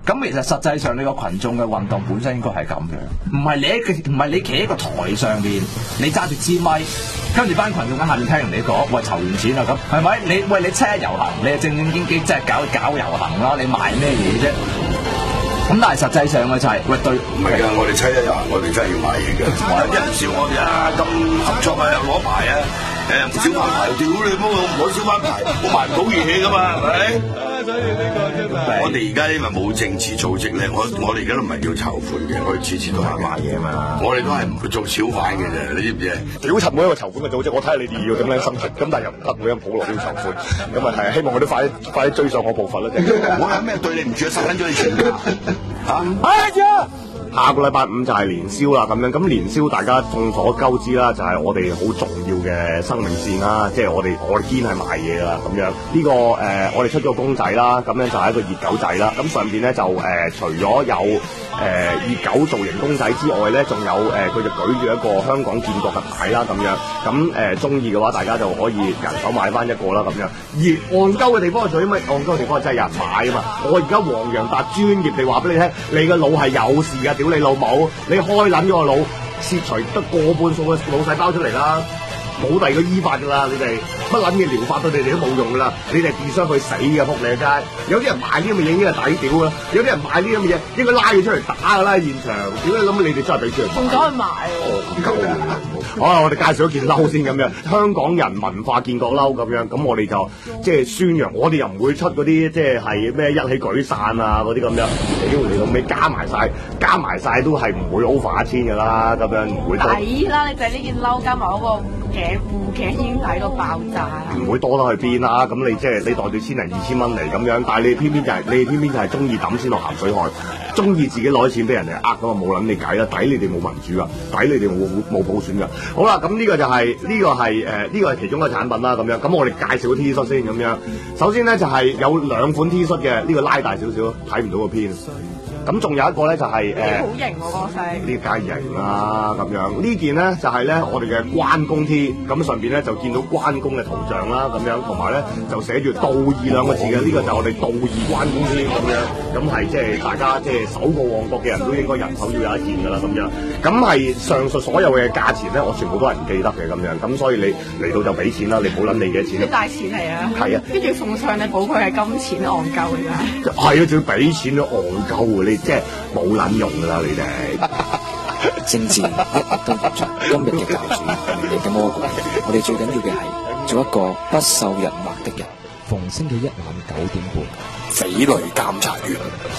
咁其實實際上你個群眾嘅運動本身應該係咁樣，唔係你企喺個台上邊，你揸住支咪，跟住班群眾喺下面聽人哋講，喂籌完錢啦咁，係咪？你七一遊行，你係正正經經即係搞遊行啦，你賣咩嘢啫？咁但係實際上嘅就係、喂對， 唔係㗎，我哋七一遊行，我哋真係要買嘢㗎，一唔少我哋啊咁合作啊，又攞牌啊。小販牌，屌你冇攞小販牌，我賣唔到嘢噶嘛，係咪？ 所以呢個真係。 我哋而家因為冇政治組織咧，我哋而家都唔係叫籌款嘅，我哋次次都係賣嘢嘛。我哋都係唔會做小販嘅啫，你知唔知？ 屌柒每一個籌款嘅組織，我睇下你哋要點樣生存，咁但係又唔得，每一個普羅都要籌款，咁啊係希望佢都快啲追上我步伐啦。 我有咩對你唔住，收緊咗你錢㗎嚇！ 下個禮拜五就係年宵啦，咁樣咁年宵大家眾所周知啦，就係我哋好重要嘅生命線啦，即係我哋堅係賣嘢啦，咁樣呢個我哋出咗個公仔啦，咁樣就係一個熱狗仔啦，咁上邊咧就除咗有熱狗造型公仔之外咧，仲有佢就舉住一個香港建國嘅牌啦，咁樣咁中意嘅話，大家就可以人手買翻一個啦，咁樣。而戇鳩嘅地方係做啲咩？戇鳩嘅地方係真係有人買啊嘛！我而家黃洋達專業地話俾你聽，你個腦係有事㗎，屌你老母！你開撚咗個腦，切除得過半數嘅腦細胞出嚟啦！冇第二個醫法㗎啦，你哋乜撚嘅療法對你哋都冇用㗎啦，你哋自傷去死嘅仆你街！有啲人買呢咁嘅嘢應該係抵屌啦，有啲人買呢咁嘅嘢應該拉佢出嚟打㗎啦，現場點解諗你哋真係俾出嚟？ 仲走去買好啦，我哋介紹一件褸先咁樣，香港人文化建國褸咁樣，咁我哋就即係宣揚，我哋又唔會出嗰啲即係咩一起舉傘啊嗰啲咁樣，屌你老味加埋晒都係唔會 over 1000㗎啦，咁樣唔會抵啦！你就係呢件褸加埋嗰個護頸已經抵到爆炸啦！ 唔會多得去邊啦，咁你即係你袋住1000零2000蚊嚟咁樣，但係你偏偏就係中意抌錢落鹹水海，中意自己攞錢俾人哋呃咁啊，冇撚你計啦，抵你哋冇民主啊，抵你哋冇普選㗎。好啦，咁呢個係其中一個產品啦，咁樣。咁我哋介紹個 T 恤先咁樣。首先咧就係有兩款 T 恤嘅，呢個拉大少少，睇唔到個片。咁仲有一個咧就係好型喎個色， 呢梗係型啦咁樣。呢件咧就係咧我哋嘅關公 T，咁上邊咧就見到關公嘅圖像啦咁樣，同埋咧就寫住道義兩個字嘅，呢個就係我哋道義關公 T 咁樣。咁係即係大家即係守過旺角嘅人都應該人手要有一件㗎啦咁樣。咁係上述所有嘅價錢咧，我全部都係唔記得嘅咁樣。咁所以你嚟到就俾錢啦，你冇諗你幾多錢？ 你帶錢嚟啊？ 係啊， 跟住奉上你寶貴係金錢戇鳩㗎咋？ 係啊，仲要俾錢都戇鳩你即係冇撚用㗎啦，你哋。 政治一日都唔出，今日嘅教主，明日嘅魔鬼。我哋最緊要嘅係做一個不受人罵的人。逢星期一晚9點半，匪類監察員。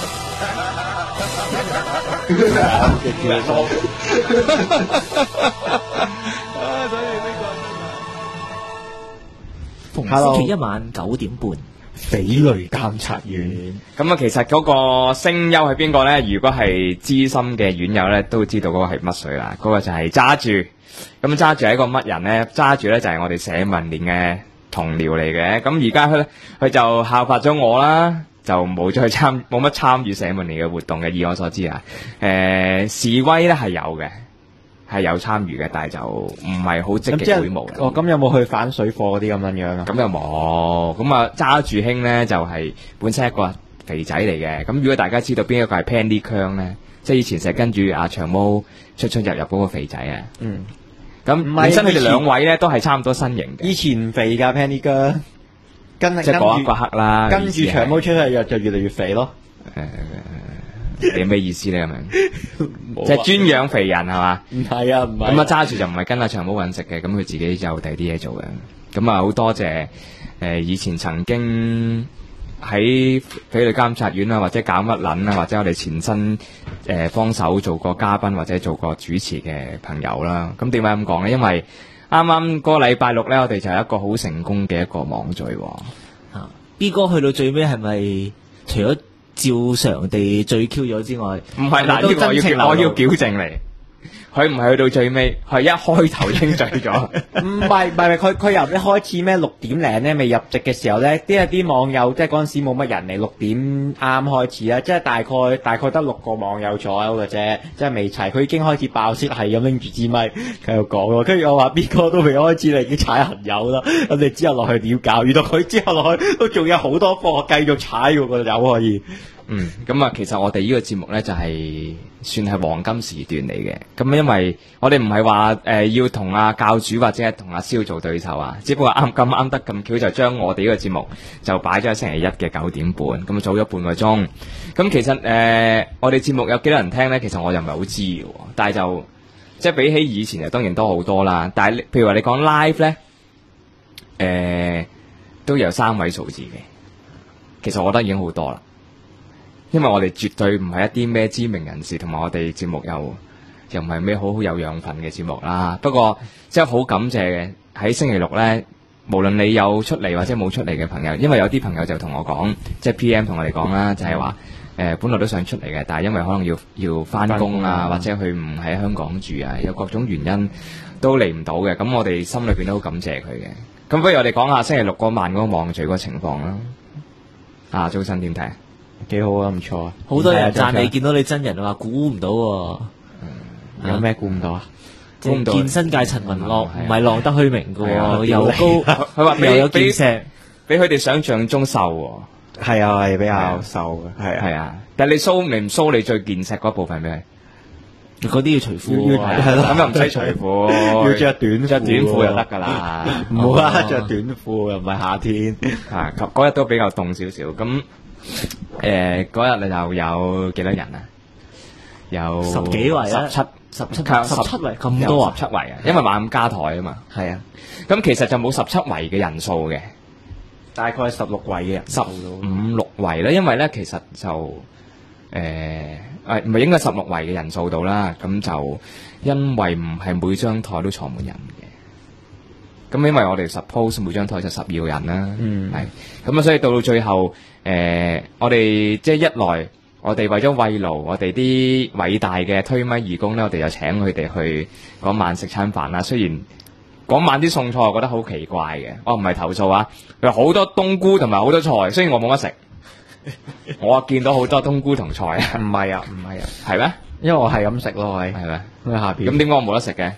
逢星期一晚9點半。匪類監察員。 咁啊，其實嗰個聲優係邊個咧？如果係資深嘅院友咧，都知道嗰個係乜水啦。嗰個就係揸住。咁揸住係一個乜人咧？揸住咧就係我哋社民連嘅同僚嚟嘅。咁而家佢就效法咗我啦，就冇乜參與社民連嘅活動嘅。以我所知啊，示威咧係有嘅。係有參與嘅，但係就唔係好積極會務。 咁有冇去反水貨嗰啲咁樣啊？ 咁又冇。咁啊，揸住兄咧就係本身一個肥仔嚟嘅。咁如果大家知道邊一個係 Penny 強咧，即係以前成日跟住阿長毛出入嗰個肥仔啊。嗯。咁本身佢哋兩位咧都係差唔多身形嘅。 以前唔肥㗎 Penny 哥，即係嗰一個刻啦。跟住長毛出入就越嚟越肥咯。 你咩意思咧？咁樣即係專養肥人係嘛？ 唔係啊，唔係。 咁啊揸住就唔係跟阿長毛揾食嘅，咁佢自己就第啲嘢做嘅。咁啊好多謝以前曾經喺匪類監察院啊，或者搞乜撚啊，或者我哋前身幫手做過嘉賓或者做過主持嘅朋友啦。咁點解咁講咧？因為啱啱嗰個禮拜六咧，我哋就係一個好成功嘅一個網聚。 B 哥去到最尾係咪除咗照常地最 Q 咗之外， 唔係嗱，呢個我要矯正你，佢唔係去到最尾，係一開頭已經醉咗。 唔係，佢由一開始咩6點零咧未入席嘅時候咧，啲網友即係嗰陣時冇乜人嚟，6點啱開始啦，即係大概得6個網友左右嘅啫，即係未齊。佢已經開始爆泄，係咁拎住支咪繼續講喎。跟住我話 B 哥都未開始，你已經踩痕友啦。咁你之後落去點搞？原來佢之後落去都仲有好多課繼續踩喎，個友可以。 咁啊，其實我哋呢個節目呢，就係算係黃金時段嚟嘅。咁因為我哋唔係話要同阿教主或者係同阿蕭做對手啊，只不過啱得咁巧就將我哋呢個節目就擺咗喺星期一嘅9點半，咁早咗半個鐘。咁其實我哋節目有幾多人聽呢？其實我又唔係好知嘅，但係就即係比起以前就當然多好多啦。但係譬如話你講 live 呢，都有3位數字嘅。其實我覺得已經好多啦。因為我哋絕對唔係一啲咩知名人士，同埋我哋節目又唔係咩好有養分嘅節目啦。不過即係好感謝嘅，喺星期六呢，無論你有出嚟或者冇出嚟嘅朋友，因為有啲朋友就同我講，即係 PM 同我哋講啦，就係話本來都想出嚟嘅，但係因為可能要翻工啊，或者佢唔喺香港住啊，有各種原因都嚟唔到嘅。咁我哋心裏邊都好感謝佢嘅。咁不如我哋講下星期六嗰晚嗰個網聚嗰個情況啦。啊，早晨點睇？ 幾好啊，唔錯啊！ 好多人讚你，見到你真人話估唔到喎。 有咩估唔到啊？ 即係健身界陳文樂唔係浪得虛名嘅喎，又高， 佢話又有健碩， 比佢哋想象中瘦喎。 係啊，係比較瘦嘅， 係啊。但係你唔騷你最健碩嗰部分咩？ 嗰啲要除褲， 咁又唔使除褲， 要着短褲就得㗎啦。 唔好啊，着短褲又唔係夏天。 啊，嗰日都比較凍少少咁。嗰日你就有幾多人啊？有 10幾圍啊，17圍咁多啊 ，17圍啊，因為猛咁加台啊嘛。 係啊， 咁其實就冇17圍嘅人數嘅， 大概16圍嘅人 ，15、6圍咧。因為咧其實就唔係應該16圍嘅人數到啦。咁就因為唔係每張台都坐滿人嘅，咁因為我哋 suppose 每張台就12個人啦，係咁啊，所以到最後。我哋即係一來，我哋為咗慰勞我哋啲偉大嘅推咪義工咧，我哋就請佢哋去嗰晚食餐飯啦。雖然嗰晚啲餸菜我覺得好奇怪嘅，我唔係投訴啊，佢有好多冬菇同埋好多菜，雖然我冇乜食，我見到好多冬菇同菜啊。 唔係啊， 係咩？ 因為我係咁食咯，係咩？ 咁下邊。 咁點解我冇得食嘅？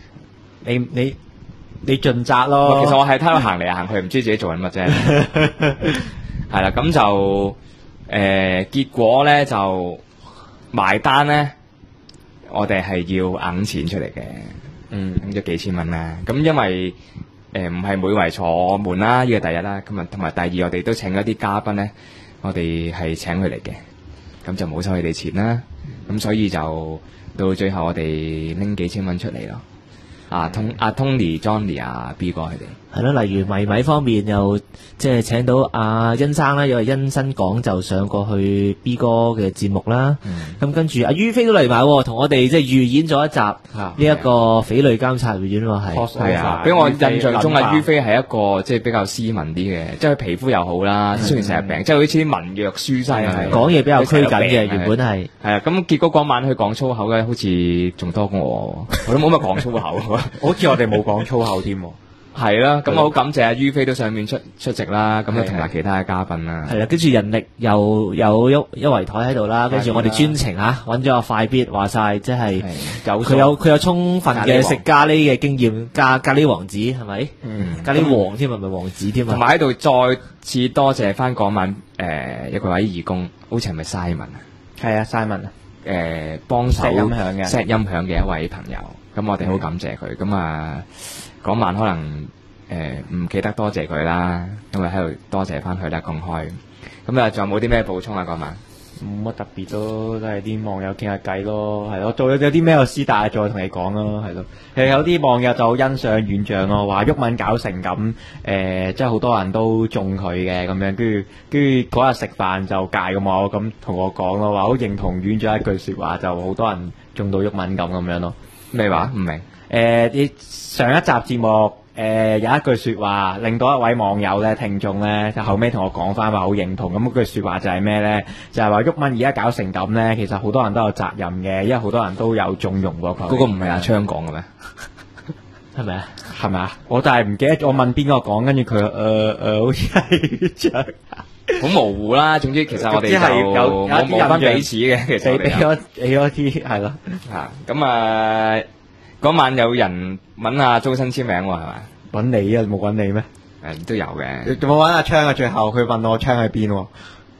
你盡責咯。 其實我係喺度行嚟行去，唔知自己做緊乜啫。係啦，咁就結果咧就埋單咧，我哋係要硬錢出嚟嘅，咁咗幾千蚊啦。咁因為唔係每圍坐滿啦，呢個第一啦。咁啊同埋第二，我哋都請咗啲嘉賓咧，我哋係請佢嚟嘅，咁就冇收佢哋錢啦。咁所以就到最後我哋拎幾千蚊出嚟咯。阿 Tony、Johnny 啊 B 哥佢哋係咯，例如米方面又即係請到阿殷生啦，因為殷新講就上過去 B 哥嘅節目啦。咁跟住阿於飛都嚟埋，同我哋即係預演咗一集呢一個匪類監察院喎， 係啊。俾我印象中阿於飛係一個即係比較斯文啲嘅，即係佢皮膚又好啦，雖然成日病，即係好似啲文弱書生， 講嘢比較拘謹嘅，原本係啊。咁結果嗰晚佢講粗口嘅，好似仲多過我都冇乜講粗口。 好似我哋冇講粗口添。 係啦，咁我好感謝阿於飛都上面出席啦，咁啊同埋其他嘅嘉賓啦。 係啦，跟住人力又有一圍台喺度啦，跟住我哋專程揾咗個快必，話晒即係佢有充分嘅食咖喱嘅經驗，咖喱王子係咪？咖喱王添，係咪王子添啊？ 同埋喺度再次多謝翻嗰晚一個位義工，好似係咪 Simon 啊？ 係啊 Simon 啊， 幫手 set 音響嘅一位朋友，咁我哋好感謝佢。咁啊嗰晚可能唔記得多謝佢啦，咁啊喺度多謝翻佢啦，公開。咁啊仲有冇啲咩補充啊？嗰晚冇乜特別咯，都係啲網友傾下偈咯，係咯。做有啲咩有私大再同你講咯，係咯。其實有啲網友就好欣賞院長咯，話毓民搞成咁，即係好多人都中佢嘅咁樣，跟住嗰日食飯就戒咁嘛，咁同我講咯，話好認同院長一句説話，就好多人中到毓民咁樣咯。 咩話？唔明。 啲上一集節目有一句説話令到一位網友咧聽眾咧就後尾同我講翻話好認同，咁嗰句説話就係咩咧？就係話毓民而家搞成咁咧，其實好多人都有責任嘅，因為好多人都有縱容過佢。 嗰個唔係阿昌講嘅咩？ 係咪啊？ 係咪啊？我但係唔記得我問邊個講，跟住佢好似係長。 好模糊啦，總之其實我哋就冇分彼此嘅，其實俾咗啲係咯嚇。咁啊嗰晚有人揾阿周生簽名喎，係咪？ 揾你啊，冇揾你咩？ 都有嘅。 有冇揾阿昌啊？最後佢問我昌喺邊喎？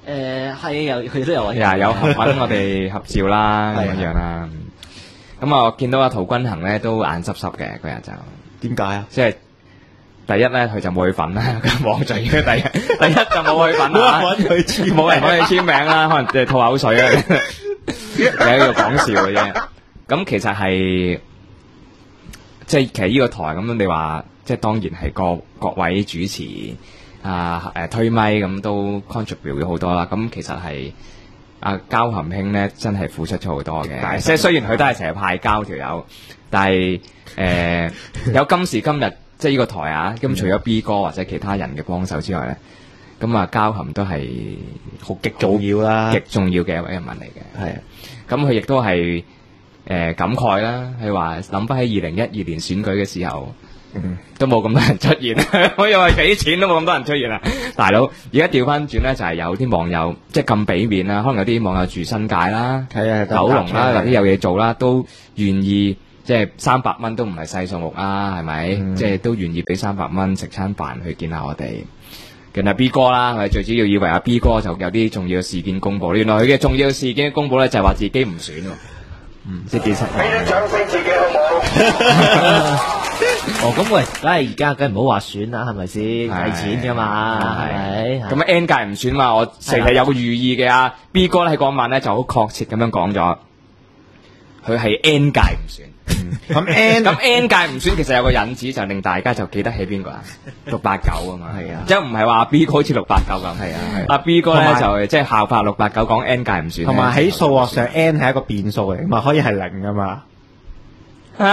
係有佢哋都有揾， 有揾我哋合照啦咁樣啦。咁啊，我見到阿陶君行咧都眼濕濕嘅嗰日就點解啊？ 即係第一咧，佢就冇去份啦，咁網聚嘅第一就冇去份啦，冇人揾佢簽名啦，可能即係吐口水啦，喺度講笑嘅啫。咁其實係即係其實呢個台咁，你話即係當然係各位主持推咪咁都 contribute 咗好多啦。咁其實係阿交含兄咧，真係付出咗好多嘅。即係雖然佢都係成日派膠條友，但係有今時今日即係呢個台啊。咁除咗 B 哥或者其他人嘅幫手之外咧，咁啊交含都係好極重要啦，極重要嘅一位人物嚟嘅。係啊，咁佢亦都係感慨啦。佢話諗翻起2012年選舉嘅時候。都冇咁多人出現，我以為俾錢都冇咁多人出現啦，大佬。而家調翻轉咧，就係有啲網友即係咁俾面啦，可能有啲網友住新界啦、九龍啦，或者有嘢做啦，都願意即係300蚊都唔係細數目啊，係咪？即係都願意俾300蚊食餐飯去見下我哋。原來 B 哥啦，我哋最主要以為阿 B 哥就有啲重要嘅事件公佈，原來佢嘅重要事件公佈咧就係話自己唔選喎。即係幾失望。俾啲掌聲自己好冇？ 咁喂，梗係唔好話選啦，係咪先？係錢噶嘛，係咪？ 咁 N 屆唔選嘛，我成日有個寓意嘅啊。B 哥咧喺嗰晚咧就好確切咁樣講咗，佢係 N 屆唔選。咁 N 屆唔選，其實有個引子就令大家就記得起邊個啊？689啊嘛，係啊，即係唔係話 B 哥好似689咁，係啊，阿 B 哥咧就即係效法689講 N 屆唔選， 同埋喺數學上 N 係一個變數嚟，嘛可以係0噶嘛。 所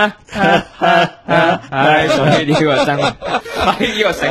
以呢個真，呢個醒，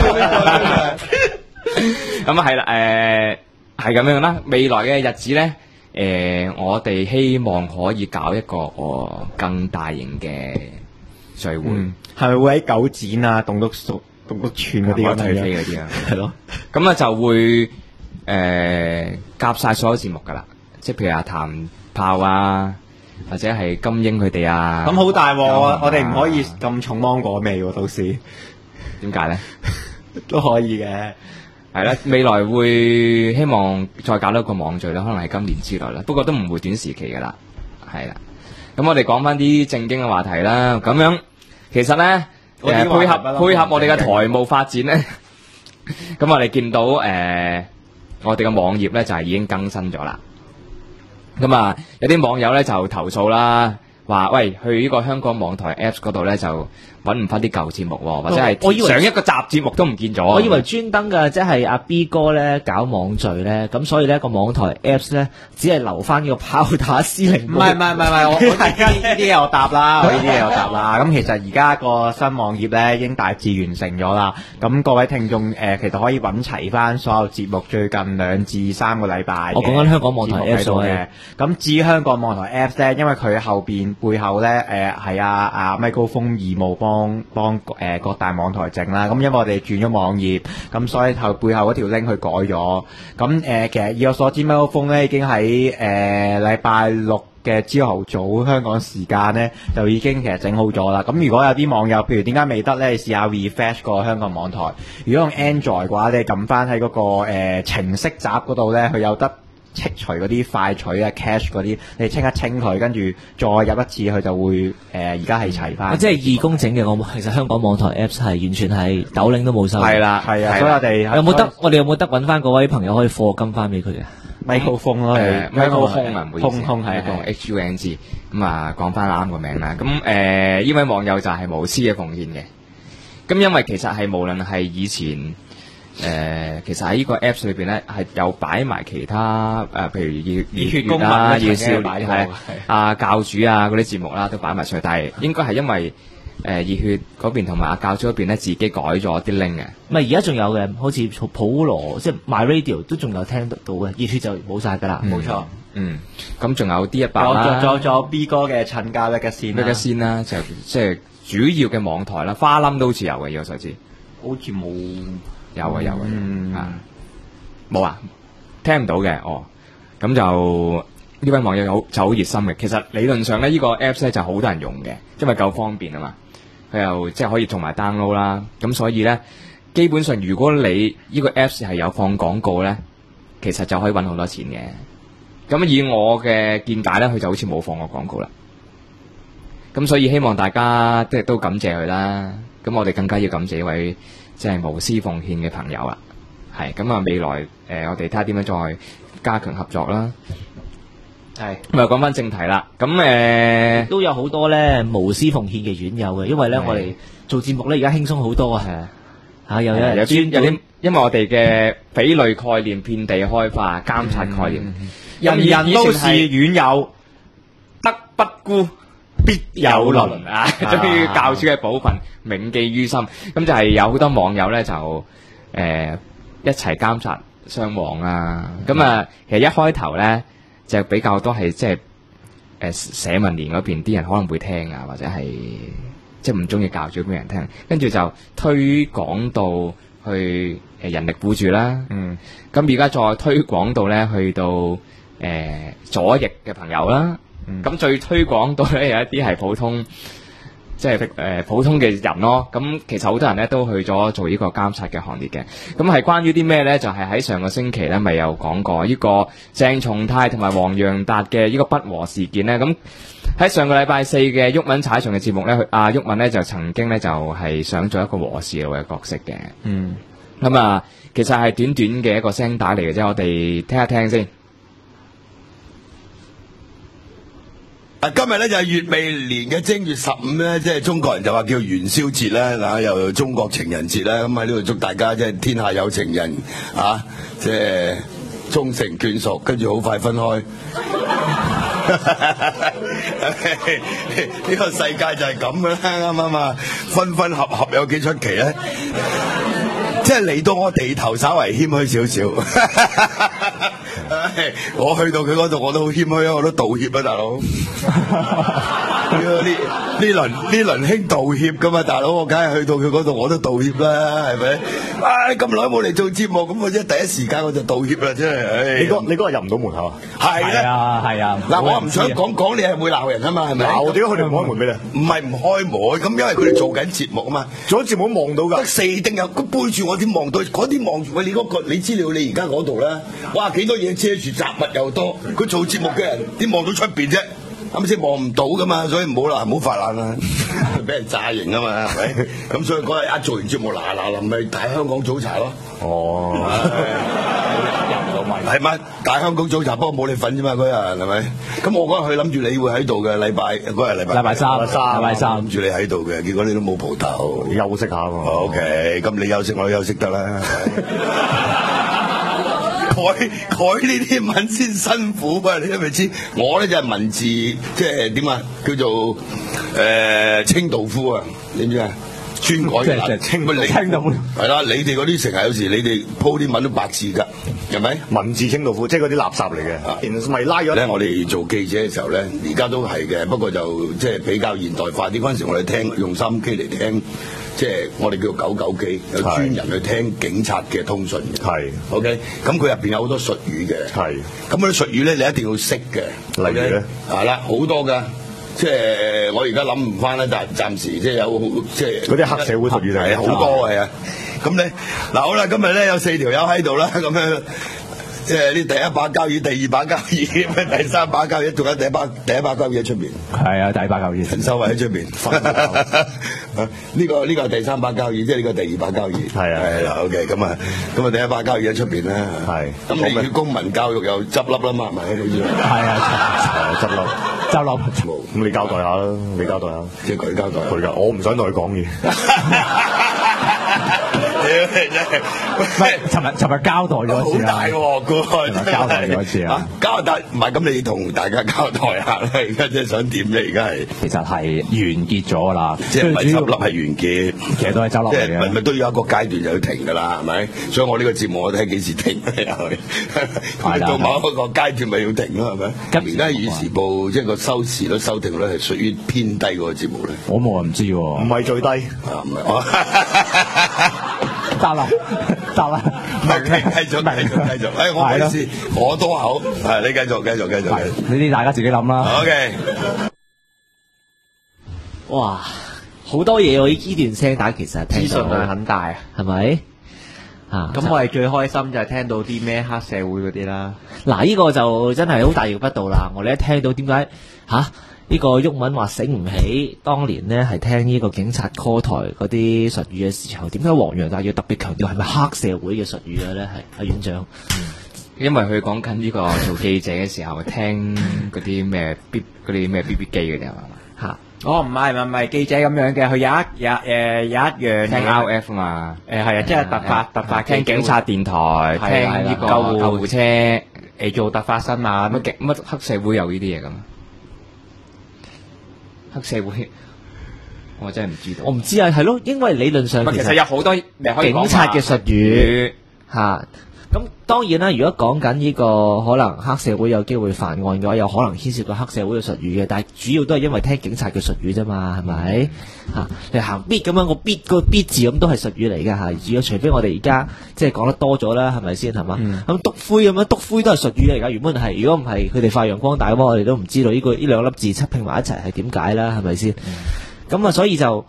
咁啊係啦，係咁樣啦。未來嘅日子咧，我哋希望可以搞一個更大型嘅聚會， 係咪會喺九展啊、棟篤串嗰啲咁退飛嗰啲啊？ 係咯， 咁啊就會夾晒所有節目噶啦，即係譬如阿譚炮啊。或者係金英佢哋啊， 咁好大鑊啊！我哋唔可以咁重芒果味喎，到時點解咧？ 都可以嘅， 係啦。未來會希望再搞多一個網聚啦，可能係今年之內啦。不過都唔會短時期噶啦，係啦。咁我哋講翻啲正經嘅話題啦。咁樣其實咧，配合我哋嘅台務發展咧，咁我哋見到我哋嘅網頁咧就係已經更新咗啦。咁啊，有啲網友咧就投訴啦，話喂去呢個香港網台 Apps 嗰度咧就揾唔翻啲舊節目，或者係上一個集節目都唔見咗。 我以為專登嘅，即係阿 B 哥咧搞網聚咧，咁所以咧個網台 Apps 咧只係留翻呢個炮打司令。 唔係，我大家呢啲嘢我答啦，咁其實而家個新網頁咧已經大致完成咗啦。咁各位聽眾其實可以揾齊翻所有節目最近2至3個禮拜。 我講緊香港網台 Apps 嘅。咁至於香港網台 Apps 咧，因為佢背後咧係阿 Michael 風義務幫各大網台整啦。咁因為我哋轉咗網頁，咁所以背後嗰條 link 佢改咗。咁其實以我所知 Michael 風咧已經喺禮拜6嘅朝頭早香港時間咧就已經其實整好咗啦。咁如果有啲網友譬如點解未得咧，你試下 refresh 個香港網台。如果用 Android 嘅話咧，撳翻喺嗰個程式閘嗰度咧，佢有得剔除嗰啲快取啊 cache 嗰啲，你清一清佢，跟住再入一次，佢就會而家係齊翻。 即係義工整嘅，其實香港網台 Apps 係完全係斗零都冇收。 係啦，所以我哋我哋有冇得揾翻嗰位朋友可以課金翻俾佢啊 ？Microphone 咯 ，Microphone 啊，唔好意思， 空係用 HUNG 咁啊，講翻啱個名啦。咁呢位網友就係無私嘅奉獻嘅。咁因為其實係無論係以前。其實喺呢個 Apps 裏邊咧，係有擺埋其他譬如熱血公民啦、熱少年係教主啊嗰啲節目啦，都擺埋出去。但係應該係因為熱血嗰邊同埋阿教主嗰邊咧，自己改咗啲 link 嘅。 唔係而家仲有嘅，好似普羅即係 My Radio 都仲有聽得到嘅，熱血就冇晒㗎啦。 冇錯。 咁仲有 D100啦， 仲有 B 哥嘅陳教嘅線啦，就即係主要嘅網台啦，花冧都好似有嘅，以我所知。 好似冇。 有冇啊？聽唔到嘅咁就呢位網友就好熱心嘅。其實理論上咧，呢個 Apps 咧就好多人用嘅，因為夠方便啊嘛。佢又即係可以做埋 download 啦。咁所以咧，基本上如果你呢個 Apps 係有放廣告咧， 其實就可以揾好多錢嘅。咁以我嘅見解咧，佢就好似冇放過廣告啦。咁所以希望大家即係都感謝佢啦。咁我哋更加要感謝呢位即係無私奉獻嘅朋友啦。係咁啊，未來我哋睇下點樣再加強合作啦。係咁啊，講翻正題啦。咁都有好多咧無私奉獻嘅院友嘅，因為咧我哋做節目咧而家輕鬆好多啊。嚇有啲， 因為我哋嘅匪類概念遍地開花，監察概念， 人人都是院友， 德不孤必有鄰啊！終於教主嘅寶訓銘記於心。咁就係有好多網友咧就一齊監察雙簧啊。咁啊，其實一開頭咧就比較多係即係社民連嗰邊啲人可能會聽啊，或者係即係唔中意教主俾人聽，跟住就推廣到去人力輔助啦。咁而家再推廣到咧去到左翼嘅朋友啦。咁最推廣到咧有一啲係普通，即係普通嘅人咯。咁其實好多人咧都去咗做呢個監察嘅行列嘅。咁係關於啲咩咧？就係喺上個星期咧，咪有講過呢個鄭松泰同埋黃洋達嘅呢個不和事件咧。咁喺上個禮拜四嘅毓民踩場嘅節目咧，阿毓民咧就曾經咧就係想做一個和事佬嘅角色嘅。咁啊，其實係短短嘅一個聲帶嚟嘅啫，我哋聽一聽先。 今日咧就係乙未年嘅正月15咧，即係中國人就話叫元宵節啦，嗱又中國情人節啦，咁喺呢度祝大家即係天下有情人啊，即係終成眷屬，跟住好快分開。呢個世界就係咁嘅啦，啱唔啱啊？分分合合有幾出奇咧？即係嚟到我地頭稍為謙虛少少。我去到佢嗰度我都好謙虛啊，我都道歉啊，大佬。呢輪興道歉噶嘛，大佬，我梗係去到佢嗰度我都道歉啦，係咪？咁耐冇嚟做節目，咁我即係第一時間我就道歉啦，真係。 你嗰日入唔到門口啊？ 係啊。嗱，我唔想講你係會鬧人啊嘛，係咪？ 鬧，點解佢哋唔開門俾你？ 唔係唔開門，咁因為佢哋做緊節目啊嘛，做緊節目望到㗎，得4丁有，佢背住我點望到？嗰啲望住喂，你嗰個你資料你而家嗰度啦，哇幾多嘢遮住，雜物又多，佢做節目嘅人點望到出邊啫？咁先望唔到噶嘛，所以唔好啦，唔好發爛啦，俾人炸型啊嘛，係咪？咁所以嗰日一做完節目嗱臨咪大香港早茶咯。哦，係咪大香港早茶？不過冇你份啫嘛，嗰日係咪？咁我嗰日去諗住你會喺度嘅，禮拜三諗住你喺度嘅，結果你都冇蒲頭， 休息下喎。 OK，咁你休息我休息得啦。改呢啲文先辛苦啊！你係咪知？我咧就係文字，即係點啊？叫做清道夫啊！你知唔知啊？專改嘅清道夫係啦，你哋嗰啲成日有時你哋鋪啲文都白字㗎，係咪？文字清道夫，即係嗰啲垃圾嚟嘅。咪拉咗咧！我哋做記者嘅時候咧，而家都係嘅，不過就即係比較現代化啲。嗰陣時我哋聽用收音機嚟聽。即係我哋叫99機，有專人去聽警察嘅通訊嘅。係 ，OK，咁佢入邊有好多術語嘅。係，咁嗰啲術語咧，你一定要識嘅。例如咧，係啦，好多㗎。即係我而家諗唔翻啦，但係暫時即係有即係嗰啲黑社會術語係好多係啊。咁咧嗱好啦，今日咧有4條友喺度啦，咁樣。即係呢第一把交椅，第二把交椅，第三把交椅，仲有第一把交椅喺出邊。係啊，第一把交椅。陳秀慧喺出邊。呢個係第三把交椅，即係呢個第二把交椅。係啊，係啦 ，OK， 咁啊，第一把交椅喺出邊啦。係。咁你嘅公民教育又執笠啦嘛，係咪？係啊，執笠。咁你交代下啦，即係佢交代。佢㗎，我唔想同佢講嘢。尋日交代咗一次啦，好大鑊㗎，交代咗一次啊！交代唔係咁，你同大家交代下啦。而家即係想點咧？而家係其實係完結咗啦，即係唔係執笠係完結，其實都係執笠嚟嘅。即係咪都要一個階段就要停㗎啦？係咪？所以我呢個節目我睇幾時停到某一個階段咪要停咯？係咪？而家《與時報》即係個收視率、收聽率係屬於偏低嗰個節目咧。我冇人唔知喎，唔係最低啊，唔係。得啦，唔係繼續，我唔好意思，我多口，係你繼續，呢啲大家自己諗啦。OK， 哇，好多嘢喎！呢段聲帶其實聽到資訊量很大，係咪？ 咁我哋最開心就係聽到啲咩黑社會嗰啲啦。 嗱，呢個就真係好大逆不道啦！我哋一聽到點解呢個毓民話醒唔起當年呢係聽呢個警察 call 台嗰啲術語嘅時候，點解黃洋達要特別強調係咪黑社會嘅術語嘅咧？係阿院長。 因為佢講緊呢個做記者嘅時候聽嗰啲咩 BB 機嗰啲係嘛嚇？哦，唔係記者咁樣嘅，佢有一樣聽 RF 嘛？ 係啊，即係突發聽警察電台，聽呢個救護車做突發新聞。 乜黑社會有呢啲嘢咁？黑社會我真係唔知道。 我唔知啊，係咯，因為理論上其實有好多警察嘅術語嚇。咁當然啦，如果講緊呢個可能黑社會有機會犯案嘅話，有可能牽涉到黑社會嘅術語嘅，但係主要都係因為聽警察嘅術語啫嘛，係咪嚇？你行 beat 咁樣，個 beat 字咁都係術語嚟㗎嚇。如果除非我哋而家即係講得多咗啦，係咪先係嘛？咁篤灰咁樣，篤灰都係術語嚟㗎。原本係，如果唔係佢哋發揚光大嘅話，我哋都唔知道呢兩粒字輯拼埋一齊係點解啦，係咪先？咁所以就。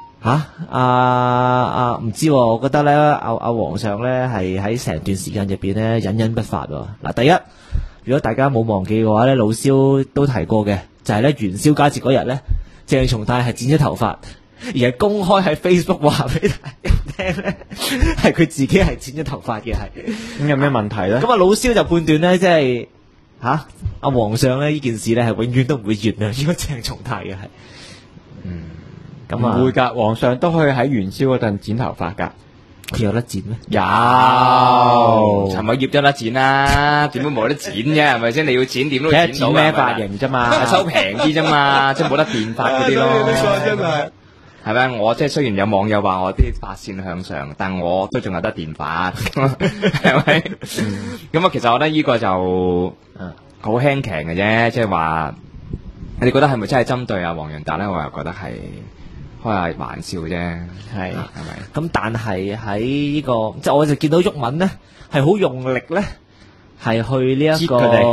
唔知喎，我覺得咧，皇上咧係喺成段時間入邊咧隱隱不發喎。嗱，第一，如果大家冇忘記嘅話咧，老蕭都提過嘅，就係咧元宵佳節嗰日咧，鄭松泰係剪咗頭髮，而係公開喺 Facebook 話俾大家聽咧，係佢自己係剪咗頭髮嘅，係。咁有咩問題咧？咁老蕭就判斷咧，即係阿皇上咧呢件事咧係永遠都唔會原諒呢個鄭松泰嘅，係。 唔會㗎，皇上都可以喺元宵嗰陣剪頭髮㗎。 佢有得剪咩？ 有，陳偉業有得剪啦，點會冇得剪啫？係咪先？你要剪點都剪到㗎。 剪咩髮型啫嘛？ 收平啲啫嘛，即係冇得電髮嗰啲咯。 呢個真係係咪？我即係雖然有網友話我啲髮線向上，但我都仲有得電髮，係咪？咁啊，其實我覺得呢個就好輕騎嘅啫，即係話你覺得係咪真係針對阿黃洋達咧？我又覺得係。開下玩笑啫，係咪？ 咁但係喺呢個，即係我就見到毓民咧，係好用力咧，係去呢一個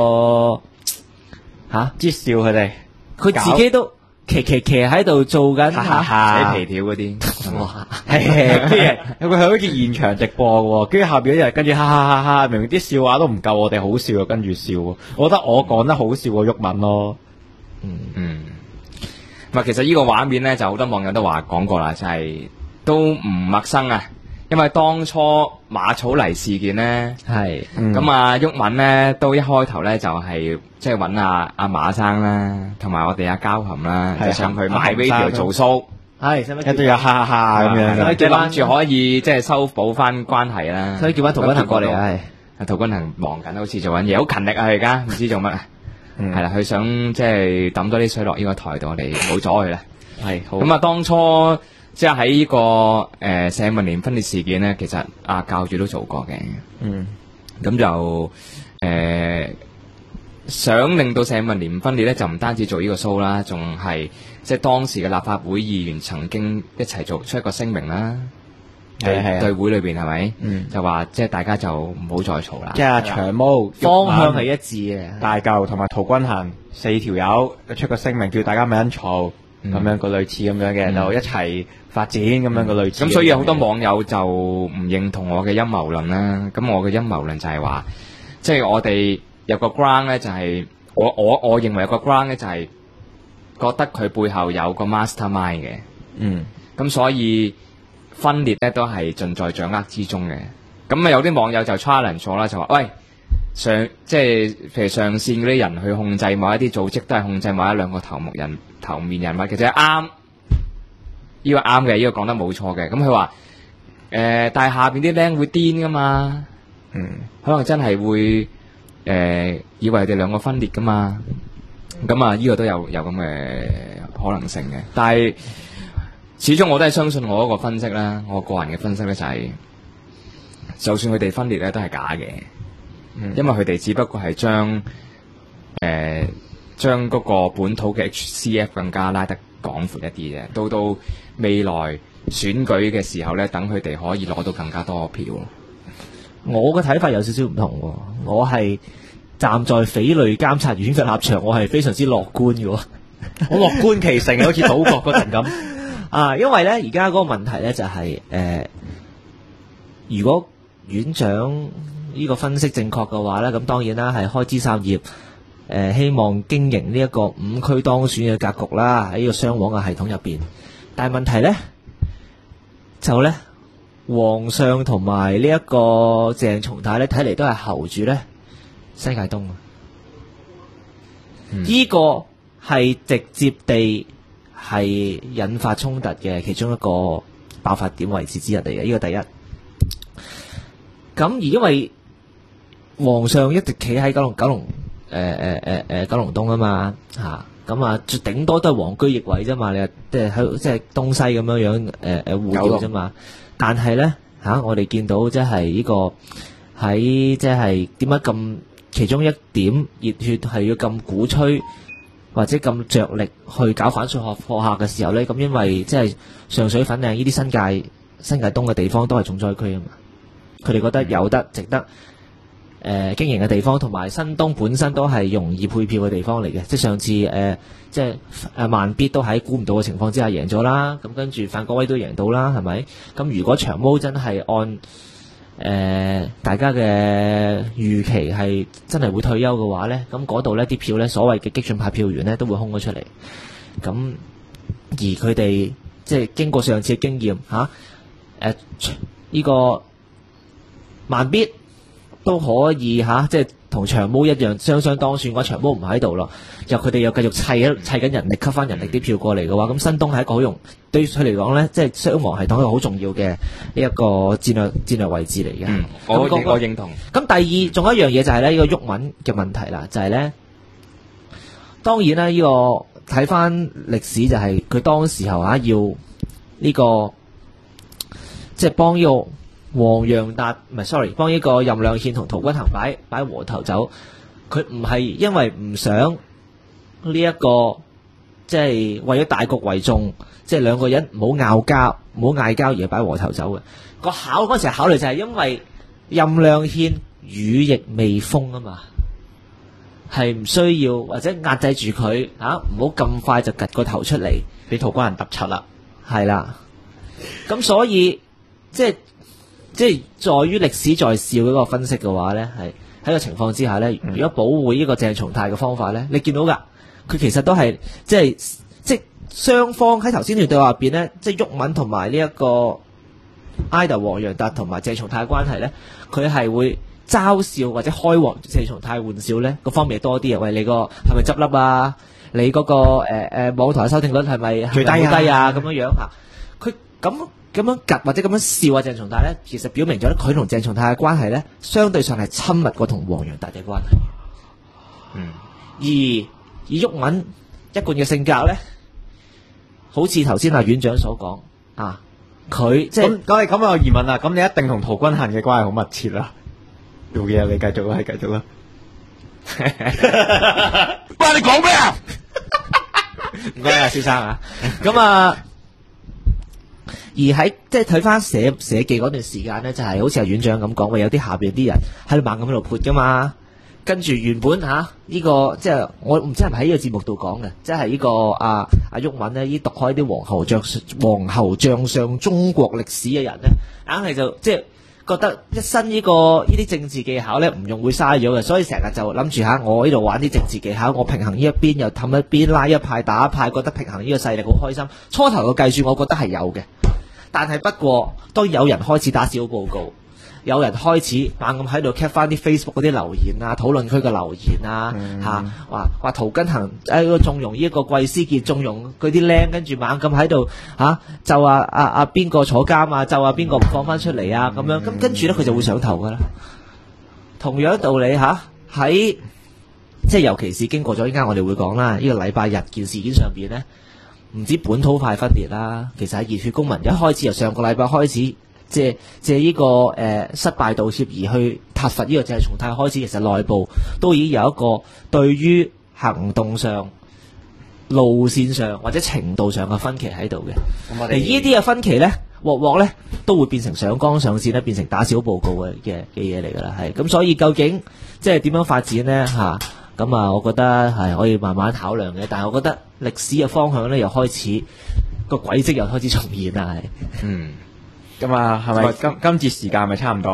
擠笑佢哋， 佢自己都騎喺度做緊洗皮條嗰啲， 哇！佢係好似現場直播嘅喎，跟住下邊啲人跟住哈，明明啲笑話都唔夠我哋好笑，跟住笑。我覺得我講得好笑過毓民咯。 其實呢個畫面咧，就好多網友都講過啦，就係都唔陌生啊。因為當初馬草泥事件咧， 係咁毓民咧都一開頭咧就係即係揾阿馬生啦，同埋我哋阿交含啦，就上去買 video 做 show， 係一都有哈咁樣， 即係諗住可以即係修補翻關係啦。 所以叫翻陶君行過嚟， 係陶君行忙緊，好似做緊嘢，好勤力啊！佢而家唔知做乜啊。係啦，佢想即係抌多啲水落呢個台度，我哋冇阻佢啦。係咁當初即係喺呢個社民連分裂事件咧，其實教主都做過嘅。咁就想令到社民連分裂咧，就唔單止做呢個 show 啦，仲係即係當時嘅立法會議員曾經一齊做出一個聲明啦。對會裏邊係咪？就話即係大家就唔好再嘈啦。 即係長毛方向係一致嘅， 大舊同埋陶君行4條友出個聲明，叫大家咪撚嘈咁樣個類似咁樣嘅，就一齊發展咁樣個類似。 咁所以有好多網友就唔認同我嘅陰謀論啦。咁我嘅陰謀論就係話，即係我哋有個 ground 咧，就係我認為有個 ground 咧，就係覺得佢背後有個 mastermind 嘅。咁所以。分裂咧都係盡在掌握之中嘅，咁有啲網友就 challenge 咗啦，就話喂即係譬如上線嗰啲人去控制某一啲組織，都係控制某一兩個頭面人物，其實啱，呢個啱嘅，呢個講得冇錯嘅。咁佢話但係下邊啲僆會癲噶嘛，可能真係會以為佢哋兩個分裂噶嘛，咁呢個都有咁嘅可能性嘅，但係。始終我都係相信我嗰個分析啦，我個人嘅分析咧就係，就算佢哋分裂咧都係假嘅，因為佢哋只不過係將嗰個本土嘅 HCF 更加拉得廣闊一啲啫，到未來選舉嘅時候咧，等佢哋可以攞到更加多票。 我嘅睇法有少少唔同喎，我係站在匪類監察院嘅立場，我係非常之樂觀嘅喎， 好樂觀其成，好似島國嗰陣咁。 因為咧而家嗰個問題咧就係如果院長呢個分析正確嘅話咧，咁當然啦係開枝散葉，希望經營呢一個5區當選嘅格局啦，喺呢個雙黃嘅系統入邊。但係問題咧就咧，皇上同埋呢一個鄭松泰咧，睇嚟都係候住咧新界東啊。呢個係直接地係引發衝突嘅其中一個爆發點位置之一嚟嘅，呢個第一。咁而因為皇上一直企喺九龍東啊嘛，咁啊，頂多都係皇居翼位啫嘛，你即係喺東西咁樣互調啫嘛。但係咧我哋見到即係呢個喺即係點解咁其中一點熱血係要咁鼓吹或者咁着力去搞反數學學校嘅時候咧，咁因為即係上水粉嶺呢啲新界東嘅地方都係重災區啊嘛，佢哋覺得有得值得經營嘅地方，同埋新東本身都係容易配票嘅地方嚟嘅。即係上次即係慢必都喺估唔到嘅情況之下贏咗啦，咁跟住范國威都贏到啦，係咪？咁如果長毛真係按大家嘅預期係真係會退休嘅話呢，咁嗰度呢啲票呢，所謂嘅激進派票源呢都會空咗出嚟。咁而佢哋即係經過上次嘅經驗呢個慢必都可以即係同長毛一樣雙雙當選嘅話，長毛唔喺度咯，佢哋又繼續砌緊人力，吸翻人力啲票過嚟嘅話，咁新東係一個好對於佢嚟講咧，即係雙黃系統一個好重要嘅呢一個戰略位置嚟嘅。我認同。咁第二仲有一樣嘢就係咧呢個毓民嘅問題啦，就係咧當然啦，呢個睇翻歷史就係佢當時候要呢個即係幫呢個黃洋達幫呢個任亮憲同陶君行擺和頭走，佢唔係因為唔想呢一個即係為咗大局為重，即係兩個人唔好嗌交而擺和頭走嘅。嗰時考慮就係因為任亮憲羽翼未豐啊嘛，係唔需要或者壓制住佢唔好咁快就趌個頭出嚟俾陶君行揼柒啦，係啦。咁所以即係在於歷史在笑嗰個分析嘅話咧，係喺個情況之下咧，如果保護呢個鄭松泰嘅方法咧，你見到㗎，佢其實都係即係雙方喺頭先段對話入邊咧，即係毓民同埋呢一個 Ida 黃洋達同埋鄭松泰嘅關係咧，佢係會嘲笑或者開鄭松泰玩笑咧，個方面多啲啊！喂，你個係咪執笠啊？你嗰個網台收聽率係咪最低啊？咁樣嚇，佢咁樣夾或者咁樣笑鄭松泰咧，其實表明咗佢同鄭松泰嘅關係咧，相對上係親密過同黃洋達嘅關係。而以毓民一貫嘅性格咧，好似頭先阿院長所講佢即係咁你有疑問啦，咁你一定同陶君行嘅關係好密切啦。做嘢你繼續啦，繼續啦。 喂，你講咩啊？ 唔該啊，先生啊。咁而喺即係睇翻社記嗰段時間咧，就係好似阿院長咁講，有啲下邊啲人喺度猛咁喺度潑噶嘛。跟住原本呢個即係我唔知係咪喺呢個節目度講嘅，即係呢個阿毓民咧，依讀開啲皇后將相中國歷史嘅人咧，硬係就即係覺得一身呢啲政治技巧咧唔用會嘥咗嘅，所以成日就諗住我呢度玩啲政治技巧，我平衡呢一邊又氹一邊，拉一派打一派，覺得平衡呢個勢力好開心。初頭嘅計算我覺得係有嘅。但係不過，當有人開始打小報告，有人開始猛咁喺度 cap 翻啲 Facebook 嗰啲留言啊、討論區嘅留言話陶君行縱容呢一個貴思傑，縱容嗰啲僆，跟住猛咁喺度就話邊個坐監啊，就話邊個唔放翻出嚟啊咁樣，咁跟住咧佢就會上頭噶啦。同樣道理喺即係尤其是經過咗依家我哋會講啦，呢個禮拜日件事件上邊咧。唔止本土派分裂啦，其實喺熱血公民一開始由上個禮拜開始，借呢個失敗道歉而去撻伐呢個鄭松泰開始，其實內部都已經有一個對於行動上、路線上或者程度上嘅分歧喺度嘅。而呢啲嘅分歧咧，鑊咧都會變成上綱上線咧，變成打小報告嘅嘢嚟㗎啦，係咁。所以究竟即係點樣發展咧咁我覺得係可以慢慢考量嘅，但係我覺得歷史嘅方向咧又開始個軌跡又開始重現啦，係。 咁係咪今節時間咪差唔多啊？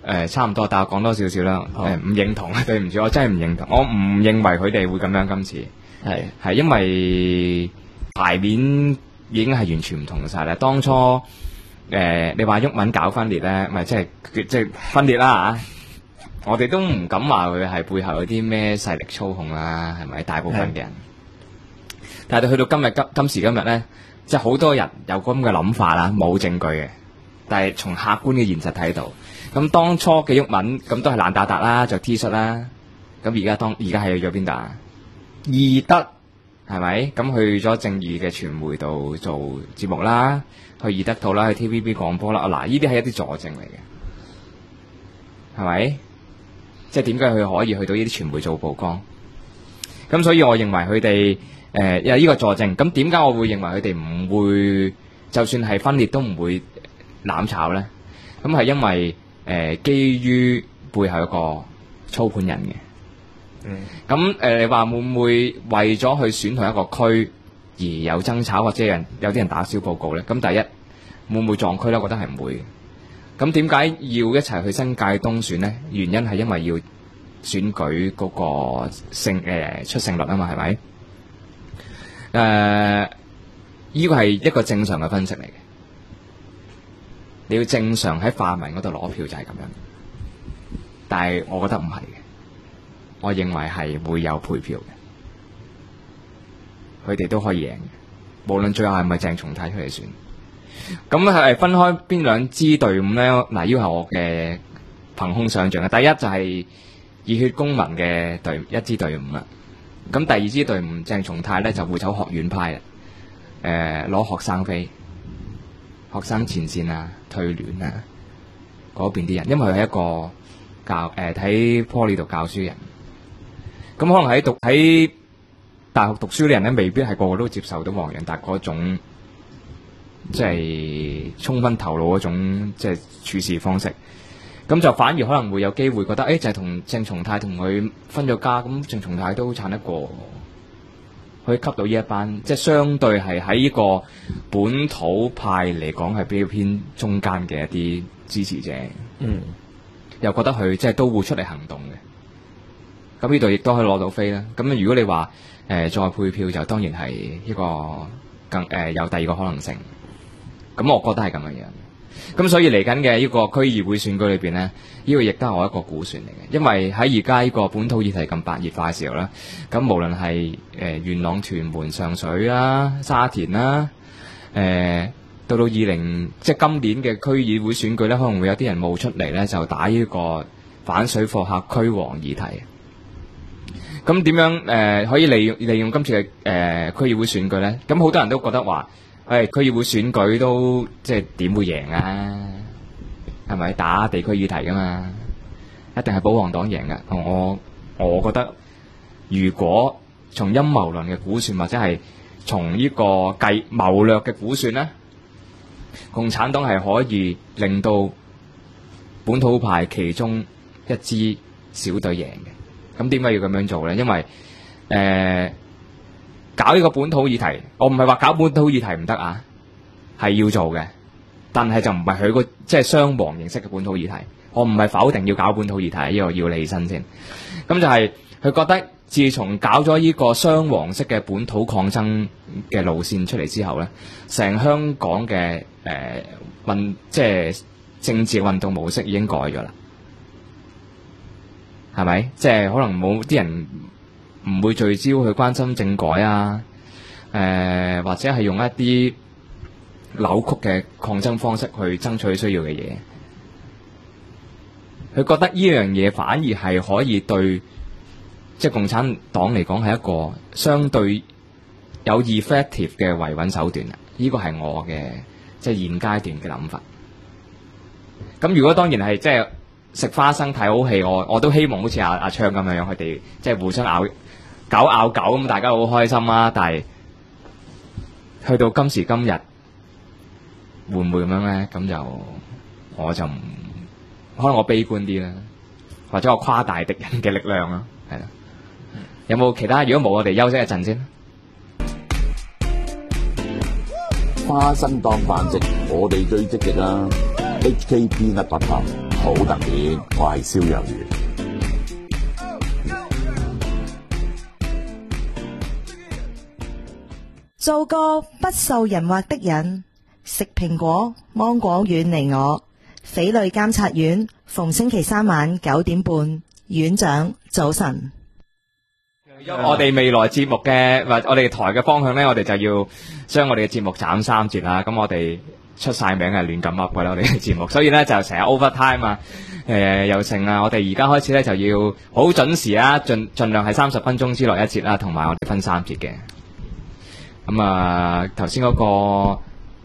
差唔多，但我講多少少啦。唔認同，對唔住，我真係唔認同。我唔認為佢哋會咁樣今次。係因為牌面已經係完全唔同晒啦。當初你話毓民搞分裂咧，咪即係分裂啦嚇。我哋都唔敢話佢係背後有啲咩勢力操控啦，係咪？大部分嘅人。但係去到今時今日咧，即係好多人有咁嘅諗法啦，冇證據嘅，但係從客觀嘅現實睇到。咁當初嘅毓民咁都係爛達達啦，着 T 恤啦。咁而家係去咗邊度啊？義德係咪？咁去咗正義嘅傳媒度做節目啦，去義德套啦，去 TVB 廣播啦。嗱，呢啲係一啲佐證嚟嘅，係咪？即係點解佢可以去到呢啲傳媒做曝光？咁所以我認為佢哋有呢個佐證。咁點解我會認為佢哋唔會，就算係分裂都唔會攬炒咧？咁係因為基於背後有個操盤人嘅。咁你話會唔會為咗去選同一個區而有爭吵，或者有啲人打小報告咧？咁第一會唔會撞區咧？我覺得係唔會。咁點解要一齊去新界東選咧？原因係因為要選舉嗰個出勝率啊嘛，係咪？呢個係一個正常嘅分析嚟嘅。你要正常喺泛民嗰度攞票就係咁樣，但係我覺得唔係嘅。我認為係會有配票嘅，佢哋都可以贏嘅，無論最後係咪鄭松泰出嚟選。咁係分開邊兩支隊伍咧？嗱，要係我嘅憑空想像嘅。第一就係熱血公民嘅一支隊伍啦。咁第二支隊伍鄭松泰咧就會走學院派啦，攞學生飛、學生前線啊、退聯啊嗰邊啲人，因為佢係一個喺 Poly 度教書人。咁可能喺大學讀書啲人咧，未必係個個都接受到黃洋達嗰種即係充分頭腦嗰種即係處事方式。咁就反而可能會有機會覺得，就係同鄭松泰同佢分咗家，咁鄭松泰都撐得過，可以吸到呢一班，即係相對係喺呢個本土派嚟講係比較偏中間嘅一啲支持者。又覺得佢即係都會出嚟行動嘅。咁呢度亦都可以攞到飛啦。咁如果你話再配票，就當然係一個更有第二個可能性。咁我覺得係咁樣樣。咁所以嚟緊嘅呢個區議會選舉裏邊呢，呢個亦都係我一個估算嚟嘅。因為喺而家呢個本土議題咁白熱化嘅時候啦，咁無論係元朗、屯門、上水啦、沙田啦，到今年嘅區議會選舉呢，可能會有啲人冒出嚟呢，就打呢個反水貨客區王議題。咁點樣可以利用今次嘅區議會選舉咧？咁好多人都覺得話，區議會選舉都即係點會贏啊？係咪打地區議題噶嘛？一定係保皇黨贏噶。我覺得，如果從陰謀論嘅估算，或者係從呢個謀略嘅估算咧，共產黨係可以令到本土派其中一支小隊贏嘅。咁點解要咁樣做咧？因為搞呢個本土議題，我唔係話搞本土議題唔得啊，係要做嘅，但係就唔係佢個即係雙黃形式嘅本土議題。我唔係否定要搞本土議題，呢個要理身先。咁就係佢覺得，自從搞咗呢個雙黃式嘅本土抗爭嘅路線出嚟之後咧，成香港嘅即係政治運動模式已經改咗啦。係咪？即係可能冇啲人唔會聚焦去關心政改啊，或者係用一啲扭曲嘅抗爭方式去爭取需要嘅嘢。佢覺得呢樣嘢反而係可以對即係共產黨嚟講係一個相對有 effective 嘅維穩手段啊！呢個係我嘅即係現階段嘅諗法。咁如果當然係即係食花生睇好戲，我都希望好似阿昌咁樣，佢哋即係互相咬狗咁，大家好開心啊！但係去到今時今日，會唔會咁樣咧？咁就我就唔可能我悲觀啲啦，或者我誇大敵人嘅力量啦，係啦。有冇其他？如果冇，我哋休息一陣先。 花生當飯食，我哋最積極啦！HKP 188 好特別，我係蕭若元。 做個不受人劃的人，食蘋果芒果遠離我。匪類監察院逢星期三晚9點半，院長早晨。 我哋未來節目嘅或我哋台嘅方向咧，我哋就要將我哋嘅節目斬3節啦。咁我哋出晒名係亂咁 up 噶啦，我哋嘅節目，所以咧就成日 overtime 啊，又剩啊。我哋而家開始咧就要好準時啊，盡量係30分鐘之內一節啦，同埋我哋分3節嘅。咁啊，頭先嗰個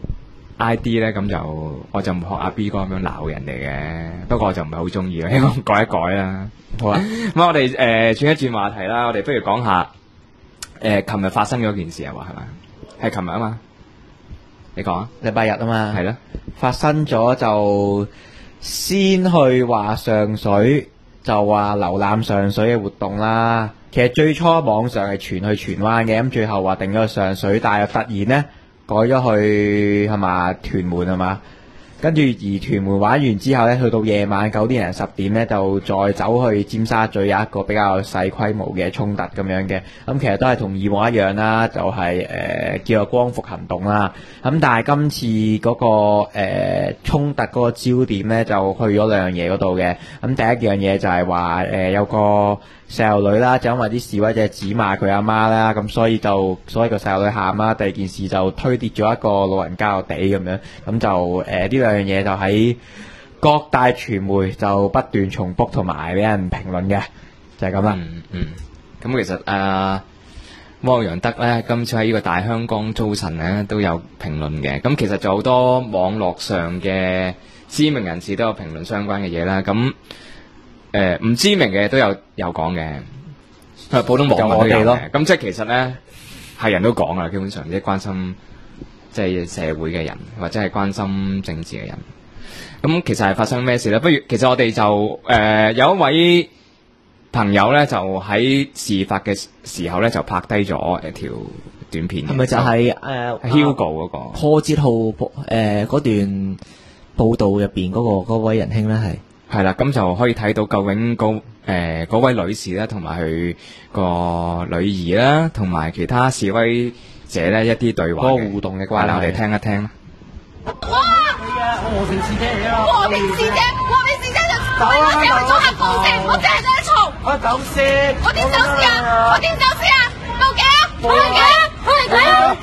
ID 咧，咁就我就唔學阿 B 哥咁樣鬧人哋嘅，不過我就唔係好中意啦，希望改一改啦。好啊，咁我哋轉一轉話題啦，我哋不如講下琴日發生咗件事啊，話係咪？係琴日啊嘛，你講啊， 禮拜日啊嘛， 係咯， 發生咗就先去話上水，就話遊覽上水嘅活動啦。其實最初網上係傳去荃灣嘅，咁最後話定咗個上水，但係又突然呢改咗去係嘛屯門係嘛，跟住而屯門玩完之後呢，去到夜晚9點零10點呢，就再走去尖沙咀有一個比較細規模嘅衝突咁樣嘅，咁其實都係同以往一樣啦，就係叫做光復行動啦。咁但係今次嗰個衝突嗰個焦點呢，就去咗兩樣嘢嗰度嘅。咁第一樣嘢就係話有個細路女啦，就因為啲示威者指罵佢阿媽啦，咁所以個細路女喊啦。第二件事就推跌咗一個老人家個地咁樣，咁就呢兩樣嘢就喺各大傳媒就不斷重複同埋俾人評論嘅，就係咁啦。 咁其實汪洋德咧，今次喺呢個大香港早晨咧都有評論嘅。咁其實就好多網絡上嘅知名人士都有評論相關嘅嘢啦。咁唔知名嘅都有講嘅，普通網民都有嘅。咁即係其實咧係人都講啦，基本上即係關心即係社會嘅人，或者係關心政治嘅人。咁其實係發生咩事咧？不如其實我哋就有一位朋友咧，就喺事發嘅時候咧就拍低咗條短片。係咪就係Hugo 嗰個破折號嗰段報道入邊嗰位仁兄咧係啦，咁就可以睇到究竟嗰位女士咧，同埋佢個女兒啦，同埋其他示威者咧一啲對話嗰個互動嘅關係， 我哋聽一聽啦。 我哋事啫，我哋事啫，就我只係做下公事，我只係在嘈。我走先，我點走先啊？我點走先啊？報警啊！報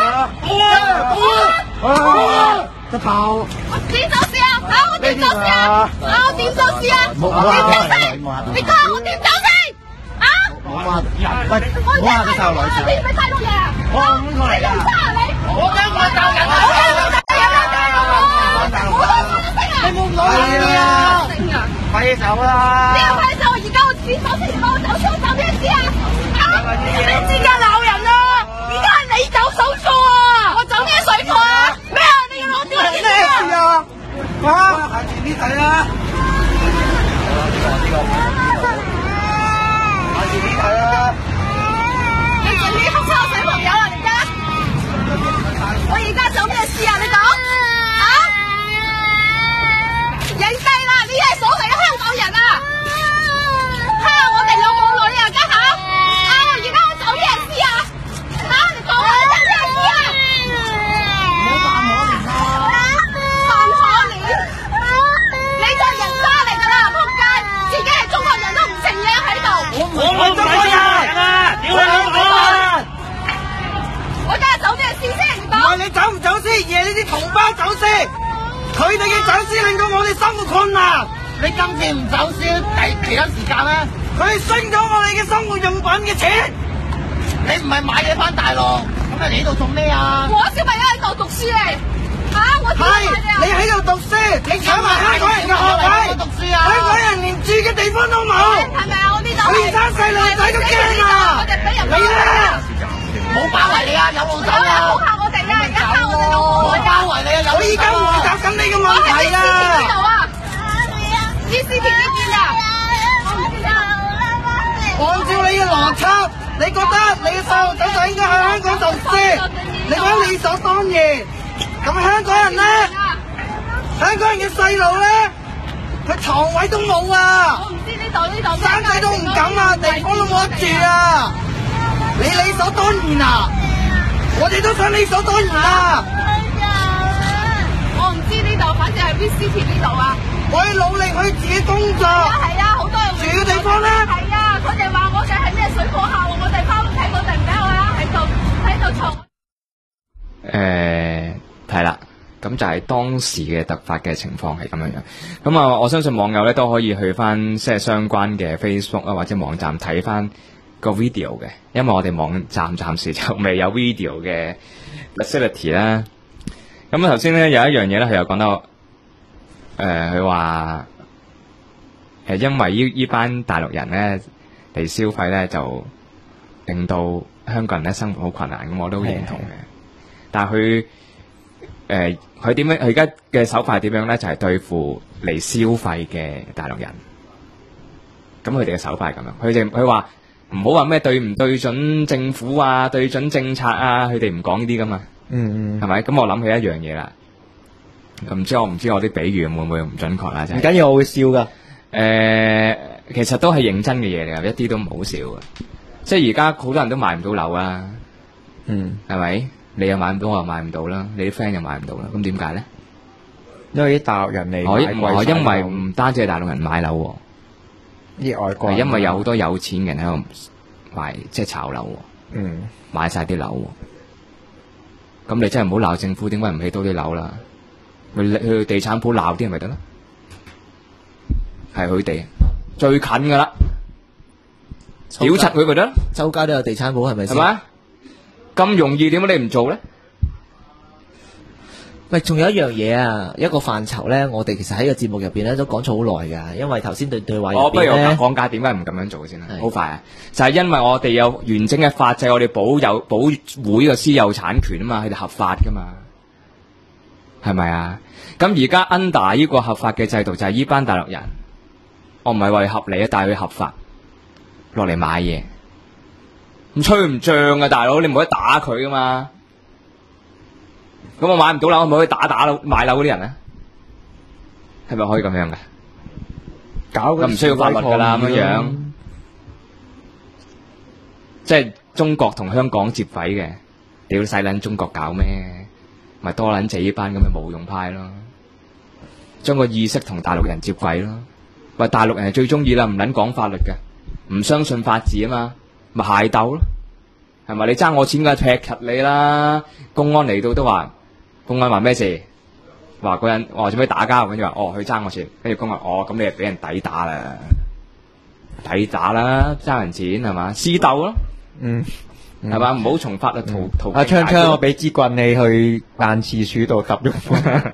警！得跑！我點走先啊？我點走先啊？我點走先啊？你睇下我點走先？啊！喂，我話個細路女先，你咪睇到嘢啊？我唔過嚟啊！我驚我鬧人啊！你冇攞嘢啊！快走啦！咩快走？而家我點走先？我走錯走咩事啊？你知㗎鬧人啊！而家係你走手錯啊！我走咩水錯啊？咩啊？你要攞啲咩事啊？啊！下次呢睇啦！下次呢睇啦！你仲要黑差我小朋友啊？而家我而家走咩事啊？你講啊！認低啦！你係所謂嘅香港人啊！蝦我哋老母女啊！家下啊！而家我走咩事啊？啊！你講我走咩事啊？唔好扮可憐啊！扮可憐？你就係人渣嚟㗎啦！仆街！自己係中國人都唔承認喺度。我唔係中國人啊！屌你老母啊！我家下走咩事先？講你走唔走先？而係你啲同胞走先。佢哋嘅走先令到我哋生活困難。你今次唔走先，其他時間咧，佢哋升咗我哋嘅生活用品嘅錢。你唔係買嘢翻大陸，咁你喺度做咩啊？我小朋友喺度讀書嚟。嚇！我係你喺度讀書，你搶埋香港人嘅學位。讀書啊！香港人連住嘅地方都冇。係咪啊？我呢度佢生細路仔都驚啊！你咧，冇包圍你啊！有冇走啊？冇嚇我哋啊！而家嚇我哋老母啊！包圍你啊！有依家唔係答緊你嘅問題啊！呢 CCTV 邊啊？按照你嘅邏輯，你覺得你嘅細路仔就應該喺香港讀書，你講理所當然。咁香港人咧，香港人嘅細路咧， 佢床位都冇啊！ 我唔知呢度生仔都唔敢啊，地方都冇得住啊！你理所當然啊！我哋都想理所當然啊！ 我唔知呢度，反正係 VCT 呢度啊！ 我要努力去自己工作。 係啊，好多人住嘅地方咧。 係啊，佢哋話我哋係咩水貨客，我哋翻屋企我哋唔俾我啦，喺度嘈。 係啦，咁就係當時嘅突發嘅情況係咁樣樣。咁啊，我相信網友咧都可以去翻即係相關嘅 Facebook 啊或者網站睇翻個 video 嘅，因為我哋網站暫時就未有 video 嘅 facility 啦。咁頭先咧有一樣嘢咧，佢又講到佢話因為依班大陸人咧嚟消費咧，就令到香港人咧生活好困難，咁我都認同嘅。但係佢點樣？佢而家嘅手法係點樣咧？就係對付嚟消費嘅大陸人。咁佢哋嘅手法係咁樣，佢話唔好話咩對唔對準政府啊、對準政策啊，佢哋唔講呢啲噶嘛。係咪？咁我諗起一樣嘢啦。我唔知我啲比喻會唔會唔準確啦？ 唔緊要，我會笑噶。 其實都係認真嘅嘢嚟噶，一啲都唔好笑嘅。即係而家好多人都買唔到樓啊。係咪？你又買唔到，我又買唔到啦。你啲 friend 又買唔到啦。咁點解咧？ 因為啲大陸人嚟因為唔單止係大陸人買樓， 啲外國係因為有好多有錢人喺度買，即係炒樓。買晒啲樓。咁你真係唔好鬧政府，點解唔起多啲樓啦？咪去地產鋪鬧啲人咪得咯？係佢哋最近噶啦，屌柒佢咪得咯？ 周街都有地產鋪，係咪先？ 係咪？咁容易，點解你唔做咧？ 喂，仲有一樣嘢啊，一個範疇咧，我哋其實喺個節目入邊咧都講咗好耐噶，因為頭先對話入邊咧， 不如我講解點解唔咁樣做先啦，好快啊！就係因為我哋有完整嘅法制，我哋保護個私有產權啊嘛，佢哋合法噶嘛，係咪啊？咁而家 under 呢個合法嘅制度就係呢班大陸人，我唔係話合理啊，但係佢合法落嚟買嘢，咁吹唔脹啊，大佬，你唔可以打佢噶嘛。咁我買唔到樓，可唔可以打買樓嗰啲人咧？係咪可以咁樣嘅？咁唔需要法律噶啦，咁樣，即係中國同香港接軌嘅，屌使撚中國搞咩？咪多撚這班咁嘅無用派咯，將個意識同大陸人接軌咯。喂，大陸人係最中意啦，唔撚講法律嘅，唔相信法治啊嘛，咪械鬥咯，係咪？你爭我錢嘅劈柒你啦，公安嚟到都話。公安話咩事？話嗰人做咩打交？跟住話佢爭我錢，跟住公安咁你係俾人抵打啦，抵打啦，爭人錢係嘛？私鬥咯，係嘛？唔好從法律逃。 阿昌昌，我俾支棍你去爛廁鼠度揼喐。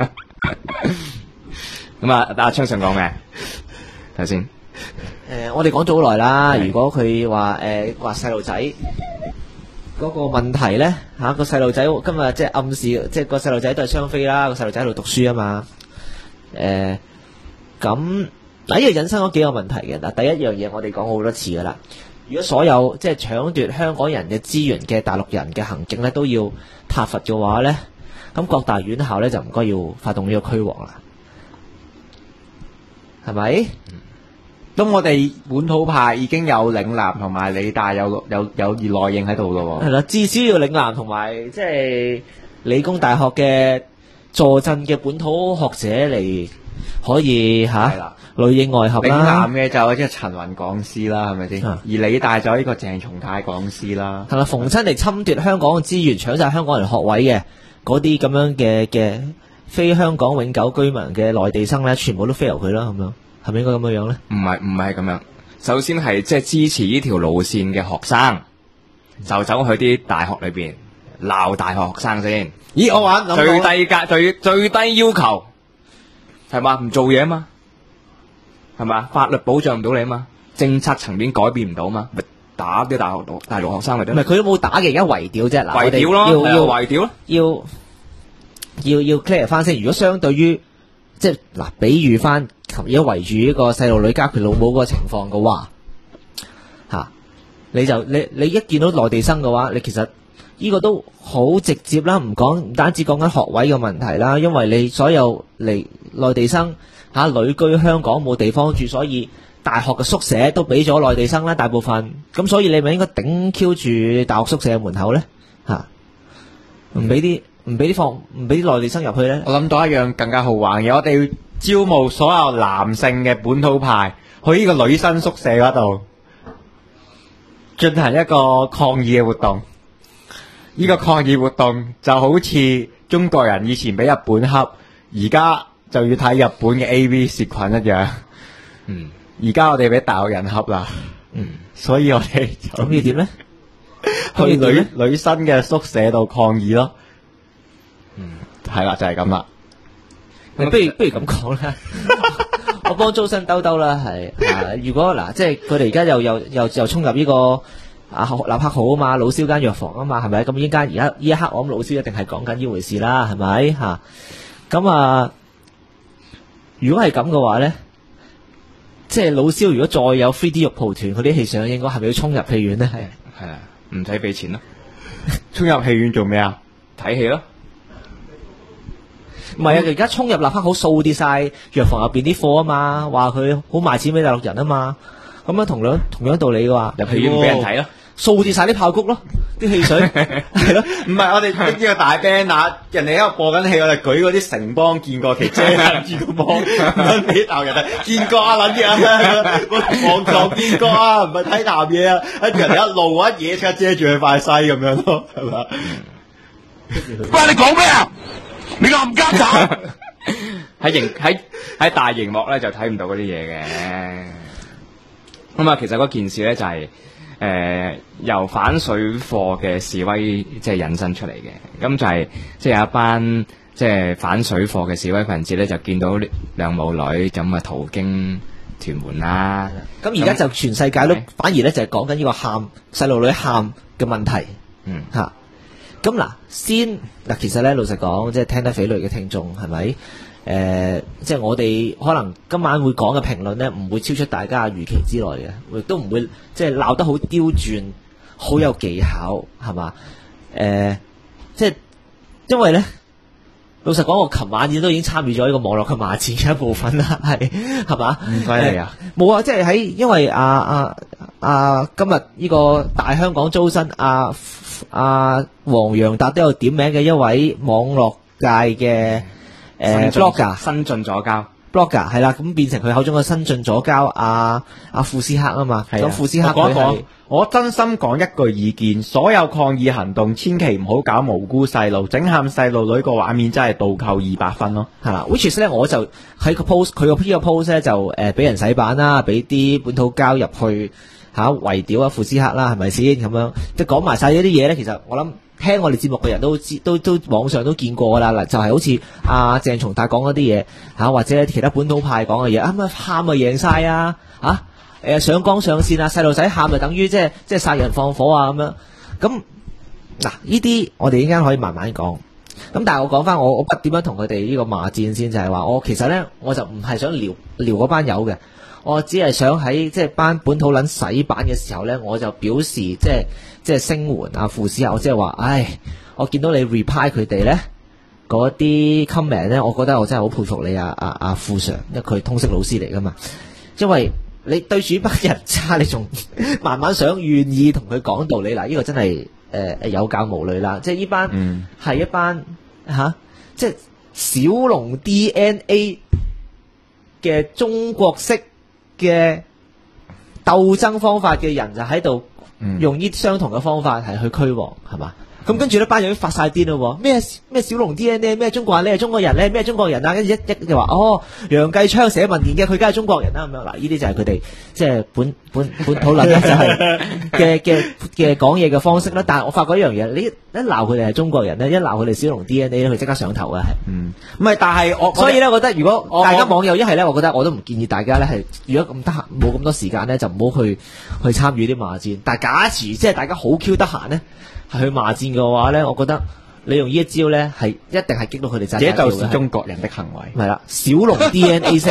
咁啊，阿昌想講咩？睇先。 我哋講咗好耐啦。如果佢話細路仔。嗰個問題咧個細路仔今日即係暗示，即係個細路仔都係雙非啦，個細路仔喺度讀書啊嘛。咁呢個引申咗幾個問題嘅。嗱，第一樣嘢我哋講好多次噶啦。如果所有即係搶奪香港人嘅資源嘅大陸人嘅行徑咧都要撻伐嘅話咧，咁各大院校咧就唔該要發動呢個驅蝗啦，係咪？ 咁我哋本土派已經有嶺南同埋理大有內應喺度咯喎。 係啦，至少要嶺南同埋即係理工大學嘅坐鎮嘅本土學者嚟可以內應外合啦。 嶺南嘅就即係陳雲講師啦，係咪先？而理大就呢個鄭松泰講師啦。 係啦，逢親嚟侵奪香港嘅資源，搶晒香港人學位嘅嗰啲咁樣嘅非香港永久居民嘅內地生咧，全部都 fail 佢啦，咁樣。係咪應該咁樣咧？ 唔係咁樣。首先係即係支持呢條路線嘅學生，就走去啲大學裏邊鬧大學學生先。 咦，我玩最低要求係嘛？唔做嘢啊嘛，係嘛？法律保障唔到你啊嘛，政策層面改變唔到嘛，咪打啲大陸學生咪得。 唔係佢都冇打嘅，而家圍屌啫。 圍屌咯，要圍屌咯， 要 clear 翻先。如果相對於即係嗱，比喻翻而家圍住呢個細路女加佢老母嗰個情況嘅話，你一見到內地生嘅話，你其實呢個都好直接啦，唔單止講緊學位嘅問題啦，因為你所有嚟內地生旅居香港冇地方住，所以大學嘅宿舍都俾咗內地生啦，大部分。咁所以你咪應該頂 Q 住大學宿舍嘅門口咧嚇，唔俾啲內地生入去咧。 我諗到一樣更加好玩嘅，我哋要招募所有男性嘅本土派去呢個女生宿舍嗰度進行一個抗議嘅活動。呢個抗議活動就好似中國人以前俾日本恰，而家就要睇日本嘅 AV 舌菌一樣。而家我哋俾大陸人恰啦。所以我哋就咁要點咧？ 去女生嘅宿舍度抗議咯。係啦，就係咁啦。 不如咁講啦，我幫周身兜兜啦，係如果嗱，即係佢哋而家又衝入呢個立克號啊嘛，老蕭間藥房啊嘛，係咪？咁而家呢一刻，我諗老蕭一定係講緊呢回事啦，係咪嚇？咁如果係咁嘅話咧，即係老蕭如果再有 3D 肉蒲團，佢啲戲上映，應該係咪要衝入戲院咧？ 係啊，唔使俾錢咯， 衝入戲院做咩啊？ 睇戲咯。 唔係啊！而家衝入立克好掃跌晒藥房入邊啲貨啊嘛，話佢好賣錢俾大陸人啊嘛，咁樣同樣道理嘅話， 入戲院唔俾人睇咯， 掃跌晒啲炮谷咯，啲汽水係咯， 唔係我哋呢個大 banner，人哋喺度播緊戲，我哋舉嗰啲城邦見過旗遮住個芒，唔俾大陸人睇，見過啊撚啲啊，網球見過啊，唔係睇鹹嘢啊，跟住人哋一路一嘢即刻遮住佢塊西咁樣咯，係嘛？ 喂，你講咩啊？你個冚家鏟喺大熒幕咧就睇唔到嗰啲嘢嘅。咁其實嗰件事咧就係由反水貨嘅示威即係引申出嚟嘅。咁就係即係有一班即係反水貨嘅示威分子咧，就見到兩母女咁途經屯門啦。 咁而家就全世界都反而咧就係講緊呢個細路女喊嘅問題。嚇。咁其實咧老實講，即係聽得匪類嘅聽眾係咪？即係我哋可能今晚會講嘅評論咧，唔會超出大家預期之內嘅，亦都唔會即係鬧得好刁鑽、好有技巧，係嘛？即係因為咧，老實講，我琴晚都已經參與咗呢個網絡嘅罵戰嘅一部分啦，係嘛？ 唔該你啊！ 冇啊，即係因為今日呢個大香港租新黃洋達都有點名嘅一位網絡界嘅blogger 新進左膠 blogger 係啦，咁變成佢口中嘅新進左膠庫斯克啊嘛。咁庫斯克我講，我真心講一句意見，所有抗議行動千祈唔好搞無辜細路，整喊細路女個畫面真係倒扣200分咯。 係啦 ，which is 咧，我就喺個 post 佢個 post 咧就俾人洗版啦，俾啲本土膠入去圍屌庫斯克啦，係咪先咁樣？即係講埋晒呢啲嘢咧，其實我諗聽我哋節目嘅人都網上都見過啦。嗱，就係好似鄭松泰講嗰啲嘢或者其他本土派講嘅嘢，喊啊贏晒啊上綱上線啊，細路仔喊就等於即係殺人放火啊咁樣。咁嗱，呢啲我哋依家可以慢慢講。咁但係我講翻我不點樣同佢哋呢個罵戰先，就係話我其實咧我就唔係想撩嗰班友嘅。我只係想喺即係班本土撚洗版嘅時候咧，我就表示即係聲援庫斯克，我即係話，我見到你 reply 佢哋咧嗰啲 comment 咧，我覺得我真係好佩服你富 Sir，因為佢通識老師嚟噶嘛。因為你對住班人渣，你仲慢慢想願意同佢講道理嗱，呢個真係有教無類啦。即係呢班係一班即係小龍 DNA 嘅中國式嘅鬥爭方法嘅人，就喺度用呢相同嘅方法係去驅王，係嘛？咁跟住呢班人都發晒癲咯，咩小龍 DNA 咩中國人，你係中國人咧，咩中國人啊？跟住一就話楊繼昌寫文言嘅，佢梗係中國人啦咁樣。嗱，呢啲就係佢哋即係本土論咧，就係嘅講嘢嘅方式啦。但係我發覺一樣嘢，你一鬧佢哋係中國人咧，一鬧佢哋小龍 DNA 咧，佢即刻上頭嘅係。 唔係，但係所以咧，我覺得如果大家網友一係咧，我覺得我都唔建議大家咧係，如果咁得閒冇咁多時間咧，就唔好去參與啲罵戰。但係假設即係大家好 Q 得閒咧，係去罵戰嘅話咧，我覺得你用呢一招咧係一定係激到佢哋。這就是中國人的行為。係啦，小龍 DNA 式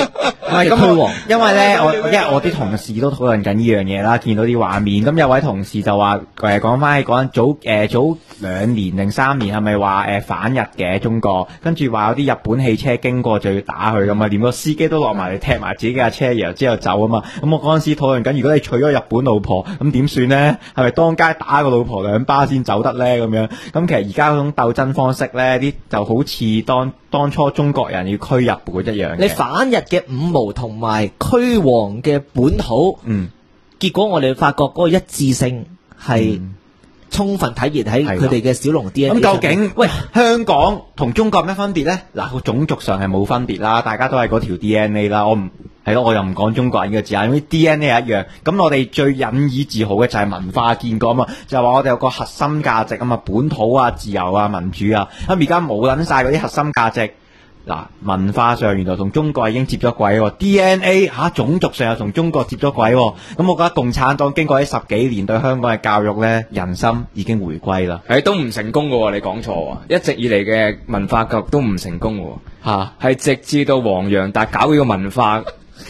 係咁，因為咧，因為我啲同事都討論緊呢樣嘢啦，見到啲畫面，咁有位同事就話講翻起嗰陣早2年定3年係咪話反日嘅中國，跟住話有啲日本汽車經過就要打佢咁啊，連個司機都落埋嚟踢埋自己架車，然後之後走啊嘛。咁我嗰陣時討論緊，如果你娶咗日本老婆，咁點算呢？係咪當街打個老婆2巴先走得呢？咁樣咁其實而家嗰種鬥爭方式呢，啲就好似當初中國人要驅日本一樣嘅。 你反日嘅五毛同埋驅黃嘅本土，結果我哋發覺嗰個一致性係充分體現喺佢哋嘅小龍 DNA。 咁究竟喂香港同中國有咩分別呢？嗱，個種族上係冇分別啦，大家都係嗰條 DNA 啦。我又唔講中國人嘅字眼，因為 DNA 係一樣。咁我哋最引以自豪嘅就係文化建國啊嘛，就係話我哋有個核心價值啊嘛，本土啊、自由啊、民主啊。咁而家冇撚晒嗰啲核心價值。嗱，文化上原來同中國已經接咗軌喎 ，DNA 種族上又同中國接咗軌喎。咁我覺得共產黨經過呢10幾年對香港嘅教育咧，人心已經回歸啦。 都唔成功嘅喎，你講錯喎，一直以嚟嘅文化教育都唔成功喎，係直至到黃洋達搞呢個文化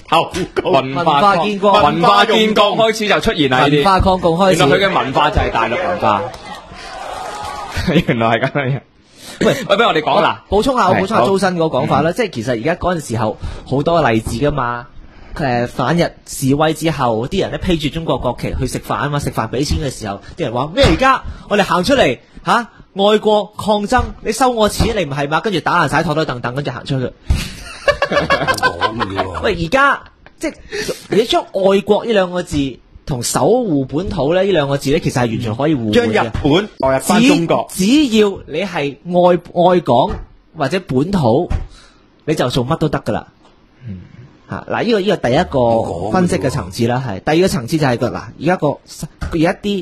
建國開始就出現啦， 文化抗共開始， 原來佢嘅文化就係大陸文化，原來係咁樣。喂，俾我哋講啦， 補充下周生嗰個講法啦，即係其實而家嗰陣時候好多例子噶嘛，反日示威之後，啲人咧披住中國國旗去食飯啊嘛，食飯俾錢嘅時候，啲人話咩？而家我哋行出嚟愛國抗爭，你收我錢你唔係嘛？跟住打爛晒台台凳凳，跟住行出去。喂，而家即係你將愛國呢兩個字同守護本土咧，呢兩個字咧，其實係完全可以互換嘅。 將日本代入翻中國， 只要你係愛港或者本土，你就做乜都得噶啦。嗱，呢個第一個分析嘅層次啦，係第二個層次就係而家啲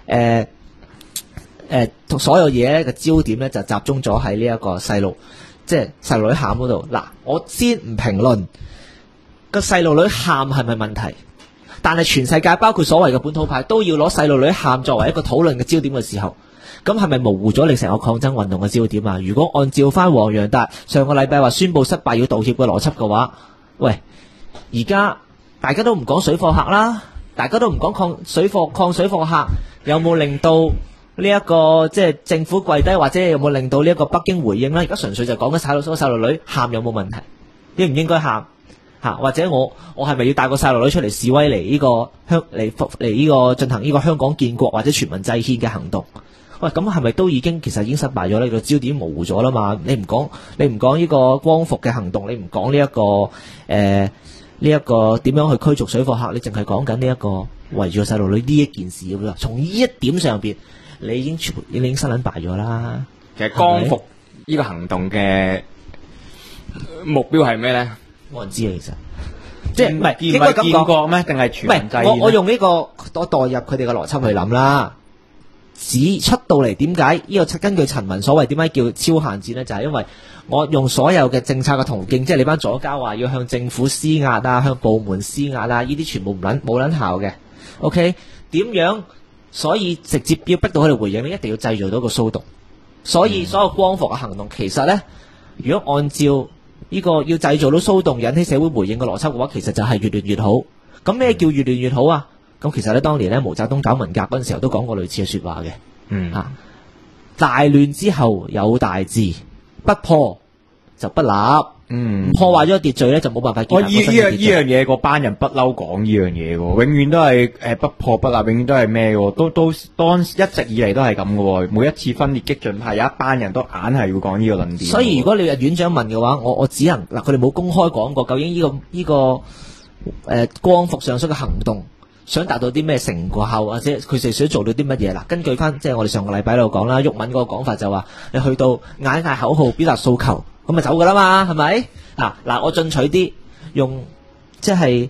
所有嘢咧嘅焦點咧就集中咗喺呢一個細路，即係細路女喊嗰度。嗱，我先唔評論個細路女喊係咪問題。但係全世界包括所謂嘅本土派都要攞細路女喊作為一個討論嘅焦點嘅時候，咁係咪模糊咗你成個抗爭運動嘅焦點啊？如果按照翻黃洋達上個禮拜話宣佈失敗要道歉嘅邏輯嘅話，喂，而家大家都唔講水貨客啦，大家都唔講抗水貨客，有冇令到呢一個即係政府跪低，或者有冇令到呢一個北京回應呢？而家純粹就講緊細路女喊有冇問題，應唔應該喊？或者我係咪要帶個細路女出嚟示威嚟呢個進行呢個香港建國或者全民制憲嘅行動？喂，咁係咪都其實已經失敗咗呢？個焦點模糊咗啦嘛？你唔講呢個光復嘅行動，你唔講呢一個點樣去驅逐水貨客，你淨係講緊呢一個圍住個細路女呢一件事咁啦。從呢一點上邊，你已經失撚敗咗啦。 其實光復呢個行動嘅目標係咩呢？ 冇人知啊，其實即係唔係應該建國咩？定係全民制憲？ 我用呢個我代入佢哋嘅邏輯去諗啦。指出到嚟點解呢個根據陳文所謂點解叫超限戰呢？就係因為我用所有嘅政策嘅途徑，即係你班左膠話要向政府施壓啊，向部門施壓啊，呢啲全部冇撚效嘅。OK， 點樣？所以直接要逼到佢哋回應，你一定要製造到個騷動。所以所有光復嘅行動，其實呢，如果按照呢個要製造到騷動引起社會回應嘅邏輯嘅話，其實就係越亂越好。咁咩叫越亂越好啊？咁其實咧，當年咧毛澤東搞文革嗰陣時候都講過類似嘅說話嘅。大亂之後有大治，不破就不立。破壞咗秩序咧就冇辦法建立新嘅秩序。 呢樣嘢嗰班人不嬲講呢樣嘢喎，永遠都係不破不立，永遠都係咩喎？都當一直以嚟都係咁嘅喎。每一次分裂激進派有一班人都硬係要講呢個論點。 所以如果你係院長問嘅話，我只能嗱，佢哋冇公開講過究竟呢個光復上述嘅行動想達到啲咩成果後，或者佢哋想做到啲乜嘢啦？根據翻即係我哋上個禮拜喺度講啦，毓民嗰個講法就話，你去到嗌口號表達訴求，咁咪走噶啦嘛，係咪？嗱，我進取啲，用即係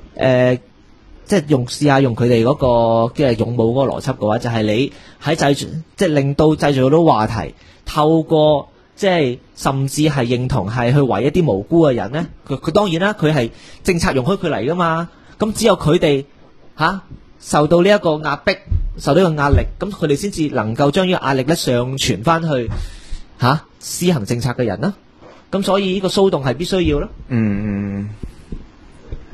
試下用佢哋嗰個即係勇武嗰個邏輯嘅話，就係你喺即係令到製造到話題，透過即係甚至係認同係去為一啲無辜嘅人咧，佢當然啦，佢係政策容許佢嚟噶嘛，咁只有佢哋受到呢一個壓迫，受到呢個壓力，咁佢哋先至能夠將呢個壓力咧上傳翻去施行政策嘅人啦。咁所以呢個騷動係必須要咯。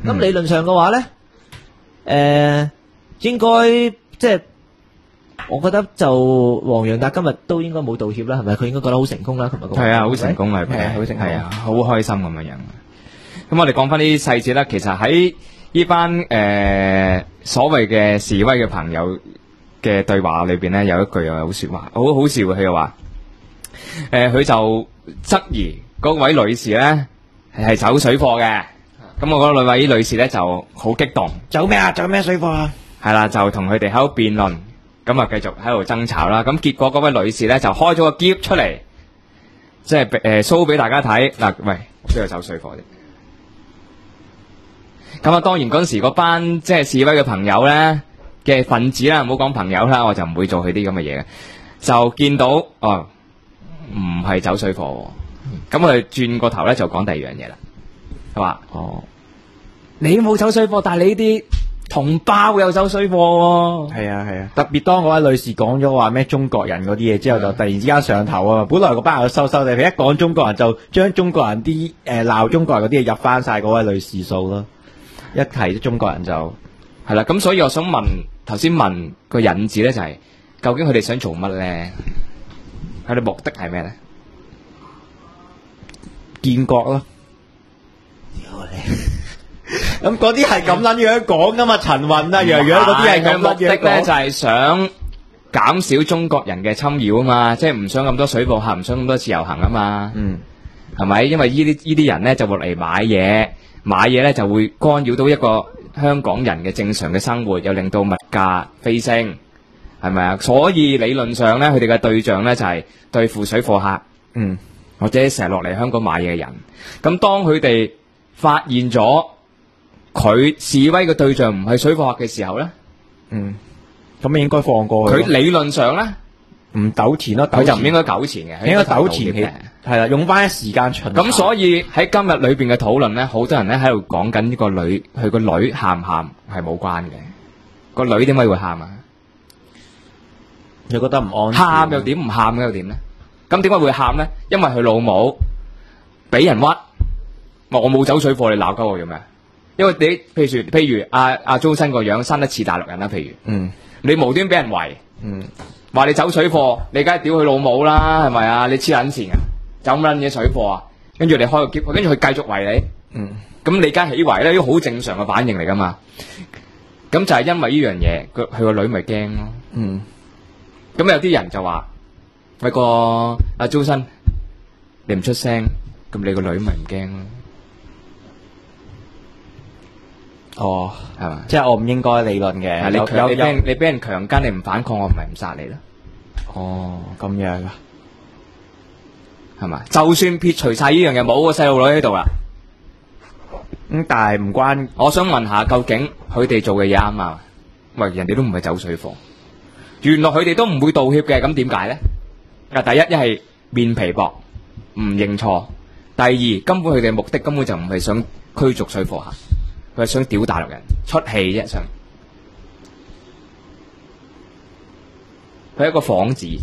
咁理論上嘅話咧，應該即係我覺得就黃洋達今日都應該冇道歉啦，係咪？佢應該覺得好成功啦，琴日個係啊，好成功啦， 係啊，好成功， 係啊，好開心咁樣樣。咁我哋講翻啲細節啦，其實喺呢班所謂嘅示威嘅朋友嘅對話裏邊咧，有一句又好説話，好好笑嘅，佢又話佢就質疑嗰位女士咧係走水貨嘅。咁我嗰位女士咧就好激動， 走咩啊？走咩水貨啊？ 係啦，就同佢哋喺度辯論，咁啊繼續喺度爭吵啦。咁結果嗰位女士咧就開咗個篋出嚟，即係show 俾大家睇嗱，喂，邊度走水貨啫？咁啊，當然嗰陣時嗰班即係示威嘅朋友咧嘅分子啦，唔好講朋友啦，我就唔會做佢啲咁嘅嘢嘅。就見到哦，唔係走水貨喎，咁佢轉個頭咧就講第二樣嘢啦。係嘛？哦，你冇走水貨，但係你啲同胞有走水貨喎。 係啊係啊，特別當嗰位女士講咗話咩中國人嗰啲嘢之後，就突然之間上頭啊！本來嗰班人收地，佢一講中國人就將中國人啲鬧中國人嗰啲嘢入翻晒嗰位女士數咯。一提中國人就係啦，咁所以我想問頭先問個引子咧，就係究竟佢哋想做乜咧？佢哋目的係咩咧？ 建國咯。咁嗰啲係咁撚樣講噶嘛？陳雲啊、楊洋嗰啲係咁撚樣講。 目的咧就係想減少中國人嘅侵擾啊嘛，即係唔想咁多水貨客，唔想咁多自由行啊嘛。嗯，係咪？因為呢啲人咧就會嚟買嘢咧就會干擾到一個香港人嘅正常嘅生活，又令到物價飛升，係咪啊？所以理論上咧，佢哋嘅對象咧就係對付水貨客，或者成日落嚟香港買嘢嘅人。咁當佢哋發現咗佢示威嘅對象唔係水貨客嘅時候咧， 咁應該放過佢。 佢理論上咧唔糾纏咯， 佢就唔應該糾纏嘅， 應該糾纏嘅，係啦，用翻時間循環。 咁所以喺今日裏邊嘅討論咧，好多人咧喺度講緊呢個女，佢個女喊唔喊係冇關嘅。個女點解會喊啊？ 你覺得唔安？ 喊又點？唔喊又點咧？咁點解會喊咧？因為佢老母俾人屈，我冇走水貨，你鬧鳩我做咩？因為你譬如阿周生個樣生得似大陸人啦，譬如，你無端俾人圍，話你走水貨，你梗係屌佢老母啦，係咪啊？你黐撚線啊，走乜撚嘢水貨啊？跟住你開個篋，跟住佢繼續圍你，咁你梗係起圍咧，呢個好正常嘅反應嚟噶嘛。咁就係因為呢樣嘢，佢個女咪驚咯。咁有啲人就話：喂，阿周生，你唔出聲，咁你個女咪唔驚咯。 哦， 係嘛？ 即係我唔應該理論嘅。 你俾人強姦，你唔反抗，我唔係唔殺你咯。 哦，咁樣噶， 係嘛？就算撇除晒呢樣嘢，冇個細路女喺度啦。 但係唔關。我想問下，究竟佢哋做嘅嘢啱啊？喂，人哋都唔係走水貨，原來佢哋都唔會道歉嘅，咁點解咧？第一係面皮薄，唔認錯；第二，根本佢哋目的根本就唔係想驅逐水貨客。佢係想屌大陸人出氣啫，想佢係一個幌子。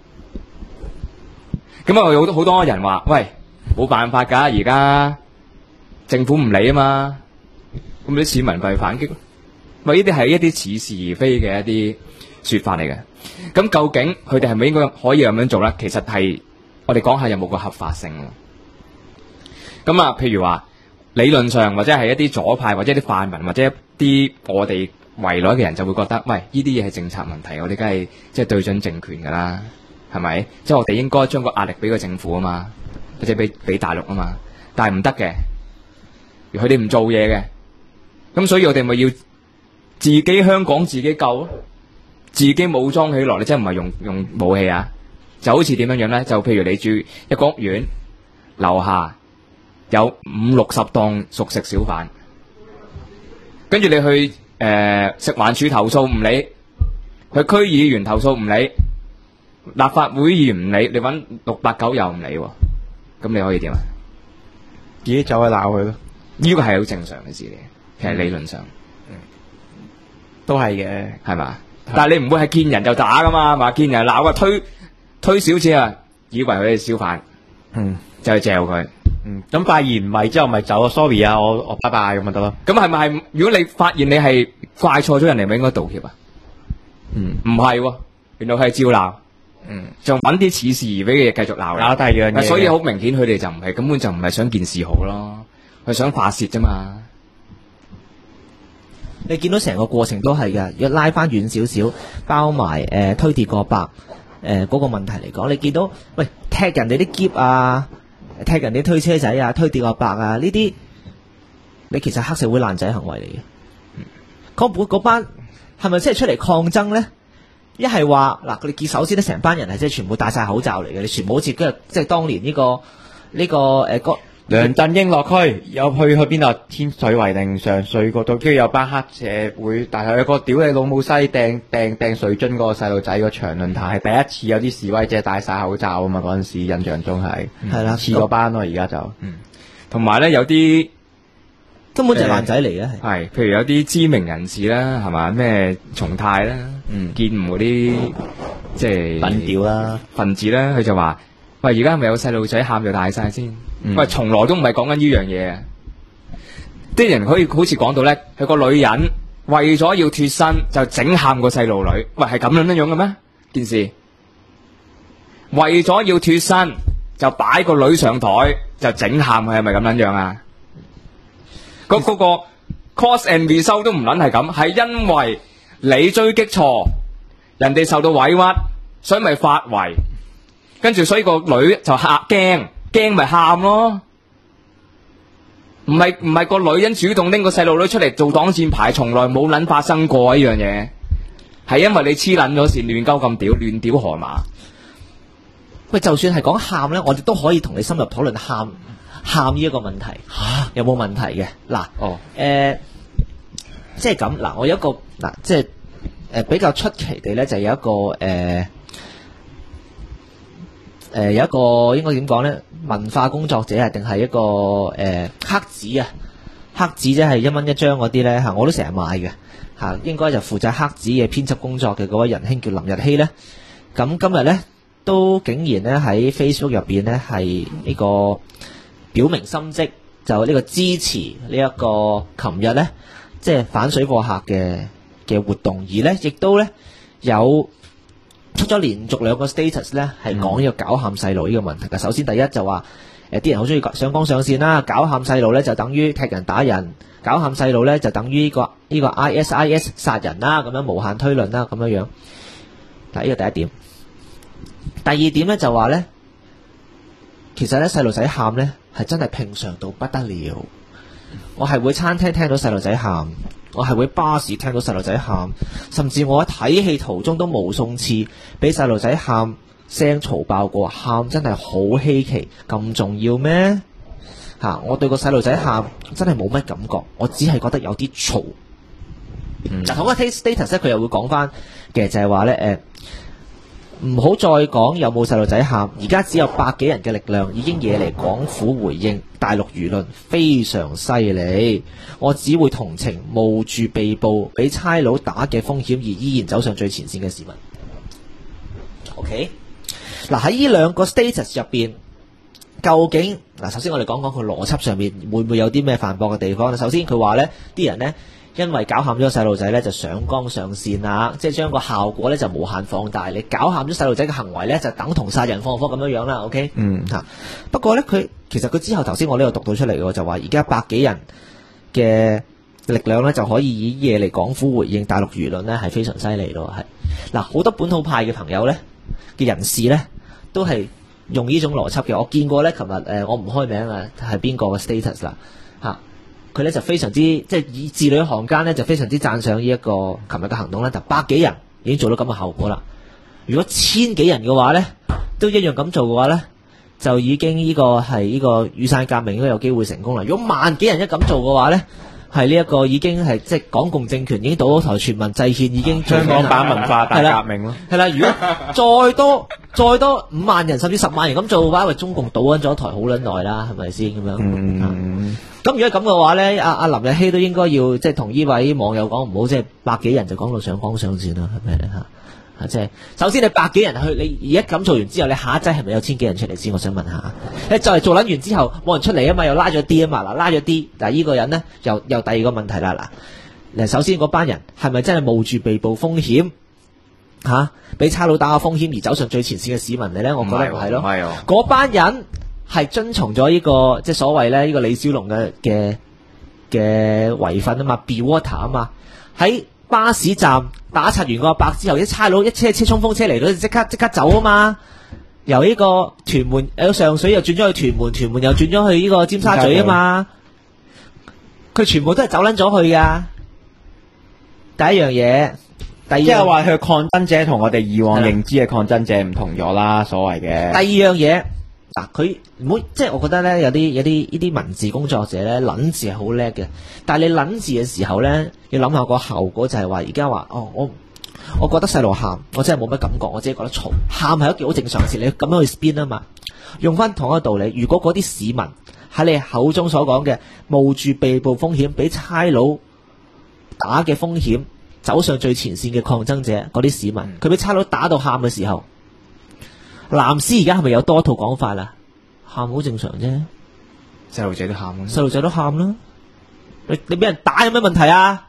咁啊，有好多人話：喂，冇辦法㗎，而家政府唔理啊嘛，咁啲市民咪反擊咯。咪呢啲係一啲似是而非嘅一啲説法嚟嘅。咁究竟佢哋係咪應該可以咁樣做咧？其實係我哋講下有冇個合法性。咁啊，譬如話。理論上或者係一啲左派或者啲泛民或者一啲我哋圍內嘅人就會覺得，喂，呢啲嘢係政策問題，我哋梗係即係對準政權噶啦，係咪？即係我哋應該將個壓力俾個政府啊嘛，或者俾大陸啊嘛，但係唔得嘅，佢哋唔做嘢嘅，咁所以我哋咪要自己香港自己救咯，自己武裝起來，你真係唔係用武器啊？就好似點樣樣咧？就譬如你住一個屋苑樓下。有50-60檔熟食小販，跟住你去食環署投訴唔理，去區議員投訴唔理，立法會議員唔理，你揾689又唔理喎，咁你可以點啊？自己走去鬧佢咯，呢個係好正常嘅事嚟，其實理論上，都係嘅，係嘛？但係你唔會係見人就打噶嘛，係嘛？見人鬧啊，推小姐啊，以為佢係小販，就去嚼佢。 咁發現唔係之後咪走，sorry 啊，我拜拜咁咪得咯。 咁係咪如果你發現你係怪錯咗人哋，咪應該道歉啊？唔係喎，原來係照鬧。仲揾啲似是而非嘅嘢繼續鬧你。 第二樣嘢， 所以好明顯佢哋就唔係根本就唔係想件事好咯，佢想發泄啫嘛。 你見到成個過程都係㗎，要拉翻遠少少，包埋推跌過百嗰個問題嚟講，你見到喂踢人哋啲篋啊，踢人哋推車仔啊，推跌過百啊，呢啲你其實黑社會爛仔行為嚟嘅。嗰班係咪真係出嚟抗爭咧？一係話嗱，佢哋見首先咧，成班人係即係全部戴晒口罩嚟嘅，你全部好似即係當年呢個梁振英落區有去邊度？天水圍定上水嗰度，跟住有班黑社會，但係有個屌你老母西掟水樽嗰個細路仔個長論壇，係第一次有啲示威者戴晒口罩啊嘛！嗰陣時印象中係啦， 似嗰班咯，而家就同埋咧有啲根本就係爛仔嚟嘅， 係譬如有啲知名人士啦，係嘛咩松泰啦，見唔嗰啲即係笨屌啦分子啦，佢就話：喂，而家係咪有細路仔喊就大晒先？喂，從來都唔係講緊呢樣嘢啊！啲人可以好似講到咧，佢個女人為咗要脫身就整喊個細路女，喂，係咁樣嘅咩？件事為咗要脫身就擺個女上台就整喊，係咪咁樣啊？嗰個 cause and result 都唔撚係咁，係因為你追擊錯，人哋受到委屈，所以咪發圍，跟住所以個女就驚咪喊咯，唔係個女人主動拎個細路女出嚟做擋箭牌，從來冇撚發生過呢樣嘢，係因為你黐撚咗線亂鳩咁屌，亂屌河馬。 喂，就算係講喊咧，我哋都可以同你深入討論喊呢一個問題，有冇問題嘅？嗱，即係咁嗱，我有一個嗱，即係比較出奇地咧，就有一個有一個應該點講咧？文化工作者啊，定係一個黑紙啊？黑紙即係1蚊1張嗰啲咧嚇，我都成日買嘅嚇。應該就負責黑紙嘅編輯工作嘅嗰位仁兄叫林日曦咧。咁今日咧都竟然咧喺 Facebook 入邊咧係呢個表明心跡，就呢個支持呢一個琴日咧即係反水貨客嘅活動，而咧亦都咧有出咗連續2個 status 咧，係講呢個搞喊細路呢個問題嘅。首先第一就話啲人好中意上綱上線啦，搞喊細路咧就等於踢人打人，搞喊細路咧就等於呢個 ISIS 殺人啦，咁樣無限推論啦，咁樣樣。嗱，呢個第一點。第二點咧就話咧，其實咧細路仔喊咧係真係平常到不得了。我係會餐廳聽到細路仔喊，我係會巴士聽到細路仔喊，甚至我喺睇戲途中都無數次俾細路仔喊聲嘈爆過。喊真係好稀奇，咁重要咩？我對個細路仔喊真係冇乜感覺，我只係覺得有啲嘈。嗱，同一個 status 咧，佢又會講翻嘅就係話咧唔好再講有冇細路仔喊，而家只有百幾人嘅力量已經惹嚟廣府回應，大陸輿論非常犀利。我只會同情冒住被捕、俾差佬打嘅風險而依然走上最前線嘅市民。OK， 嗱，喺呢2個 status 入邊，究竟嗱，首先我哋講講佢邏輯上面會唔會有啲咩反駁嘅地方呢？首先佢話呢啲人呢，因為搞喊咗細路仔咧，就上綱上線啦，即係將個效果咧就無限放大。你搞喊咗細路仔嘅行為咧，就等同殺人放火咁樣樣啦。OK，不過咧，其實佢之後頭先我呢度讀到出嚟嘅，就話而家百幾人嘅力量咧，就可以以嘢嚟廣府回應大陸輿論咧，係非常犀利咯。係嗱，好多本土派嘅朋友咧嘅人士咧，都係用呢種邏輯嘅。我見過咧，琴日我唔開名啊，係邊個嘅 status 啦嚇。佢咧就非常之即係以字裏行間咧就非常之讚賞呢一個琴日嘅行動咧，就百幾人已經做到咁嘅效果啦。如果千幾人嘅話咧，都一樣咁做嘅話咧，就已經呢個係呢個雨傘革命應該有機會成功啦。如果萬幾人一咁做嘅話咧，係呢一個已經係即係港共政權已經倒咗台，全民制憲已經香港版文化大革命咯。 係啦，如果再多5萬人甚至10萬人咁做嘅話，因為中共倒緊咗台好撚耐啦，係咪先咁樣？咁如果咁嘅話咧，阿林日曦都應該要即係同呢位網友講，唔好即係百幾人就講到上綱上線啦，係咪嚇？ 即係首先你百幾人去，你而家咁做完之後，你下一劑係咪有千幾人出嚟先？我想問下，你就係做撚完之後冇人出嚟啊嘛，又拉咗啲啊嘛，嗱拉咗啲，但係呢個人咧又第二個問題啦嗱，首先嗰班人係咪真係冒住被捕風險嚇，俾差佬打個風險而走上最前線嘅市民嚟咧？我覺得唔係咯，嗰班人係遵從咗呢個即係所謂咧呢個李小龍嘅遺訓啊嘛 ，be water 啊嘛，喺巴士站打柒完個阿伯之後，一差佬一車衝鋒車嚟到，即刻走啊嘛！由呢個屯門上水又轉咗去屯門，屯門又轉咗去呢個尖沙咀啊嘛！佢全部都係走撚咗去噶。第一樣嘢， 即係話佢抗爭者同我哋以往認知嘅抗爭者唔同咗啦，所謂嘅。 第二樣嘢。嗱，佢唔好即係我覺得咧，有啲呢啲文字工作者咧，撚字係好叻嘅。但係你撚字嘅時候咧，要諗下個後果就係話，而家話我覺得細路喊，我真係冇乜感覺，我自己覺得嘈，喊係一件好正常嘅事，你咁樣去 spin 啊嘛。用翻同一個道理，如果嗰啲市民喺你口中所講嘅冒住被捕風險、俾差佬打嘅風險，走上最前線嘅抗爭者，嗰啲市民，佢俾差佬打到喊嘅時候。藍絲而家係咪有多套講法啦？喊好正常啫， 細路仔都喊， 細路仔都喊啦。你俾人打有咩問題啊？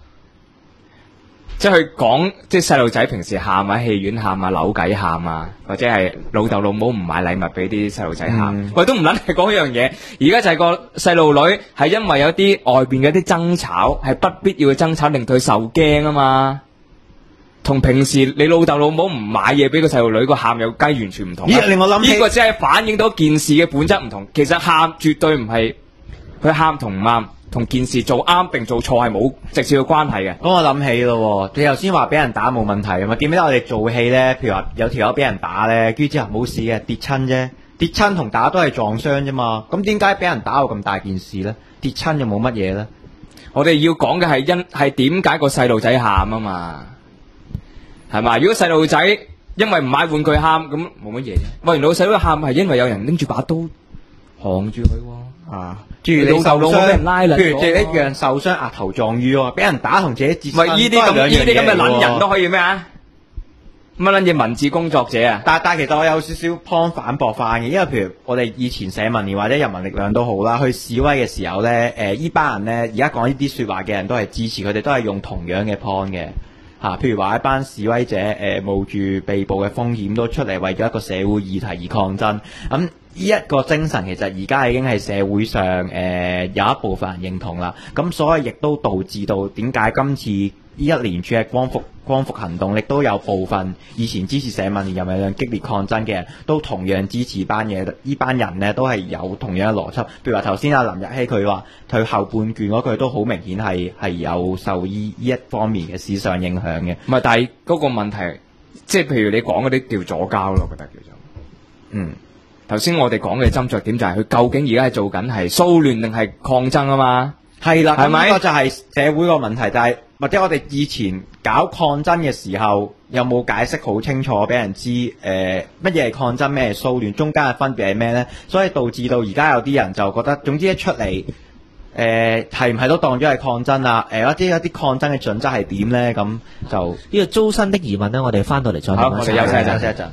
即係佢講，即係細路仔平時喊喺戲院喊啊、扭計喊啊，或者係老豆老母唔買禮物俾啲細路仔喊，喂都唔撚係講一樣嘢。而家就係個細路女係因為有啲外邊嘅啲爭吵，係不必要嘅爭吵，令佢受驚啊嘛。同平時你老豆老母唔買嘢俾個細路女個喊有雞完全唔同。 令我諗起呢個只係反映到件事嘅本質唔同。其實喊絕對唔係佢喊同唔啱，同件事做啱定做錯係冇直接嘅關係嘅。 咁我諗起咯，你頭先話俾人打冇問題啊嘛？記唔記得我哋做戲咧？譬如話有條友俾人打咧，跟住之後冇事嘅，跌親啫，跌親同打都係撞傷啫嘛。咁點解俾人打到咁大件事咧？跌親又冇乜嘢咧？ 我哋要講嘅係點解個細路仔喊啊嘛？係嘛？如果細路仔因為唔買玩具喊，咁冇乜嘢啫。喂，原來個細路喊係因為有人拎住把刀扛住佢喎。 啊，譬如你受傷，譬如即係一樣受傷額頭撞瘀喎，俾人打同自己截身， 呢啲咁嘅撚人都可以咩啊？乜撚嘢文字工作者啊？ 但係其實我有少少 point 反駁翻嘅，因為譬如我哋以前社民連或者人民力量都好啦，去示威嘅時候咧，呢班人咧而家講呢啲説話嘅人都係支持佢哋，都係用同樣嘅 point 嘅。譬如話一班示威者冒住被捕嘅風險都出嚟為咗一個社會議題而抗爭，咁呢一個精神其實而家已經係社會上有一部分人認同啦，咁所以亦都導致到點解今次呢一連串嘅光復行動，亦都有部分以前支持社民連人民力量激烈抗爭嘅人都同樣支持班嘢，呢班人呢都係有同樣嘅邏輯。譬如話頭先阿林日曦佢話佢後半段嗰句都好明顯係有受呢一方面嘅思想影響嘅。 唔係，但係嗰個問題，即係譬如你講嗰啲叫左膠咯，我覺得叫做頭先我哋講嘅斟酌點就係佢究竟而家係做緊係騷亂定係抗爭啊嘛？ 係啦， 係咪？ 呢個就係社會個問題，但係或者我哋以前搞抗爭嘅時候，有冇解釋好清楚俾人知乜嘢係抗爭，咩係騷亂，中間嘅分別係咩呢？所以導致到而家有啲人就覺得，總之一出嚟係唔係都當咗係抗爭啦？一啲抗爭嘅準則係點呢？咁就呢個租身的疑問呢，我哋翻到嚟再好，我哋休息一陣。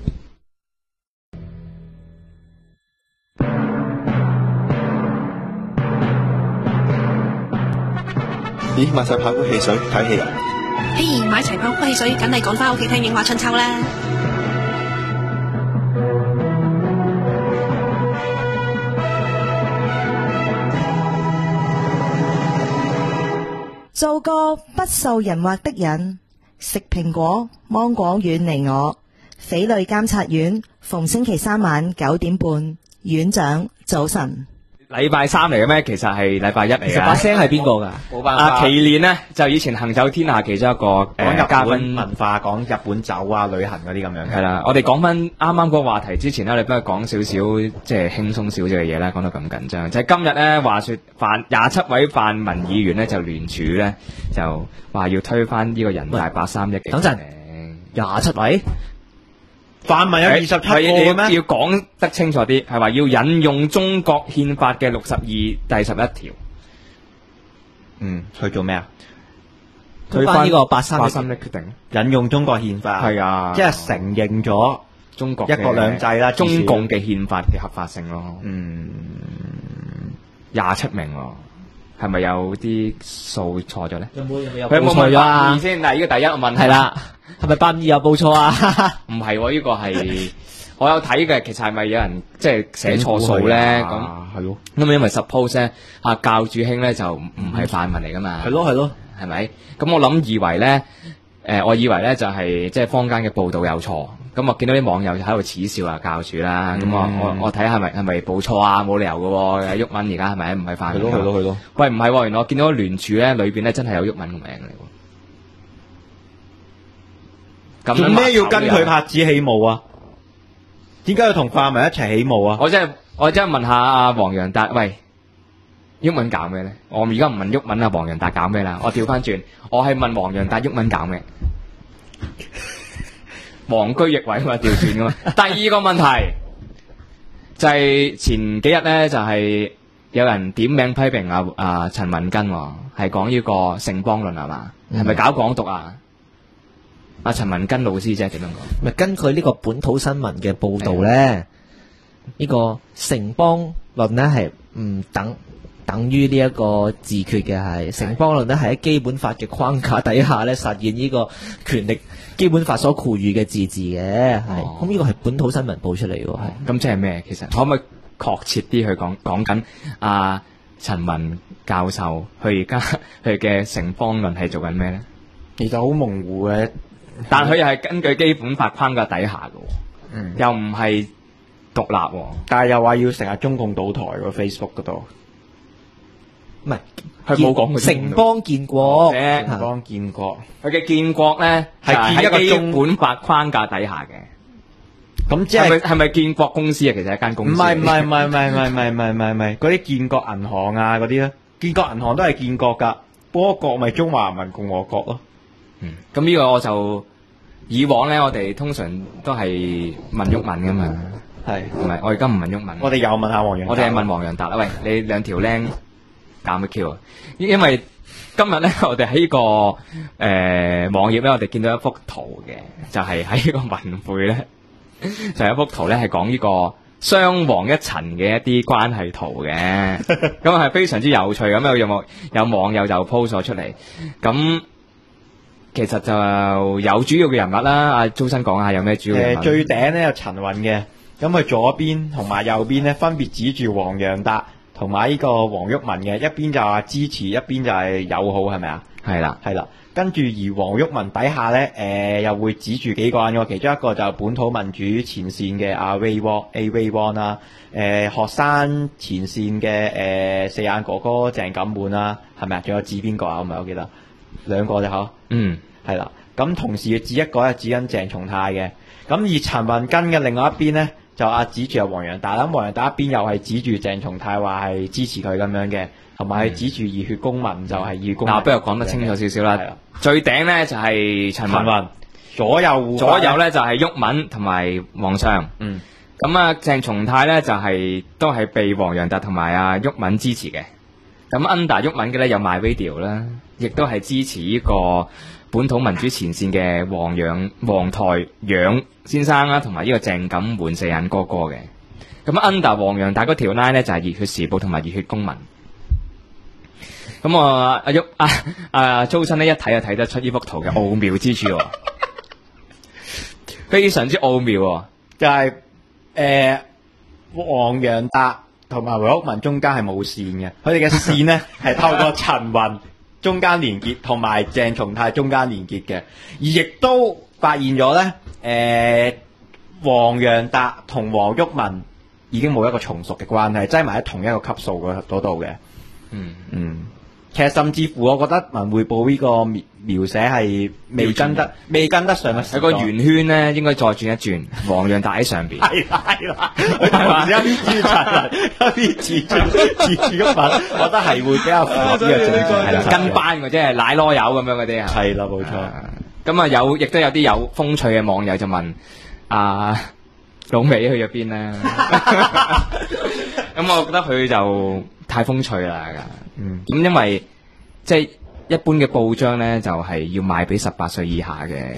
咦，買晒炮谷汽水睇戲啊！ 嘿，買齊炮谷汽水，梗係趕翻屋企聽影畫春秋啦！ 做個不受人劃的人，食蘋果芒果遠離我。匪類監察院逢星期三晚9點半，院長早晨。 禮拜三嚟嘅咩？其實係禮拜一嚟嘅。 其實把聲係邊個㗎？ 冇辦法。 麒麟呢，就以前行走天下其中一個講日本文化，講日本酒啊、旅行嗰啲咁樣。 係啦，我哋講翻啱啱個話題之前呢，你不如講少少即係輕鬆少少嘅嘢啦，講到咁緊張。就係今日呢，話說27位泛民議員呢，就聯署呢，就話要推翻呢個人大831嘅。 等陣，27位。 泛民有27個嘅咩？ 要講得清楚啲，係話要引用中國憲法嘅62第11條。 去做咩啊？ 推翻呢個八三嘅決定， 引用中國憲法， 係啊， 即係承認咗中國一國兩制啦， 中共嘅憲法嘅合法性咯。27名喎。係咪有啲數錯咗咧？ 有冇佢有冇問82先？嗱，呢個第一個問題係啦，係咪82有報錯啊？ 唔係喎，呢個係我有睇嘅。其實係咪有人即係寫錯數咧？咁係咯。 咁因為 suppose 咧，教主兄咧就唔係泛民嚟噶嘛。 係咯， 係咪？咁我以為咧，我以為咧就係即係坊間嘅報道有錯。咁我見到啲網友就喺度恥笑教主啦，咁我睇下係咪報錯啊？冇理由嘅喎，毓民而家係咪唔係泛民？ 係咯。 喂，唔係喎，原來我見到聯署咧，裏邊咧真係有毓民個名嚟喎。 做咩要跟佢拍子起舞啊？點解要同泛民一齊起舞啊？ 我真係問下阿黃洋達，喂，毓民搞咩咧？我而家唔問毓民啊，黃洋達搞咩啦？我調翻轉，我係問黃洋達毓民搞咩？黃居易位嘛，調轉噶嘛。第二個問題就係前幾日咧，就係有人點名批評阿陳文根，係講呢個城邦論係嘛？係咪搞港獨啊？阿陳文根老師啫，點樣講？ 咪根據呢個本土新聞嘅報導咧，呢個城邦論咧係唔等於呢一個自決嘅，係城邦論咧係喺基本法嘅框架底下咧實現呢個權力基本法所賦予嘅自治嘅，係咁呢個係本土新聞報出嚟嘅，係咁即係咩？其實可唔可以確切啲去講緊阿陳文教授佢而家佢嘅城邦論係做緊咩咧？ 其實好模糊嘅， 但佢又係根據基本法框架底下嘅，又唔係獨立， 但係又話要成日中共倒台喎 Facebook 嗰度。 唔係， 佢冇講過城邦建國， 城邦建國， 佢嘅建國咧係建一個基本法框架底下嘅。 咁即係咪建國公司啊？其實係一間公司。 唔係，嗰啲建國銀行啊嗰啲咧，建國銀行都係建國㗎，不過國咪中華人民共和國咯。 咁呢個我就以往咧，我哋通常都係問毓民㗎嘛。 係， 唔係？我而家唔問毓民。 我哋又問下黃洋達。 我哋係問黃洋達啦。喂，你兩條僆搞乜 Q 啊？因為今日咧，我哋喺呢個網頁咧，我哋見到一幅圖嘅，就係喺呢個文匯咧，就係一幅圖咧，係講呢個雙黃一塵嘅一啲關係圖嘅，咁係非常之有趣。咁有網友就 post 咗出嚟，咁其實就有主要嘅人物啦。阿周生講下有咩主要人物？ 最頂咧有陳雲嘅，咁佢左邊同埋右邊咧分別指住黃洋達同埋呢個黃毓民嘅，一邊就話支持，一邊就係友好，係咪啊？ 係啦。 跟住而黃毓民底下咧，又會指住幾個人喎，其中一個就係本土民主前線嘅阿 Ray Wong 啦，學生前線嘅四眼哥哥鄭錦滿啦，係咪啊？仲有指邊個啊？我唔係好記得，兩個啫嗬。係啦。咁同時指一個係指緊鄭松泰嘅，咁而陳文根嘅另外一邊咧，就指住阿黃洋達啦，黃洋達一邊又係指住鄭松泰話係支持佢咁樣嘅，同埋係指住熱血公民就係熱血公民。 嗱，不如講得清楚少少啦。最頂咧就係陳文， 左右咧就係毓民同埋皇上。咁啊，鄭松泰咧就都係被黃洋達同埋阿毓民支持嘅。咁 under 毓民嘅咧有 MyRadio 啦，亦都係支持呢個本土民主前線嘅黃台仰先生啦，同埋呢個鄭錦滿四眼哥哥嘅。咁 under 黃洋達嗰條 line 咧就係熱血時報同埋熱血公民。咁阿周生咧一睇就睇得出呢幅圖嘅奧妙之處，非常之奧妙。 就係黃洋達同埋黃毓民中間係冇線嘅，佢哋嘅線呢係透過陳雲中間連結，同埋鄭松泰中間連結嘅，而亦都發現咗咧，黃洋達同黃毓民已經冇一個從屬嘅關係，擠埋喺同一個級數嗰度嘅。其實甚至乎，我覺得文匯報呢個描寫係未跟得上嘅。 喺個圓圈咧，應該再轉一轉，黃洋達喺上邊。 係啦，佢同時一邊指住陳雲，一邊指住毓民，我覺得係會比較符合呢個政治，係啦， 跟班嘅啫，係奶囉柚咁樣嗰啲啊。 係啦，冇錯。 咁啊亦都有啲有風趣嘅網友就問老美去咗邊咧？咁我覺得佢就太風趣啦。咁因為即係一般嘅報章咧就係要賣俾18歲以下嘅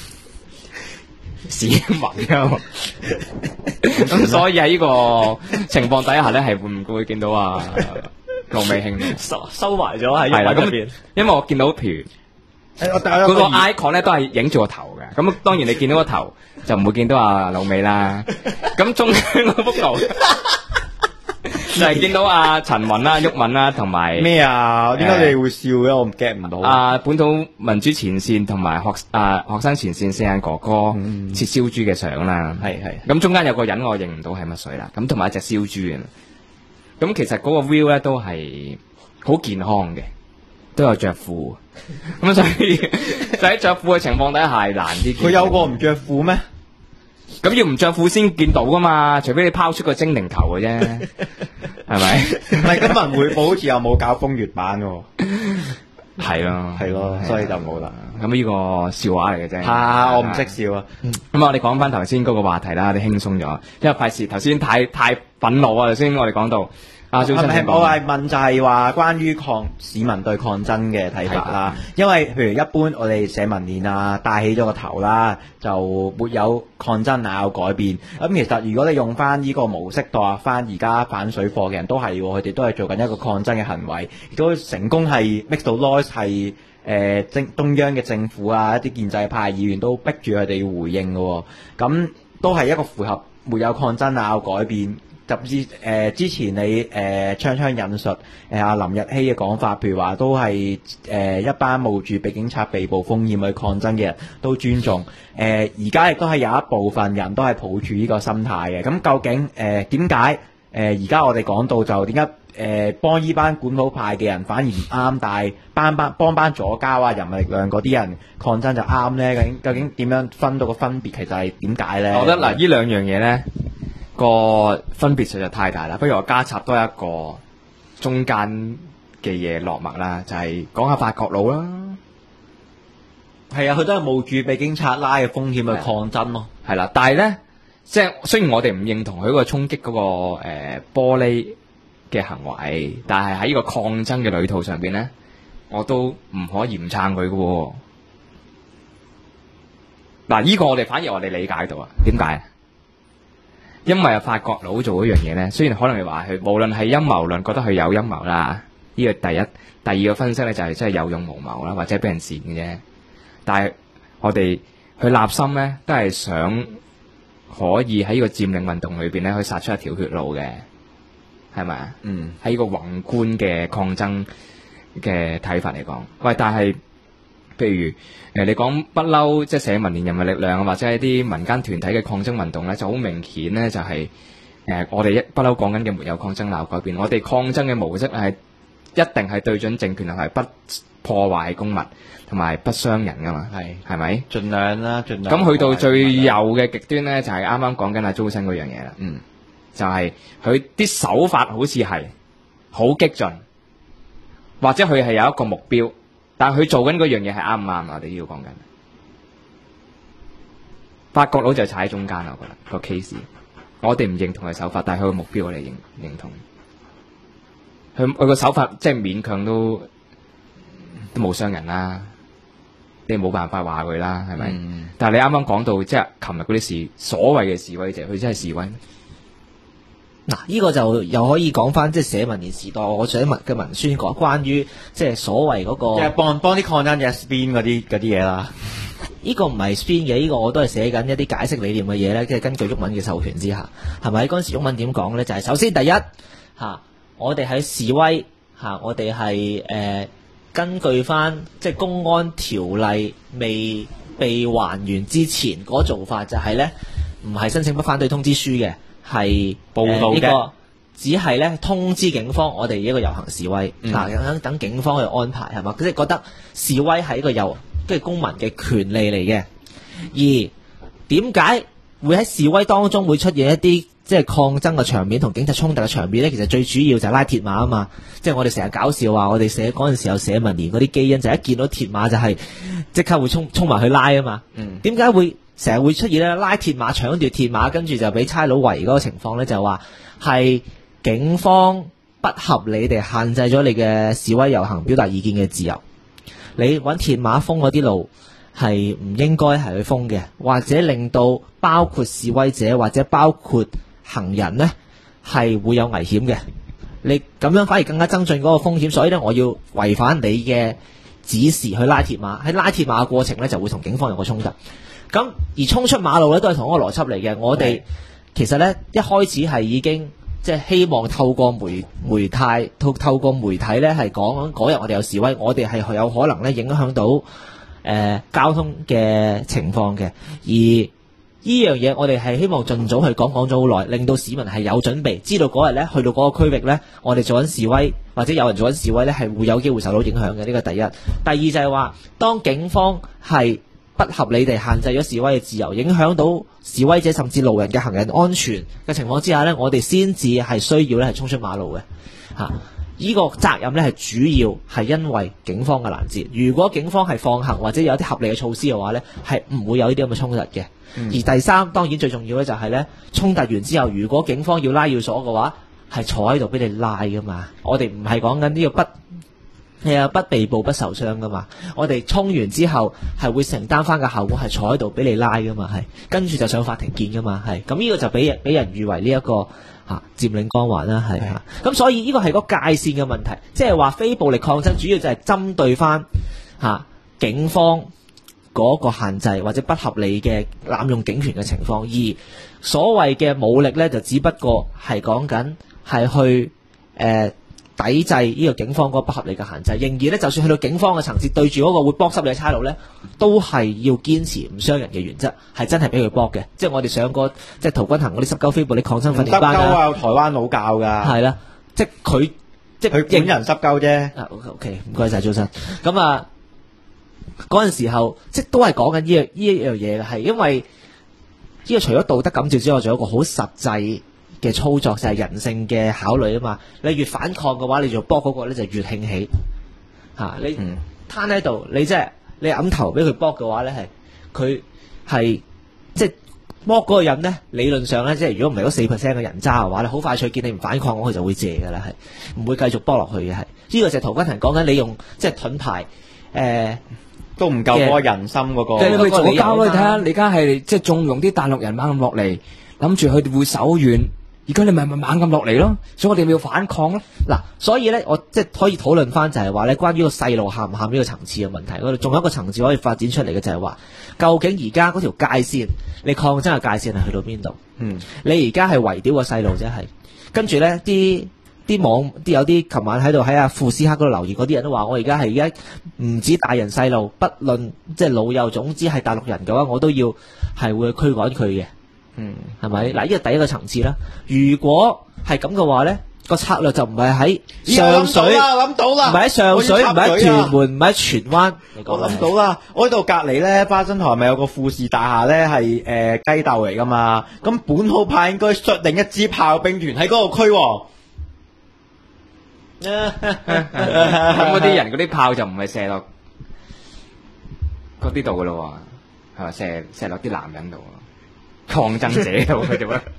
市民㗎。咁所以喺呢個情況底下咧，係會唔會見到啊盧美慶收埋咗喺係啦入邊？ 因為我見到譬如嗰個 icon 咧都係影住個頭嘅，咁當然你見到個頭就唔會見到阿柳美啦。咁中間嗰幅圖就係見到阿陳雲啦、毓民啦，同埋咩啊？點解你會笑嘅？我唔 get 唔到。 本土民主前線同埋學生前線四眼哥哥切燒豬嘅相啦。 係。 咁中間有個人我認唔到係乜水啦。咁同埋一隻燒豬嘅。咁其實嗰個 view 咧都係好健康嘅，都有着褲。咁所以就喺着褲嘅情況底下係難啲。 佢有個唔着褲咩？ 咁要唔着褲先見到噶嘛？除非你拋出個精靈球嘅啫，係咪？ 唔係今日匯報好似又冇搞風月版喎。 係咯， 所以就冇啦。 咁呢個笑話嚟嘅啫。 我唔識笑啊。 咁我哋講翻頭先嗰個話題啦，你輕鬆咗，因為費事頭先太憤怒啊！頭先我哋講到我係問就係話關於市民對抗爭嘅睇法啦。因為譬如一般我哋社民連啊帶起咗個頭啦，就沒有抗爭啊有改變。咁其實如果你用翻呢個模式代入翻而家反水貨嘅人都係，佢哋都係做緊一個抗爭嘅行為，亦都成功係 make 到 noise 係中央嘅政府啊一啲建制派議員都逼住佢哋要回應嘅。咁都係一個符合沒有抗爭啊有改變。甚至之前你槍引述阿林日曦嘅講法，譬如話都係一班冒住被警察被捕風險去抗爭嘅人都尊重。而家亦都係有一部分人都係抱住呢個心態嘅。咁究竟點解而家我哋講到就點解幫呢班本土派嘅人反而唔啱，但係幫班左膠啊人民力量嗰啲人抗爭就啱咧？究竟點樣分到個分別？其實係點解咧？ 我覺得嗱，呢兩樣嘢咧。個分別實在太大啦，不如我加插多一個中間嘅嘢落墨啦，就係講下法國佬啦。 係啊，佢都係冒住被警察拉嘅風險去抗爭咯。 係啦，但係咧，即係雖然我哋唔認同佢嗰個衝擊嗰個玻璃嘅行為，但係喺呢個抗爭嘅旅途上邊咧，我都唔可以唔撐佢嘅。嗱，呢個我哋反而我哋理解到啊，點解？因為法國佬做嗰樣嘢咧，雖然可能你話佢無論係陰謀論覺得佢有陰謀啦，呢個第一；第二個分析咧就係真係有勇無謀啦，或者俾人煽嘅啫。但係我哋去立心咧，都係想可以喺呢個佔領運動裏邊咧，去殺出一條血路嘅，係咪啊？喺呢個宏觀嘅抗爭嘅睇法嚟講，喂，但係譬如你講不嬲，即係社民連、人民力量或者係啲民間團體嘅抗爭運動咧，就好明顯咧，就係我哋不嬲講緊嘅沒有抗爭鬧改變。我哋抗爭嘅模式係一定係對準政權，係不破壞公物同埋不傷人噶嘛，係咪？盡量啦，盡量。咁去到最右嘅極端咧，就係啱啱講緊阿周生嗰樣嘢啦。就係佢啲手法好似係好激進，或者佢係有一個目標。但係佢做緊嗰樣嘢係啱唔啱啊？我哋要講緊，法國佬就踩喺中間啦。我覺得個 case， 我哋唔認同佢手法，但係佢個目標我哋認同。佢個手法即係勉強都冇傷人啦，你冇辦法話佢啦，係咪？但係你啱啱講到即係琴日嗰啲所謂嘅示威者，佢真係示威。 嗱，呢個就又可以講翻即係社民連時代我寫嘅文宣講關於即係所謂嗰個， 即係幫啲抗爭嘅 spin 嗰啲嘢啦。 呢個唔係 spin 嘅，呢個我都係寫緊一啲解釋理念嘅嘢咧，即係根據毓民嘅授權之下，係咪？嗰陣時毓民點講咧？就係首先第一我哋喺示威我哋係根據翻即係公安條例未被還原之前嗰做法，就係咧唔係申請不反對通知書嘅。係報道嘅，呢個只係咧通知警方，我哋一個遊行示威，等警方去安排係嘛？即係覺得示威係一個即係公民嘅權利嚟嘅。而點解會喺示威當中會出現一啲即係抗爭嘅場面同警察衝突嘅場面咧？其實最主要就係拉鐵馬啊嘛！即係我哋成日搞笑話，我哋寫嗰陣時候社民連嗰啲基因就一見到鐵馬就係即刻會衝埋去拉啊嘛！點解會成日會出現咧拉鐵馬搶奪鐵馬，跟住就俾差佬圍嗰個情況咧？就話係警方不合理地限制咗你嘅示威遊行表達意見嘅自由。 你揾鐵馬封嗰啲路係唔應該係去封嘅，或者令到包括示威者或者包括行人呢係會有危險嘅。你咁樣反而更加增進嗰個風險，所以咧我要違反你嘅指示去拉鐵馬。喺拉鐵馬嘅過程咧就會同警方有個衝突。咁而衝出馬路咧都係同一個邏輯嚟嘅。我哋其實咧一開始係已經即係希望透過媒體咧係講嗰日我哋有示威，我哋係有可能咧影響到交通嘅情況嘅。而呢樣嘢我哋係希望盡早去講咗好耐，令到市民係有準備，知道嗰日咧去到嗰個區域咧，我哋做緊示威或者有人做緊示威咧，係會有機會受到影響嘅。呢個第一。第二就係話，當警方係不合理地限制咗示威嘅自由，影響到示威者甚至路人嘅行人安全嘅情況之下咧，我哋先至係需要咧係衝出馬路嘅嚇。呢個責任咧係主要係因為警方嘅攔截。如果警方係放行或者有啲合理嘅措施嘅話咧，係唔會有呢啲咁嘅衝突嘅。而第三，當然最重要咧就係咧，衝突完之後，如果警方要拉要鎖嘅話，係坐喺度俾你拉噶嘛。我哋唔係講緊呢個不被捕不受傷噶嘛。我哋衝完之後係會承擔翻個後果，係坐喺度俾你拉噶嘛，係跟住就上法庭見噶嘛，係咁呢個就俾人譽為呢一個佔領光環啦，係咁所以呢個係個界線嘅問題，即係話非暴力抗爭主要就係針對翻警方嗰個限制或者不合理嘅濫用警權嘅情況，而所謂嘅武力呢，就只不過係講緊係去抵制呢個警方嗰個不合理嘅限制。仍然呢，就算去到警方嘅層次，對住嗰個會剝濕你嘅差佬呢，都係要堅持唔傷人嘅原則，係真係俾佢剝嘅。即係我哋上過即係陶君行嗰啲濕鳩非暴力抗爭訓練班啊，台灣老教㗎， 係啦，即係佢本人濕鳩啫。 OK， 唔該晒早晨。咁嗰陣時候，即都係講緊呢樣嘢嘅，係因為呢個除咗道德感召之外，仲有一個好實際嘅操作，就係人性嘅考慮啊嘛。你越反抗嘅話，你做搏嗰個咧就越興起你攤喺度，你即係你揞頭俾佢搏嘅話咧，佢係即係搏嗰個人咧，理論上咧，即係如果唔係嗰4% 嘅人渣嘅話咧，好快脆見你唔反抗，佢就會謝噶啦，係唔會繼續搏落去嘅。係呢個就係陶君行講緊，你用即係盾牌都唔夠嗰個人心嗰個。 即係你去左膠你睇下，你而家係即係縱容啲大陸人猛咁落嚟，諗住佢哋會手軟，而家你咪猛咁落嚟咯，所以我哋咪要反抗咯。 嗱，所以咧，我即係可以討論翻就係話咧，關於個細路喊唔喊呢個層次嘅問題，我哋仲有一個層次可以發展出嚟嘅就係話，究竟而家嗰條界線，你抗爭嘅界線係去到邊度？你而家係圍屌個細路啫，係跟住咧有啲琴晚喺度喺阿庫斯克嗰度留言嗰啲人都話，我而家唔止大人細路，不論即係老幼，總之係大陸人嘅話，我都要係會驅趕佢嘅。係咪？嗱，呢個第一個層次啦。如果係咁嘅話咧，個策略就唔係喺上水， 諗到啦， 唔係喺上水，唔係喺屯門，唔係喺荃灣。 我諗到啦，我呢度隔離咧，巴生台咪有個富士大廈咧，係雞竇嚟噶嘛。咁本土派應該率定一支炮兵團喺嗰個區喎。 咁嗰啲人嗰啲炮就唔係射落嗰啲度噶咯喎，係嘛？射落啲男人度，抗爭者度佢哋咩？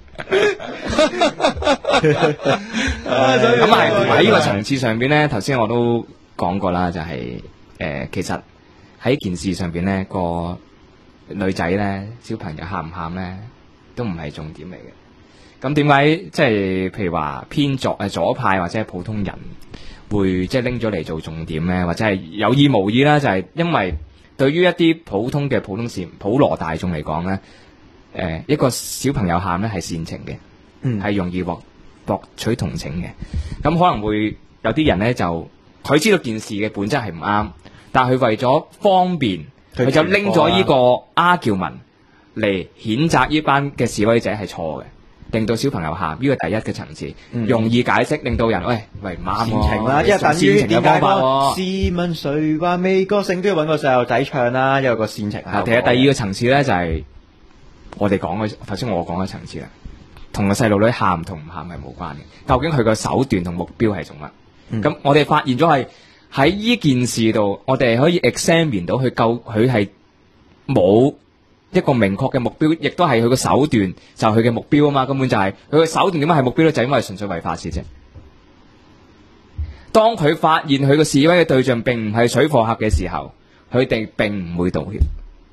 咁係喺呢個層次上邊咧，頭先我都講過啦，就係其實喺件事上邊咧，個女仔咧，小朋友喊唔喊咧，都唔係重點嚟嘅。咁點解即係譬如話偏左派或者係普通人會即係拎咗嚟做重點咧，或者係有意無意啦，就係因為對於一啲普通市民普羅大眾嚟講咧，一個小朋友喊咧係煽情嘅，係容易獲取同情嘅。咁可能會有啲人咧就佢知道件事嘅本質係唔啱，但係佢為咗方便，佢就拎咗呢個 argument 嚟譴責呢班嘅示威者係錯嘅。令到小朋友喊，呢個第一嘅層次，容易解釋，令到人喂唔啱喎。 煽情啦，因為等於點解試問誰話美國聖都要揾個細路仔唱啦，因為個煽情。 其實第二個層次咧就係我哋講嘅頭先我講嘅層次啦，同個細路女喊同唔喊係冇關嘅。究竟佢個手段同目標係做乜？咁我哋發現咗係喺呢件事度，我哋可以 examine 到佢係冇一個明確嘅目標，亦都係佢個手段就係佢嘅目標啊嘛，根本就係佢個手段點解係目標咧？就係因為純粹為發泄啫。 當佢發現佢個示威嘅對象並唔係水貨客嘅時候，佢哋並唔會道歉，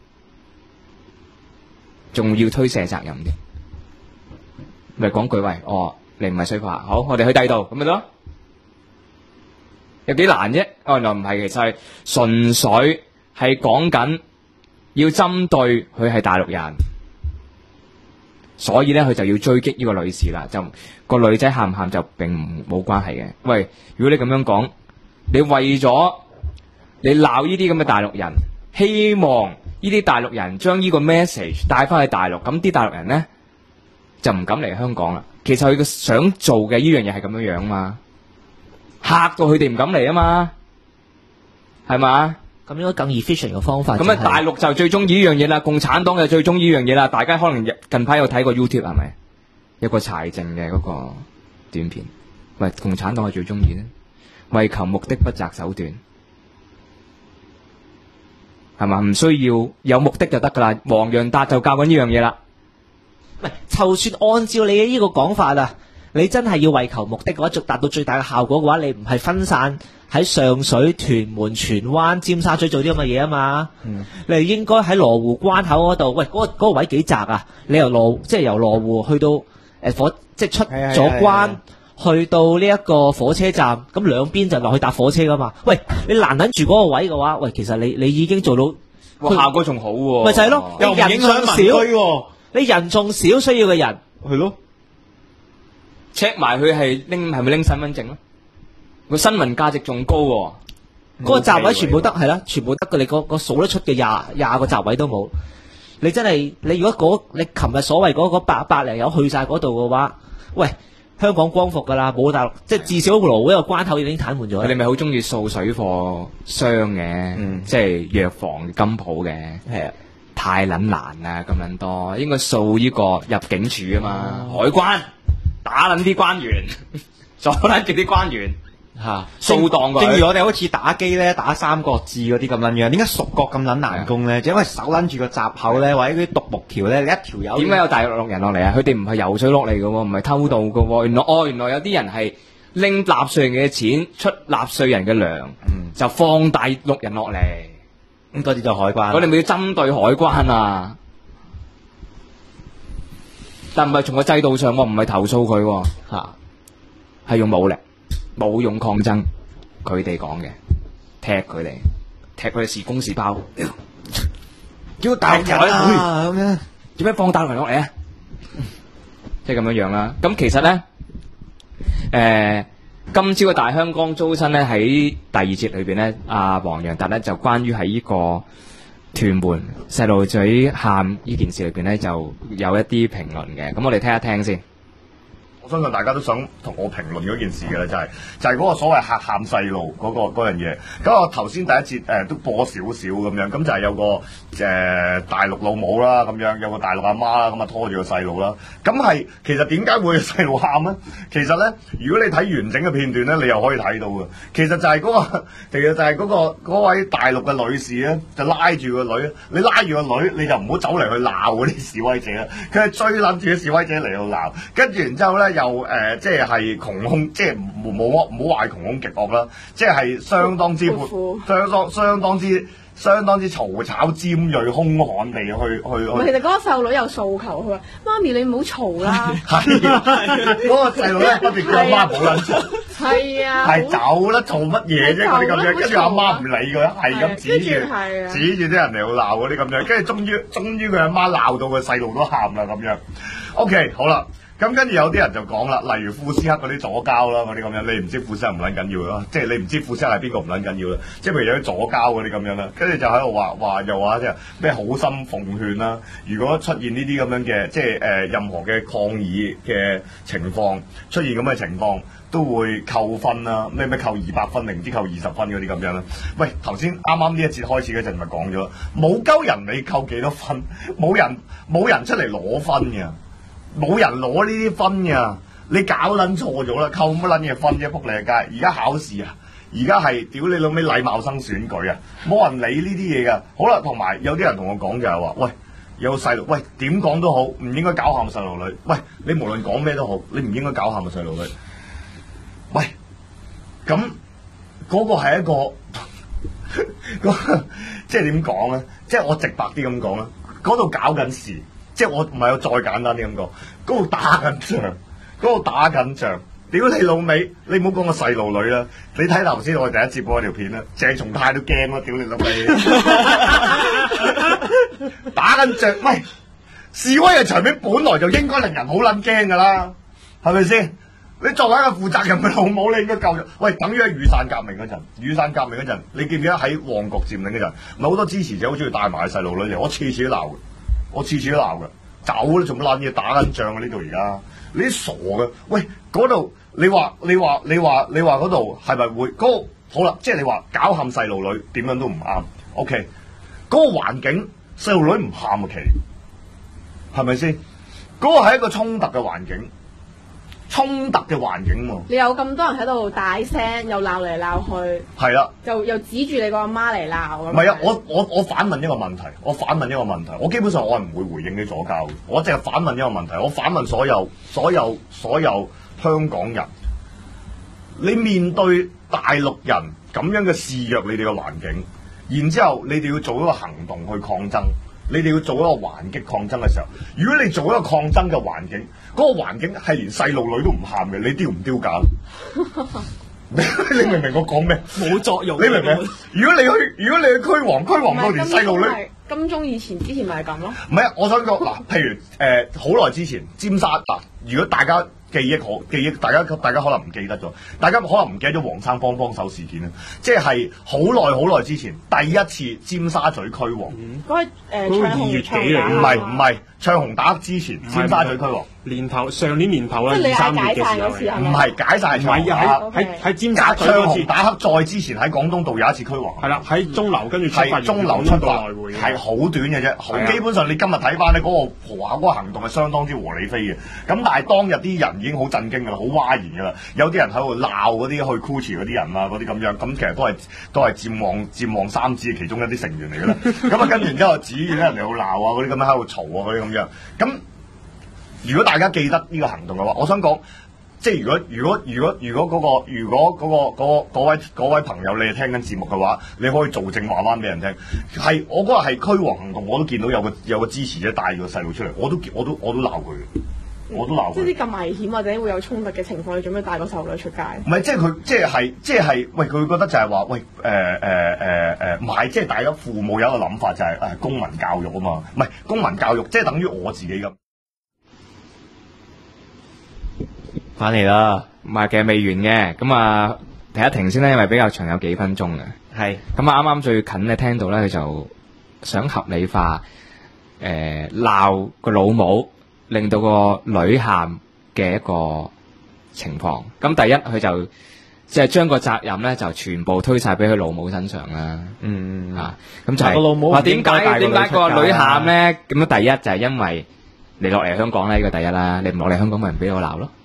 仲要推卸責任嘅。咪講句喂，你唔係水貨客，好，我哋去第二度咁咪得咯。有幾難啫？原來唔係，其實係純粹係講緊要針對佢係大陸人，所以咧佢就要追擊呢個女士啦。就個女仔喊唔喊就並冇關係嘅。喂，如果你咁樣講，你為咗你鬧呢啲咁嘅大陸人，希望呢啲大陸人將呢個 message 帶翻去大陸，咁啲大陸人咧就唔敢嚟香港啦。其實佢想做嘅呢樣嘢係咁樣樣嘛，嚇到佢哋唔敢嚟啊嘛，係嘛？ 咁應該更 efficient 嘅方法。 咁啊，大陸就最中意呢樣嘢啦，共產黨就最中意呢樣嘢啦。大家可能近排有睇過 YouTube 係咪？有個柴靜嘅嗰個短片，喂，共產黨係最中意咧，為求目的不擇手段，係嘛？唔需要有目的就得噶啦。黃洋達就教緊呢樣嘢啦。 唔係，就算按照你嘅呢個講法啊，你真係要為求目的嘅話，就達到最大嘅效果嘅話，你唔係分散喺上水、屯門、荃灣、尖沙咀做啲咁嘅嘢啊嘛。你係應該喺羅湖關口嗰度，喂，嗰個位幾窄啊？你由羅湖去到即係出咗關，去到呢一個火車站，咁兩邊就落去搭火車噶嘛。喂，你攔緊住嗰個位嘅話，喂，其實你已經做到， 效果仲好喎。 咪就係咯， 又唔影響民居喎。 你人仲少需要嘅人， 係咯 check 埋佢係咪拎身份證咯？個新聞價值仲高喎。 嗰個閘位全部得係啦，全部得嘅。你個數得出嘅廿個閘位都冇。你真係你如果你琴日所謂嗰百零友去晒嗰度嘅話，喂，香港光復噶啦，冇大陸，即係至少羅湖一個關口已經癱瘓咗。 佢哋咪好中意掃水貨商嘅，即係藥房金鋪嘅。係啊。太撚難啦，咁撚多，應該掃呢個入境處啊嘛，海關打撚啲關員，阻撚住啲關員嚇掃檔佢。 正如我哋好似打機咧，打三國志嗰啲咁撚樣，點解蜀國咁撚難攻咧？就因為手撚住個閘口咧，或者啲獨木橋咧，你一條友。 點解有大陸人落嚟啊？佢哋唔係游水落嚟嘅喎，唔係偷渡嘅喎。原來有啲人係拎納稅人嘅錢出納稅人嘅糧，就放大陸人落嚟。 咁嗰啲就海關， 我哋咪要針對海關啊！但唔係從個制度上，我唔係投訴佢嚇，係用武力，冇用抗爭。佢哋講嘅，踢佢哋時攻時爆，叫大陸人啊咁樣，做咩放大陸人落嚟啊？即係咁樣樣啦。咁其實咧，今朝嘅大香港租親咧喺第二節裏邊咧，阿黃洋達咧就關於喺呢個屯門細路仔喊呢件事裏邊咧，就有一啲評論嘅。咁我哋聽一聽先。 我相信大家都想同我評論嗰件事嘅啦，就係嗰個所謂嚇喊細路嗰樣嘢。咁我頭先第一節都播少少咁樣，咁就係有個大陸老母啦，咁樣有個大陸阿媽啦，咁啊拖住個細路啦。咁係其實點解會細路喊咧？其實咧，如果你睇完整嘅片段咧，你又可以睇到嘅。其實就係嗰位大陸嘅女士咧，就拉住個女，你拉住個女，你就唔好走嚟去鬧嗰啲示威者啦。佢係追撚住啲示威者嚟到鬧，跟住然之後咧。又即係窮兇，即係唔好話窮兇極惡啦，即係相當之相當之嘈吵尖鋭兇悍地去。 其實嗰個細路女有訴求，佢話：媽咪你唔好嘈啦。 係嗰個細路咧，不斷叫阿媽冇撚嘈。 係啊。係走啦，做乜嘢啫？嗰啲咁樣，跟住阿媽唔理佢，係咁指住啲人嚟到鬧嗰啲咁樣，跟住終於佢阿媽鬧到個細路都喊啦咁樣。OK， 好啦。咁跟住有啲人就講啦，例如庫斯克嗰啲左膠啦，嗰啲咁樣，你唔知庫斯克唔撚緊要啦，即係你唔知庫斯克係邊個唔撚緊要啦，即係譬如有啲左膠嗰啲咁樣啦，跟住就喺度話即係咩好心奉勸啦，如果出現呢啲咁樣嘅即係任何嘅抗議嘅情況出現咁嘅情況，都會扣分啦，咩扣200分定唔知扣20分嗰啲咁樣啦。喂，頭先啱呢一節開始嗰陣咪講咗，冇鳩人你扣幾多分，冇人出嚟攞分嘅。冇人攞呢啲分㗎，你搞撚錯咗啦，扣乜撚嘢分啫，仆你個街！而家考試啊，而家係屌你老味禮貌生選舉啊，冇人理呢啲嘢㗎。好啦，同埋有啲人同我講就係話，喂，有個細路，喂點講都好，唔應該搞喊細路女。喂，你無論講咩都好，你唔應該搞喊個細路女。喂，咁嗰個係一個即係點講咧？即係我直白啲咁講啦，嗰度搞緊事，即係我唔係我再簡單啲咁講，嗰度打緊仗，嗰度打緊仗。屌你老味，你唔好講個細路女啦！你睇頭先我哋第一節播嗰條片啦，鄭松泰都驚啦！屌你老味，打緊仗，喂，示威嘅場面本來就應該令人好撚驚噶啦，係咪先？你作為一個負責任嘅老母，你應該教育。喂，等於喺雨傘革命嗰陣，你記唔記得喺旺角佔領嗰陣，咪好多支持者好中意帶埋細路女嚟，我次次都鬧嘅，走啦，做乜撚嘢？打緊仗啊！呢度而家你啲傻嘅，喂，嗰度你話嗰度係咪會嗰個好啦？即係你話搞喊細路女點樣都唔啱。OK， 嗰個環境細路女唔喊啊，其係咪先？嗰個係一個衝突嘅環境。 你有咁多人喺度大聲，又鬧嚟鬧去， 係啦， 又指住你個阿媽嚟鬧。 唔係啊，我反問一個問題，我基本上我係唔會回應你左膠嘅，我淨係反問一個問題，我反問所有香港人，你面對大陸人咁樣嘅肆虐你哋嘅環境，然之後你哋要做一個行動去抗爭。你哋要做一個還擊抗爭嘅時候，如果你做一個抗爭嘅環境，嗰個環境係連細路女都唔喊嘅，你丟唔丟架？你明唔明我講咩？冇作用。你明唔明？如果你去驅黃到連細路女， 金鐘之前咪係咁咯。 唔係啊，我想講嗱，譬如好耐之前尖沙嗱，如果大家記憶，大家可能唔記得咗，大家可能唔記得咗黃生幫手事件啊，即係好耐之前第一次尖沙咀驅黃。 嗰個 2月幾嚟？唔係唱紅打黑之前，尖沙咀驅黃。 上年年頭啦，2、3月嘅時候。 唔係解晒唱紅打黑， 喺尖沙咀唱紅打黑再之前喺廣東道有一次驅黃。 係啦，喺鐘樓跟住係鐘樓出發來回，係好短嘅啫。基本上你今日睇翻咧嗰個行動係相當之和理非嘅。咁但係當日啲人已經好震驚㗎啦，好嘩然㗎啦。有啲人喺度鬧嗰啲去 Gucci 嗰啲人啊，嗰啲咁樣。咁其實都係佔旺三子嘅其中一啲成員嚟㗎啦。咁啊跟住然之後指住人哋喺度鬧啊，嗰啲咁樣喺度嘈啊，嗰啲咁樣。咁如果大家記得呢個行動嘅話，我想講，即係如果嗰位朋友你係聽緊節目嘅話，你可以做證話翻俾人聽。係我嗰日係驅黃行動，我都見到有個支持者帶住個細路出嚟，我都鬧佢，我都鬧佢。 即係啲咁危險或者會有衝突嘅情況，你做咩帶個細路女出街？ 唔係，即係佢，即係，喂，佢覺得就係話，喂，唔係，即係大家父母有一個諗法就係公民教育啊嘛，唔係公民教育，即係等於我自己咁。 翻嚟啦，唔係其實未完嘅，咁啊停一停先咧，因為比較長有幾分鐘嘅。係，咁啊啱啱最近咧聽到咧，佢就想合理化鬧個老母，令到個女喊嘅一個情況。咁第一佢就即係將個責任咧就全部推晒俾佢老母身上啦。咁就係個老母話點解個女喊咧？咁啊第一就係因為你落嚟香港咧，呢個第一啦，你唔落嚟香港咪唔俾我鬧咯。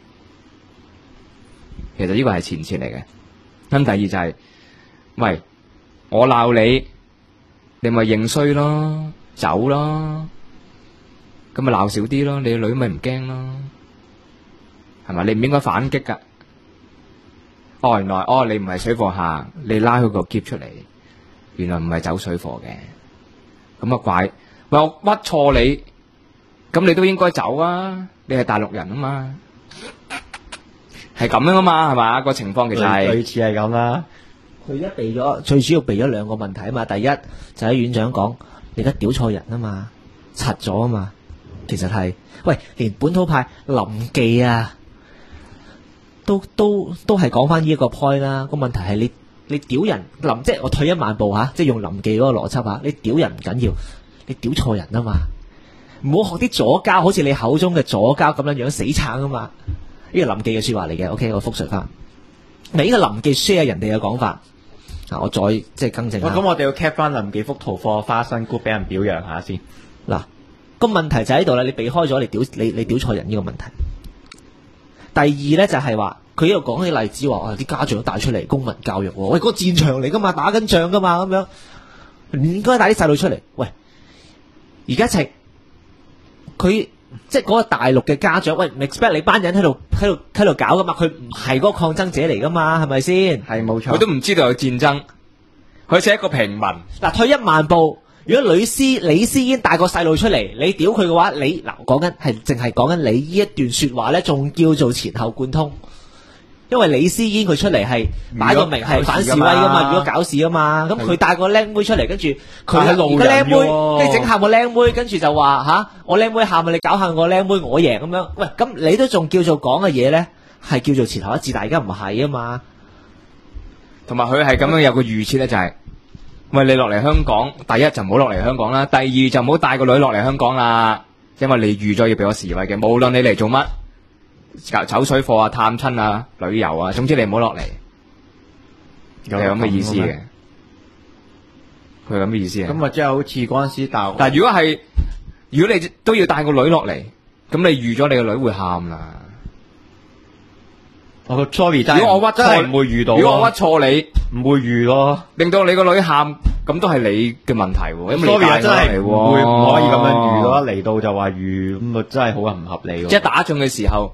其實呢個係前設嚟嘅。咁第二就係，喂，我鬧你，你咪認衰咯，走咯，咁咪鬧少啲咯，你個女咪唔驚咯，係咪？你唔應該反擊噶。原來你唔係水貨客，你拉佢個篋出嚟，原來唔係走水貨嘅，咁啊怪，喂，我屈錯你，咁你都應該走啊，你係大陸人啊嘛。係咁樣啊嘛，係嘛？個情況其實係類似係咁啦。佢一避咗，最主要避咗兩個問題啊嘛。第一就喺院長講，你而家屌錯人啊嘛，柒咗啊嘛。其實係，喂，連本土派林記啊，都係講翻呢一個 point 啦。個問題係你屌人即係我退一萬步吓，即係用林記嗰個邏輯吓，你屌人唔緊要，你屌錯人啊嘛。唔好學啲左膠，好似你口中嘅左膠咁樣死撐啊嘛。呢個林記嘅說話嚟嘅 ，OK， 我複述翻。嗱，呢個林記 share 人哋嘅講法，我再即係更正下。 咁我哋要 cap 翻林記幅圖貨花生菇俾人表揚下先。 嗱，個問題就喺度啦，你避開咗你屌錯人呢個問題。第二咧就係話，佢呢度講起例子話，啲家長都帶出嚟公民教育，喂，嗰個戰場嚟噶嘛，打緊仗噶嘛，咁樣唔應該帶啲細路出嚟。喂，而家佢即係嗰個大陸嘅家長，喂唔 expect 你班人喺度搞噶嘛？佢唔係嗰個抗爭者嚟噶嘛？係咪先？ 係冇錯。 佢都唔知道有戰爭，佢只係一個平民。 嗱，退一萬步，如果李思嫣帶個細路出嚟，你屌佢嘅話，你嗱講緊係淨係講緊你呢一段說話咧，仲叫做前後貫通。因為李思嫣佢出嚟係擺個明係反示威噶嘛，如果搞事噶嘛，咁佢帶個靚妹出嚟，跟住佢係路人嘅喎，跟住整下個靚妹，跟住就話吓我靚妹喊啊，你搞下我靚妹我贏咁樣，喂咁你都仲叫做講嘅嘢咧，係叫做前後一致，大家唔係啊嘛。 同埋佢係咁樣有個預設咧，就係喂你落嚟香港，第一就唔好落嚟香港啦，第二就唔好帶個女落嚟香港啦，因為你預咗要俾我示威嘅，無論你嚟做乜。走水貨啊、探親啊、旅遊啊，總之你唔好落嚟，係咁嘅意思嘅。佢係咁嘅意思嘅。 咁啊，即係好似嗰陣時大陸。 但係如果你都要帶個女落嚟，咁你預咗你個女會喊啦。 我 sorry， 如果我屈錯， 唔會遇到。 如果我屈錯你， 唔會遇咯， 令到你個女喊，咁都係你嘅問題喎。因為你帶真係嚟唔可以咁樣遇咯，嚟到就話遇咁啊，真係好唔合理。 即係打仗嘅時候。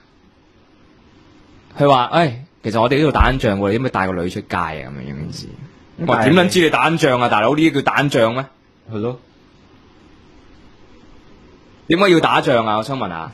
佢話：，其實我哋呢度打緊仗喎，你點解帶個女出街啊？咁樣樣事，我點撚知你打緊仗啊？大佬呢啲叫打緊仗咩？ 係咯。 點解要打仗啊？我想問下。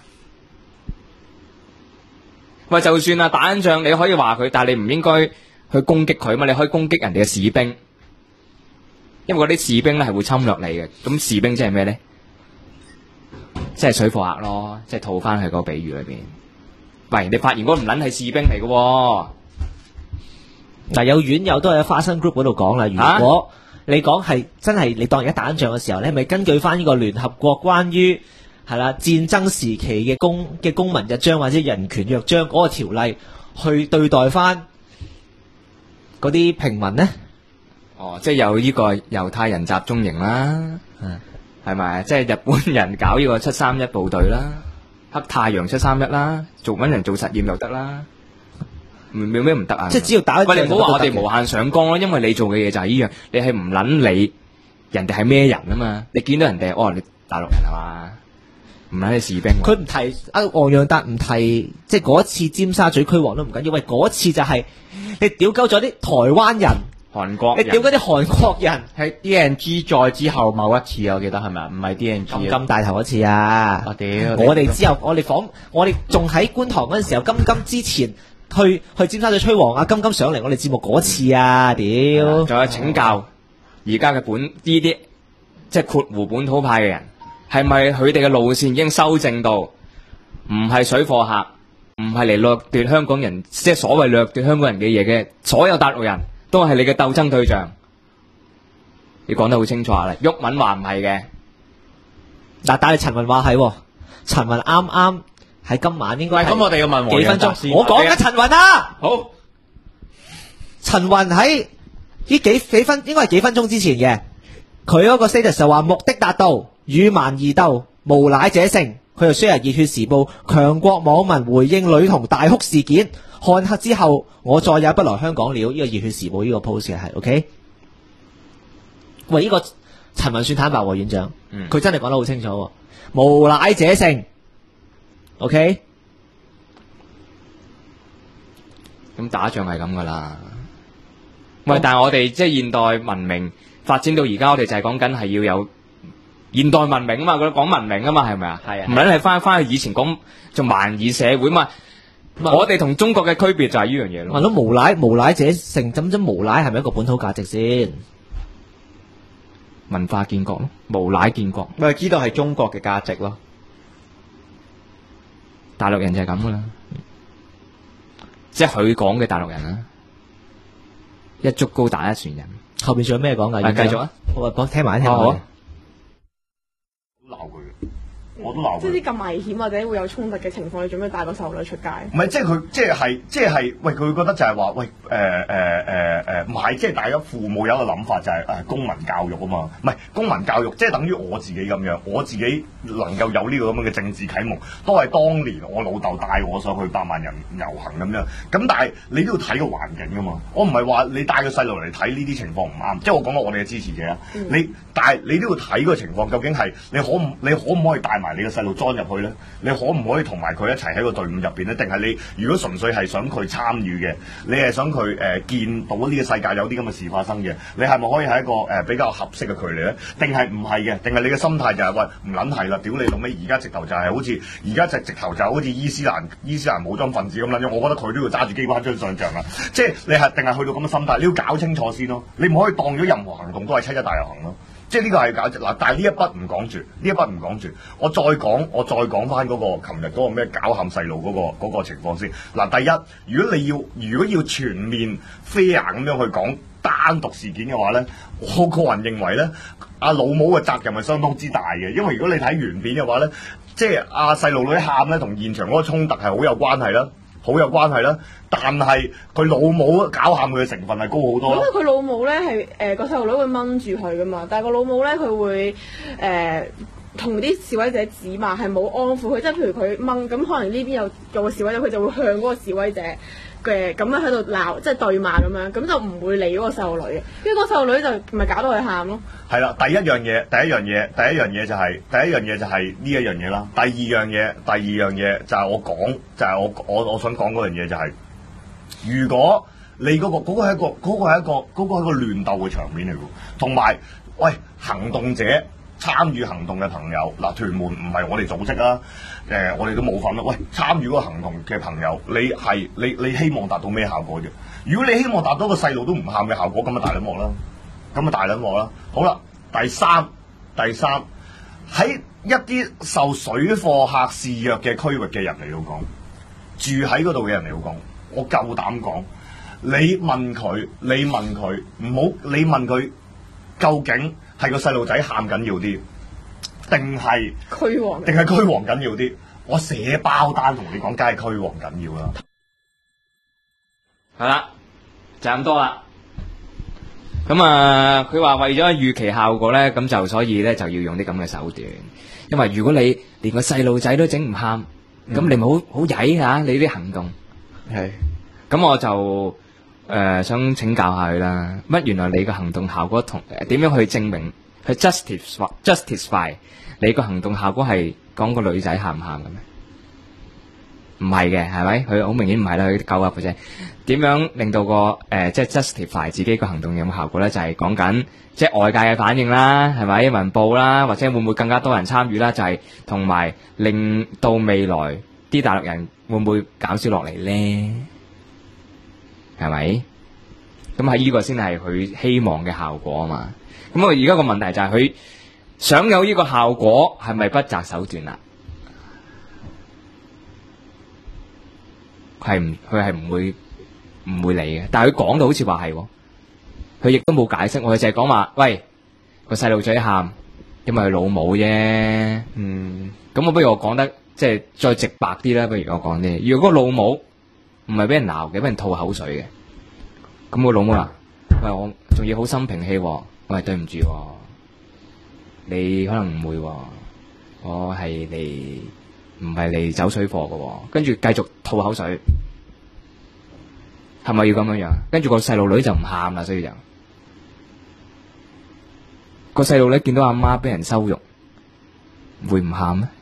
喂，就算啊打緊仗，你可以話佢，但係你唔應該去攻擊佢嘛？你可以攻擊人哋嘅士兵，因為嗰啲士兵咧係會侵略你嘅。咁士兵即係咩咧？即係水貨客咯，即係套翻去個比喻裏邊。喂，你發現嗰唔撚係士兵嚟嘅喎？ 嗱，有院友都係喺花生 group 嗰度講啦。如果你講係真係你當而家打緊仗嘅時候咧，咪根據翻呢個聯合國關於係啦戰爭時期嘅公民日章或者人權約章嗰個條例去對待翻嗰啲平民呢？ 哦，即係有呢個猶太人集中營啦，係咪？即係日本人搞呢個731部隊啦。黑太陽731啦，揾人做實驗又得啦，有咩唔得啊？ 即係只要打一仗， 喂，你唔好話我哋無限上綱咯，因為你做嘅嘢就係呢樣，你係唔撚理人哋係咩人啊嘛？你見到人哋你大陸人係嘛？唔撚你士兵。 佢唔提黃洋達唔提，即係嗰一次尖沙咀驅黃都唔緊要，喂嗰次就係你屌鳩咗啲台灣人。 韓國人， 你屌嗰啲韓國人係 DNG 再之後某一次我記得係咪？唔係 DNG 咁大頭一次啊！ 我屌！ 我哋之後我哋仲喺觀塘嗰陣時候，金之前去尖沙咀吹黃啊，金上嚟我哋節目嗰次啊！屌！ 仲有請教而家嘅呢啲即係括弧本土派嘅人，係咪佢哋嘅路線已經修正到唔係水貨客，唔係嚟掠奪香港人，即係所謂掠奪香港人嘅嘢嘅所有大陸人？都係你嘅鬥爭對象，你講得好清楚啦。毓民話唔係嘅， 但係陳雲話係，陳雲啱啱喺今晚應該係。 咁我哋要問幾分鐘，我講緊陳雲啊。 好， 陳雲喺呢幾分應該係幾分鐘之前嘅，佢嗰個 status 就話目的達到，與蠻夷鬥，無賴者勝。佢又 share《熱血時報》強國網民回應女童大哭事件。看黑之後，我再也不來香港了。呢、這個熱血時報呢個 post 嘅係 OK。喂，呢、這個陳雲算坦白喎，院長，佢真係講得好清楚，無賴者勝。OK。 咁打仗係咁噶啦。喂，但係我哋即係現代文明發展到而家，我哋就係講緊係要有現代文明啊嘛，佢講文明啊嘛，係咪啊？係啊。唔係係翻去以前講做蠻夷社會嘛。我哋同中國嘅區別就係呢樣嘢咯。 問到無賴者勝，咁無賴係咪一個本土價值先？ 文化建國咯，無賴建國。 咪知道係中國嘅價值咯。 大陸人就係咁噶啦，即係佢講嘅大陸人啦，一竹篙打一船人。 後邊仲有咩講噶？ 繼續啊！ 我講聽埋一聽。 鬧佢。我都鬧佢。 即係啲咁危險或者會有衝突嘅情況，你做咩帶個細路女出街？ 唔係，即係佢，即係，喂，佢覺得就係話，喂，唔係，即係大家父母有一個諗法就係公民教育啊嘛，唔係公民教育，即係等於我自己咁樣，我自己能夠有呢個咁樣嘅政治啟蒙，都係當年我老豆帶我上去100萬人遊行咁樣。咁但係你都要睇個環境啊嘛，我唔係話你帶個細路嚟睇呢啲情況唔啱，即係我講到我哋嘅支持者啊，但係你都要睇個情況，究竟係你可唔可以帶埋你個細路裝入去咧？你可唔可以同埋佢一齊喺個隊伍入邊咧？定係你如果純粹係想佢參與嘅，你係想佢見到呢個世界有啲咁嘅事發生嘅，你係咪可以係一個比較合適嘅距離咧？定係唔係嘅？定係你嘅心態就係喂唔撚係啦，屌你老味！而家直頭就係好似而家直頭就好似伊斯蘭武裝分子咁撚樣，我覺得佢都要揸住機關槍上場啦。即係你係定係去到咁嘅心態，你要搞清楚先咯。你唔可以當咗任何行動都係七一大遊行咯。即係呢個係搞嗱，但係呢一筆唔講住，我再講翻嗰個琴日嗰個咩搞喊細路嗰個情況先。嗱，第一，如果要全面 fair 咁樣去講單獨事件嘅話咧，我個人認為咧，阿老母嘅責任係相當之大嘅，因為如果你睇原片嘅話咧，即係阿細路女喊咧，同現場嗰個衝突係好有關係啦。但係佢老母搞喊佢嘅成分係高好多。 因為佢老母咧係個細路女會掹住佢噶嘛，但係個老母咧佢會同啲示威者指罵，係冇安撫佢，即係譬如佢掹咁，可能呢邊有個示威者，佢就會向嗰個示威者嘅咁樣喺度鬧，即係對罵咁樣，咁就唔會理嗰個細路女嘅，因為個細路女就咪搞到佢喊咯。係啦，第一樣嘢就係呢一樣嘢啦。第二樣嘢就係我講，就係我想講嗰樣嘢就係。如果你嗰個係一個亂鬥嘅場面嚟㗎，同埋喂行動者參與行動嘅朋友嗱，屯門唔係我哋組織啦，我哋都冇份啦。喂，參與嗰個行動嘅朋友，你希望達到咩效果啫？如果你希望達到個細路都唔喊嘅效果，咁啊大撚鑊啦，好啦，第三喺一啲受水貨客肆虐嘅區域嘅人嚟到講，住喺嗰度嘅人嚟到講。我夠膽講，你問佢，唔好你問佢究竟係個細路仔喊緊要啲，定係驅王緊要啲？我寫包單同你講，梗係驅王緊要啦。 係啦，就咁多啦。咁啊，佢話為咗預期效果咧，咁就所以咧就要用啲咁嘅手段。因為如果你連個細路仔都整唔喊，咁你咪好曳嚇你啲行動。係，咁我就想請教下佢啦。乜原來你個行動效果同點樣去證明去 justify 你個行動效果係講個女仔喊唔喊嘅咩？唔係嘅，係咪？佢好明顯唔係啦，佢鳩噏嘅啫。點樣令到個即係 justify 自己個行動有冇效果咧？就係講緊即係外界嘅反應啦，係咪？文報啦，或者會唔會更加多人參與啦？就係同埋令到未來啲大陸人會唔會減少落嚟咧？係咪？咁係呢個先係佢希望嘅效果啊嘛。咁我而家個問題就係佢想有呢個效果，係咪不擇手段啦？佢係唔會理嘅。但係佢講到好似話係，佢亦都冇解釋。我哋淨係講話，喂，個細路仔喊，因為佢老母啫。咁我不如我講得即係再直白啲啦。不如我講啲，如果個老母唔係俾人鬧嘅，俾人吐口水嘅，咁個老母話：喂，我仲要好心平氣和，喂，對唔住，你可能唔會，我係嚟唔係嚟走水貨嘅，跟住繼續吐口水，係咪要咁樣？跟住個細路女就唔喊啦，所以就個細路女見到阿媽俾人羞辱，會唔喊咩？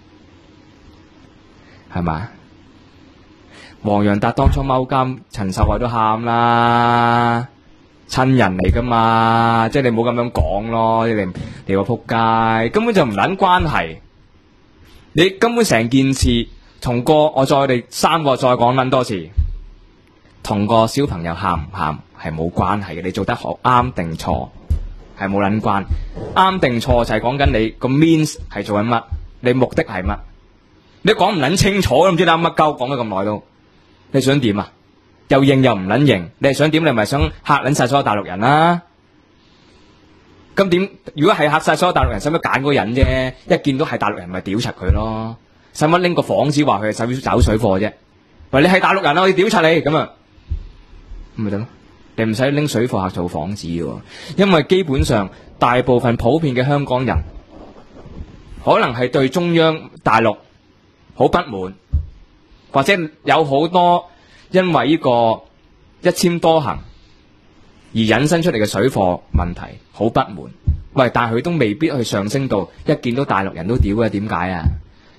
係咪？黃洋達當初踎監，陳秀慧都喊啦，親人嚟噶嘛，即係你唔好咁樣講咯，你個仆街根本就唔撚關係，你根本成件事同我哋三個再講撚多次，同個小朋友喊唔喊係冇關係嘅，你做得好啱定錯係冇撚關，啱定錯就係講緊你個 means 係做緊乜，你目的係乜，你講唔撚清楚都唔知你啱乜鳩，講咗咁耐都。你想點啊？又認又唔撚認，你係想點？你咪想嚇撚晒所有大陸人啦？咁點？如果係嚇晒所有大陸人，使乜揀嗰個人啫？一見到係大陸人，咪屌柒佢咯？使乜拎個幌子話佢係走水貨啫？喂，你係大陸人啊，我要屌柒你咁啊，咁咪得咯？你唔使拎水貨客做幌子嘅，因為基本上大部分普遍嘅香港人，可能係對中央大陸好不滿。或者有好多因為呢個一簽多行而引申出嚟嘅水貨問題好不滿，喂，但係佢都未必去上升到一見到大陸人都屌嘅，點解啊？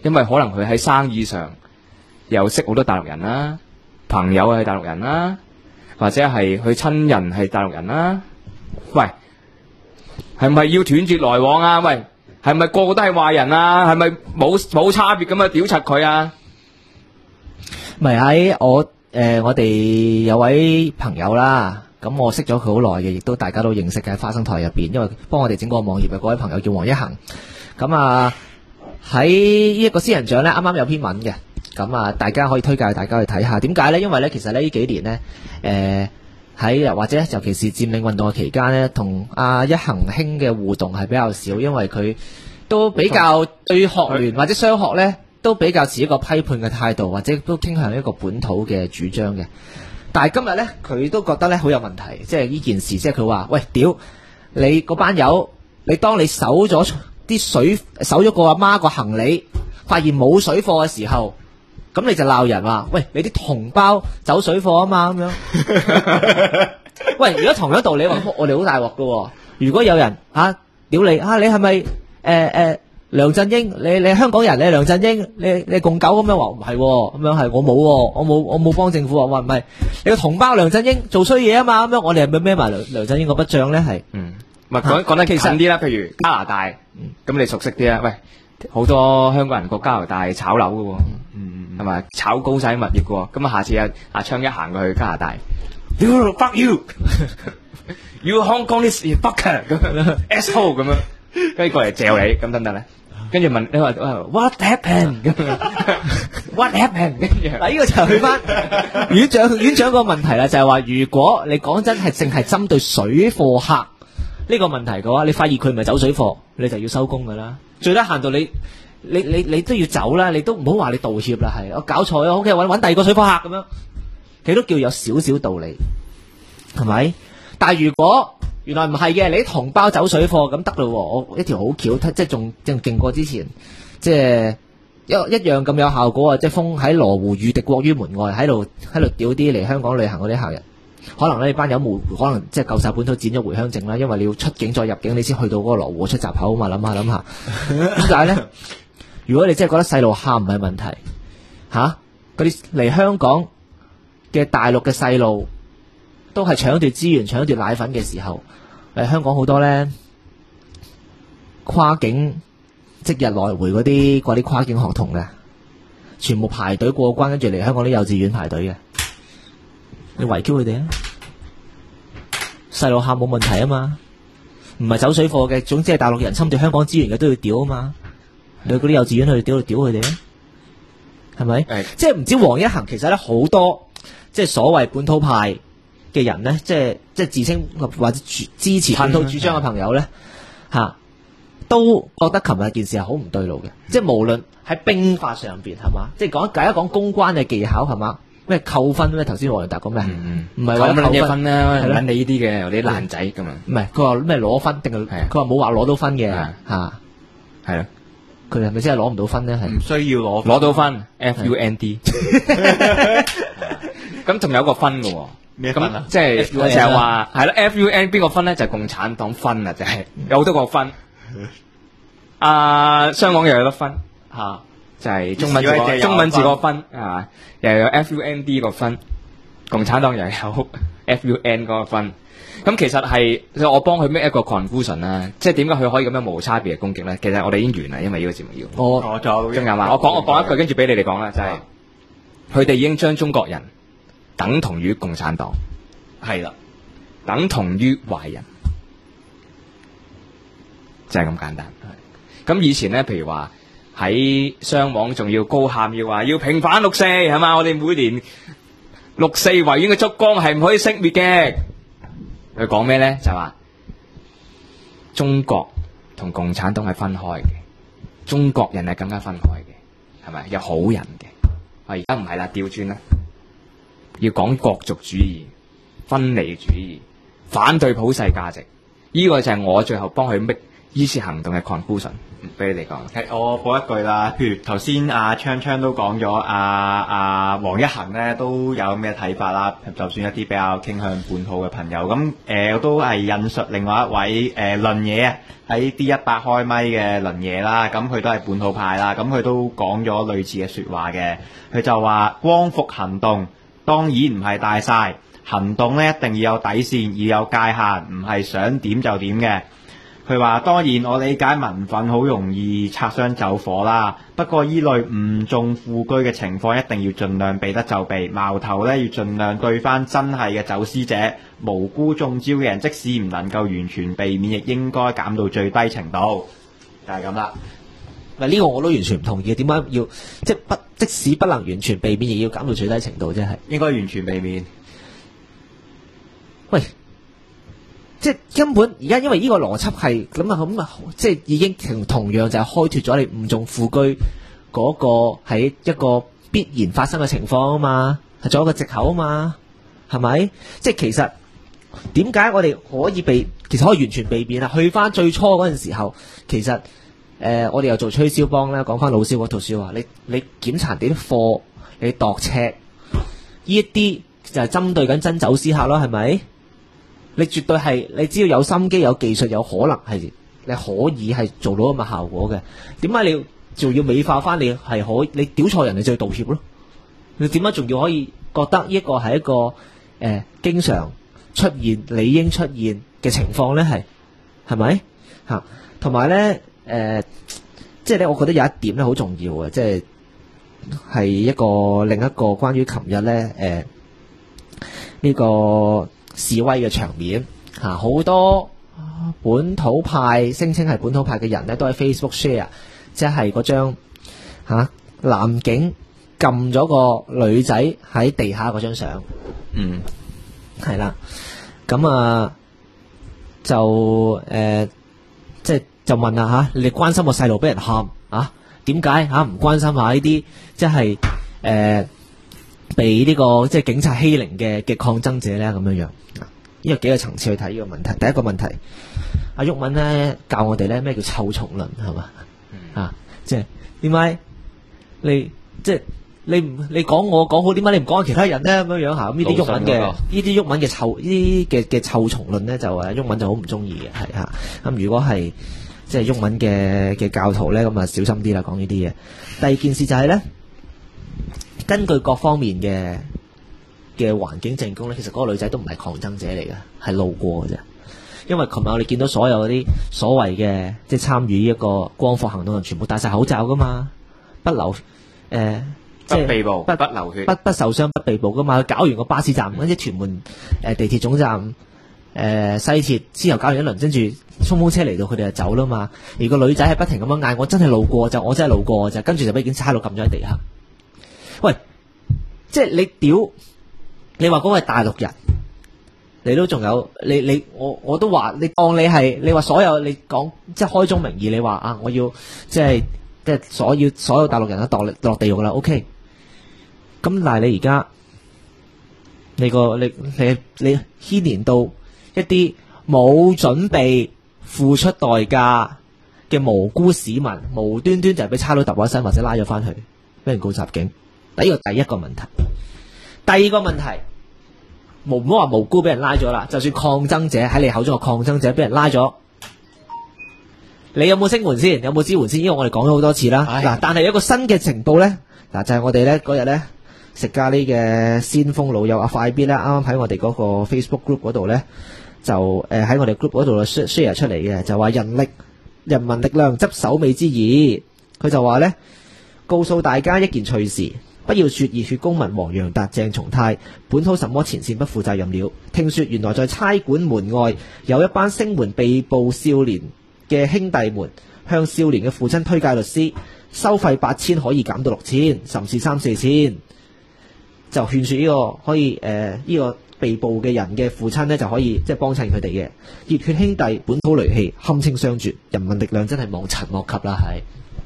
因為可能佢喺生意上又識好多大陸人啦，朋友係大陸人啦，或者係佢親人係大陸人啦。喂，係咪要斷絕來往啊？喂，係咪個個都係壞人啊？係咪冇差別咁樣屌柒佢啊？ 咪喺我哋有位朋友啦，咁我識咗佢好耐嘅，亦都大家都認識嘅喺花生台入邊，因為幫我哋整個網頁嘅嗰位朋友叫黃一恒。咁啊喺呢一個仙人掌咧，啱啱有篇文嘅，咁啊大家可以推介大家去睇下。點解咧？因為咧其實呢幾年咧，喺或者尤其是佔領運動嘅期間咧，同阿一恒兄嘅互動係比較少，因為佢都比較對學聯或者雙學咧，都比較持一個批判嘅態度，或者都傾向一個本土嘅主張嘅。但係今日咧，佢都覺得咧好有問題，即係呢件事，即係佢話：喂，屌你嗰班友，你當你搜咗啲水，搜咗個阿媽個行李，發現冇水貨嘅時候，咁你就鬧人話：喂，你啲同胞走水貨啊嘛咁樣。喂，如果同樣道理話，我哋好大鑊噶。如果有人屌你你係咪梁振英，你香港人，你梁振英，你共狗咁樣話唔係，咁樣係我冇，我冇幫政府話唔係，你個同胞梁振英做衰嘢啊嘛，咁樣我哋係咪孭埋梁振英嗰筆帳咧？係， 咪講得近啲啦，譬如加拿大，咁你熟悉啲啊？喂，好多香港人過加拿大炒樓噶，係咪炒高晒物業噶？咁啊，下次阿昌一行過去加拿大，fuck you，you Hong Kongese fucker 咁樣 asshole 咁樣，跟住過嚟嚼你，咁得唔得咧？跟住問你話 what happened 咁，what happened？ 跟住嗱，呢個就去翻院長個問題啦，就係話如果你講真係淨係針對水貨客呢個問題嘅話，你發現佢唔係走水貨，你就要收工噶啦。最低限度你都要走啦，你都唔好話你道歉啦，係我搞錯咗 ，OK， 揾第二個水貨客咁樣，其實都叫有少少道理，係咪？但係如果原來唔係嘅，你啲同胞走水貨咁得咯，我一條好橋，即係仲勁過之前，即係一樣咁有效果啊！即係封喺羅湖御敵國於門外，喺度屌啲嚟香港旅行嗰啲客人，可能呢班友冇可能即係夠晒本土剪咗回鄉證啦，因為你要出境再入境，你先去到嗰個羅湖出閘口啊嘛，諗下，點解咧？如果你真係覺得細路喊唔係問題，嗰啲嚟香港嘅大陸嘅細路都係搶奪資源、搶奪奶粉嘅時候，香港好多咧跨境即日來回嗰啲跨境學童嘅，全部排隊過關，跟住嚟香港啲幼稚園排隊嘅，你圍 Q 佢哋啊！細路喊冇問題啊嘛，唔係走水貨嘅，總之係大陸人侵奪香港資源嘅都要屌啊嘛，你去嗰啲幼稚園去屌佢哋啊，係咪？即係唔知黃一恒其實咧好多即係所謂本土派嘅人咧，即係自稱或者支持本土主張嘅朋友咧，都覺得琴日件事係好唔對路嘅。即係無論喺兵法上邊係嘛，即係第一講公關嘅技巧係嘛，咩扣分咩？頭先黃仁達講咩？唔係話扣分啦， 揾你呢啲嘅有啲爛仔咁啊。 唔係佢話咩攞分定係佢話冇話攞到分嘅係咯。 佢係咪真係攞唔到分咧？係唔需要攞到分 FUND。咁仲有個分嘅喎。咩分啊？即係成日話係咯 ，FUN 邊個分咧？就係共產黨分啊！就係有好多個分。香港又有得分就係中文字個分又有 FUND 個分，共產黨又有 FUN 嗰個分。咁其實係我幫佢 make 一個 conclusion 啦，即係點解佢可以咁樣無差別嘅攻擊咧？其實我哋已經完啦，因為呢個節目要仲有嘛？我講一句，跟住俾你哋講啦，就係佢哋已經將中國人等同於共產黨，係啦，等同於壞人，就係咁簡單。咁以前咧，譬如話喺雙網仲要高喊要話要平反六四係嘛？我哋每年六四維園嘅燭光係唔可以熄滅嘅。佢講咩咧？就話中國同共產黨係分開嘅，中國人係更加分開嘅，係咪？有好人嘅。而家唔係啦，調轉啦，要講國族主義、分離主義、反對普世價值。呢個就係我最後幫佢搣依次行動嘅 conclusion， 俾你哋講。 我補一句啦，譬如頭先阿鏘鏘都講咗，阿黃一恒咧都有咩睇法啦。就算一啲比較傾向本土嘅朋友，咁我都係引述另外一位倫野啊，喺 D100 開咪嘅倫野啦，咁佢都係本土派啦，咁佢都講咗類似嘅説話嘅。佢就話光復行動當然唔係大晒，行動咧一定要有底線，要有界限，唔係想點就點嘅。佢話當然我理解民憤好容易擦傷走火啦，不過依類誤中副車嘅情況一定要盡量避得就避，矛頭咧要盡量對翻真係嘅走私者，無辜中招嘅人即使唔能夠完全避免，亦應該減到最低程度，就係咁啦。 嗱，呢個我都完全唔同意，點解要即使不能完全避免，亦要減到最低程度啫？係應該完全避免。 喂，即係根本而家因為呢個邏輯係咁啊，即係已經同樣就係開脫咗你誤中副車嗰個係一個必然發生嘅情況啊嘛，係做一個藉口啊嘛，係咪？即係其實點解我哋其實可以完全避免啊？去翻最初嗰陣時候，其實我哋又做吹銷幫咧，講翻老蕭嗰套説話，你檢查啲貨，你度尺，呢一啲就係針對緊真走私客咯，係咪？你絕對係，你只要有心機、有技術、有可能係，你可以係做到咁嘅效果嘅。點解你仲要美化翻？你係你屌錯人，你就要道歉咯。你點解仲要可以覺得呢一個係一個經常出現、理應出現嘅情況咧？係咪嚇？同埋咧即係咧，我覺得有一點咧好重要嘅，即係另一個關於琴日咧呢個示威嘅場面嚇，好多本土派聲稱係本土派嘅人咧，都喺 Facebook share， 即係嗰張男警撳咗個女仔喺地下嗰張相。係啦，咁就問啦你哋關心個細路俾人喊點解唔關心下呢啲即係被呢個即係警察欺凌嘅抗爭者咧？咁樣呢個幾個層次去睇呢個問題。第一個問題，阿毓民咧教我哋咧咩叫臭蟲論係嘛？即係點解你講我講好，點解你唔講其他人咧？咁樣咁呢啲毓民嘅臭蟲論咧，就毓民就好唔中意嘅，係咁如果係即係毓民嘅教徒咧，咁啊小心啲啦，講呢啲嘢。第二件事就係咧，根據各方面嘅環境證供咧，其實嗰個女仔都唔係抗爭者嚟嘅，係路過嘅啫。因為琴日我哋見到所有嗰啲所謂嘅即係參與一個光復行動嘅人，全部戴晒口罩噶嘛，不被捕、不流血、不受傷、不被捕噶嘛。佢搞完個巴士站，跟住屯門地鐵總站、西鐵之後搞完一輪，跟住衝鋒車嚟到，佢哋就走啦嘛。而個女仔係不停咁樣嗌：我真係路過就，我真係路過就，跟住就俾警察喺度撳咗喺地下。喂，即係你屌，你話嗰個係大陸人，你都仲有我都話你當你係你話所有你講即係開宗明義，你話我要即係所有大陸人都落地獄啦。OK， 咁但係你而家你牽連到一啲冇準備付出代價嘅無辜市民，無端端就係俾差佬揼咗一身，或者拉咗翻去俾人告襲警。呢個第一個問題。第二個問題，唔好話無辜俾人拉咗啦，就算抗爭者喺你口中嘅抗爭者俾人拉咗，你有冇聲援先？有冇支援先？因為我哋講咗好多次啦。嗱，但係有一個新嘅情報咧，嗱就係我哋咧嗰日咧食咖喱嘅先鋒老友阿快必咧，啱啱喺我哋嗰個 Facebook group 嗰度咧，就喺我哋 group 嗰度 share 出嚟嘅，就話人民力量執首尾之意。佢就話咧，告訴大家一件趣事。不要說熱血公民黃洋達、鄭松泰本土什麼前線不負責任了。聽說原來在差館門外有一班聲援被捕少年嘅兄弟們，向少年嘅父親推介律師，收費8000可以減到6000，甚至3-4千。就勸說呢個可以呢個被捕嘅人嘅父親呢，就可以即係幫襯佢哋嘅熱血兄弟本土戾氣，堪稱雙絕。人民力量真係望塵莫及啦，係。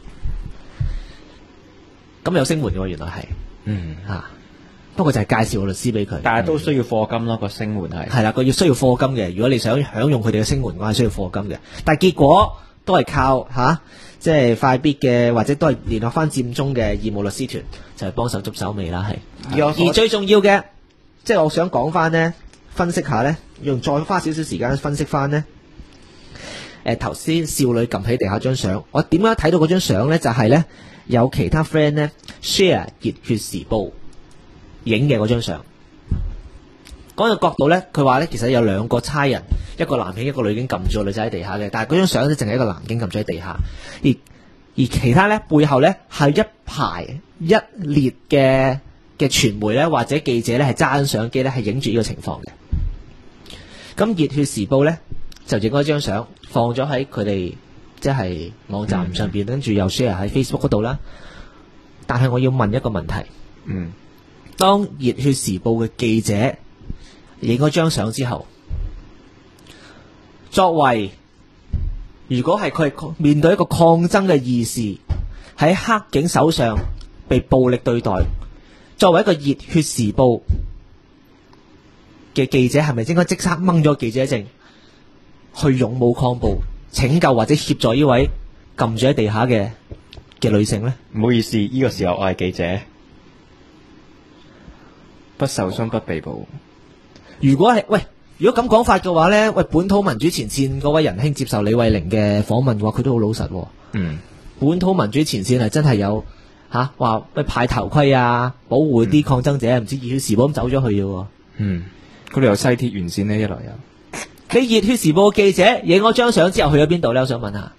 咁有聲援嘅喎，原來係，不過就係介紹個律師俾佢， 但係都需要課金咯，個聲援係。 係啦，佢要需要課金嘅。如果你想享用佢哋嘅聲援，我係需要課金嘅。但係結果都係靠即係快必嘅，或者都係聯絡翻佔中嘅義務律師團，就係幫手捉手尾啦，係。而最重要嘅，即係我想講翻呢，分析下呢，用再花少少時間分析翻呢。頭先少女撳喺地下張相，我點樣睇到嗰張相呢？就係呢，有其他 friend 呢 share 熱血時報影嘅嗰張相。嗰個角度呢，佢話呢，其實有兩個差人，一個男警一個女警撳住個女仔喺地下嘅，但係嗰張相呢，淨係一個男警撳住喺地下，而其他呢，背後呢，係一排一列嘅傳媒呢，或者記者呢，係揸緊相機呢，係影住呢個情況嘅。咁熱血時報呢，就影咗張相放咗喺佢哋即係網站上邊，跟住又 share 喺 Facebook 嗰度啦。但係我要問一個問題，當熱血時報嘅記者影咗張相之後，作為如果係佢係面對一個抗爭嘅義士喺黑警手上被暴力對待，作為一個熱血時報嘅記者，係咪應該即刻掹咗記者證去勇武抗暴，拯救或者協助呢位撳住喺地下嘅女性呢？ 唔好意思，呢個時候我係記者，不受傷不被捕。 如果咁講法嘅話呢，本土民主前線嗰位仁兄接受李慧玲嘅訪問嘅話，佢都好老實。本土民主前線係真係有話派頭盔啊，保護啲抗爭者，唔知熱血時報咁走咗去嘅。 佢哋有西鐵沿線呢，一來有。 你熱血時報記者影咗張相之後去咗邊度呢？我想問下，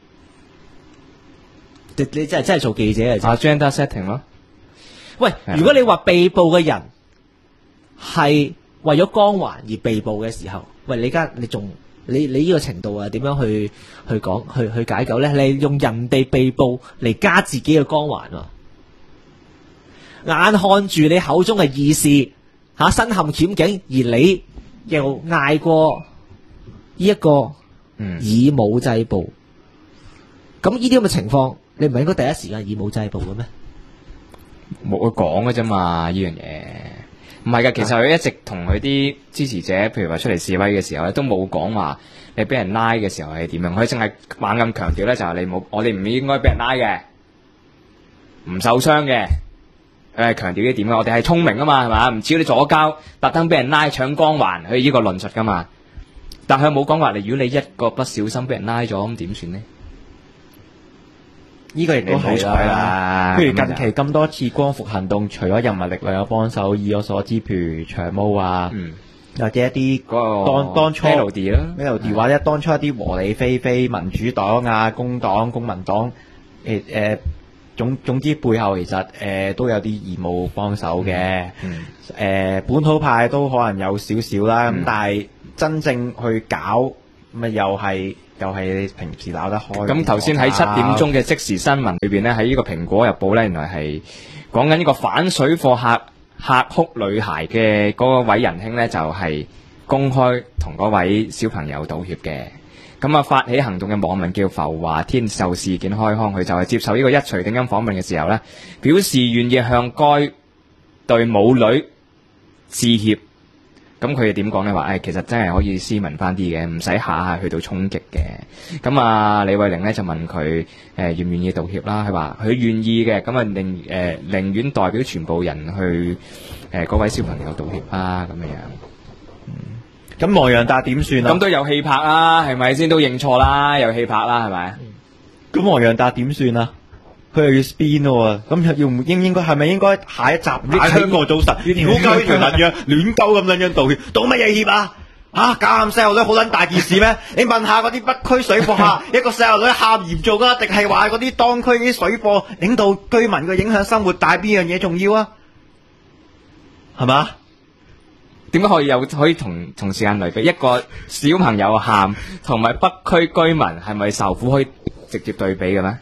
你真係做記者嘅啫。 agenda setting 咯。 喂，如果你話被捕嘅人係為咗光環而被捕嘅時候，喂，你呢個程度啊，點樣去講去解救呢？你用人哋被捕嚟加自己嘅光環喎，眼看住你口中嘅義士身陷險境，而你又嗌過呢一個以武制暴，咁呢啲咁嘅情況，你唔係應該第一時間以武制暴嘅咩？ 冇佢講嘅啫嘛，呢樣嘢唔係㗎。其實佢一直同佢啲支持者，譬如話出嚟示威嘅時候咧，都冇講話你俾人拉嘅時候係點樣。佢淨係猛咁強調咧，就係我哋唔應該俾人拉嘅，唔受傷嘅。佢係強調呢點嘅，我哋係聰明啊嘛，係嘛？唔似你左膠，特登俾人拉搶光環，佢呢個論述噶嘛。但係冇講話，如果你一個不小心俾人拉咗，咁點算呢？ 呢個亦都係啦。譬如近期咁多次光復行動，除咗人民力量有幫手，以我所知，譬如長毛啊，或者一啲當初 Melody 或者當初一啲和理非非民主黨啊、工黨、公民黨總之背後其實都有啲義務幫手嘅，本土派都可能有少少啦，咁但係真正去搞咪又係你平時鬧得開。 咁頭先喺7點鐘嘅即時新聞裏邊呢，喺呢個蘋果日報呢，原來係講緊呢個反水貨客哭女孩嘅嗰位仁兄呢，就係公開同嗰位小朋友道歉嘅。咁發起行動嘅網民叫浮華天就事件開腔，佢就係接受呢個一錘定音訪問嘅時候呢，表示願意向該對母女致歉。咁佢哋點講呢？話其實真係可以斯文翻啲嘅，唔使下下去到衝擊嘅。咁李慧玲呢就問佢願唔願意道歉啦？佢話佢願意嘅，咁寧願代表全部人去嗰位小朋友道歉啦，咁樣。 咁黃洋達點算啊？ 咁都有氣拍啦，係咪先？都認錯啦，有氣拍啦，係咪？ 咁黃洋達點算啊？佢又要 spin 喎，咁應該係咪應該下一集香港早晨屌鳩呢條撚樣亂鳩咁撚樣道歉，道乜嘢歉啊？搞喊細路女好撚大件事咩？你問下嗰啲北區水貨客，一個細路女喊嚴重啊，定係話嗰啲當區啲水貨領導居民嘅影響生活大邊樣嘢重要啊？係嘛？ 點解可以同時間類比？一個小朋友喊同埋北區居民係咪受苦可以直接對比嘅咩？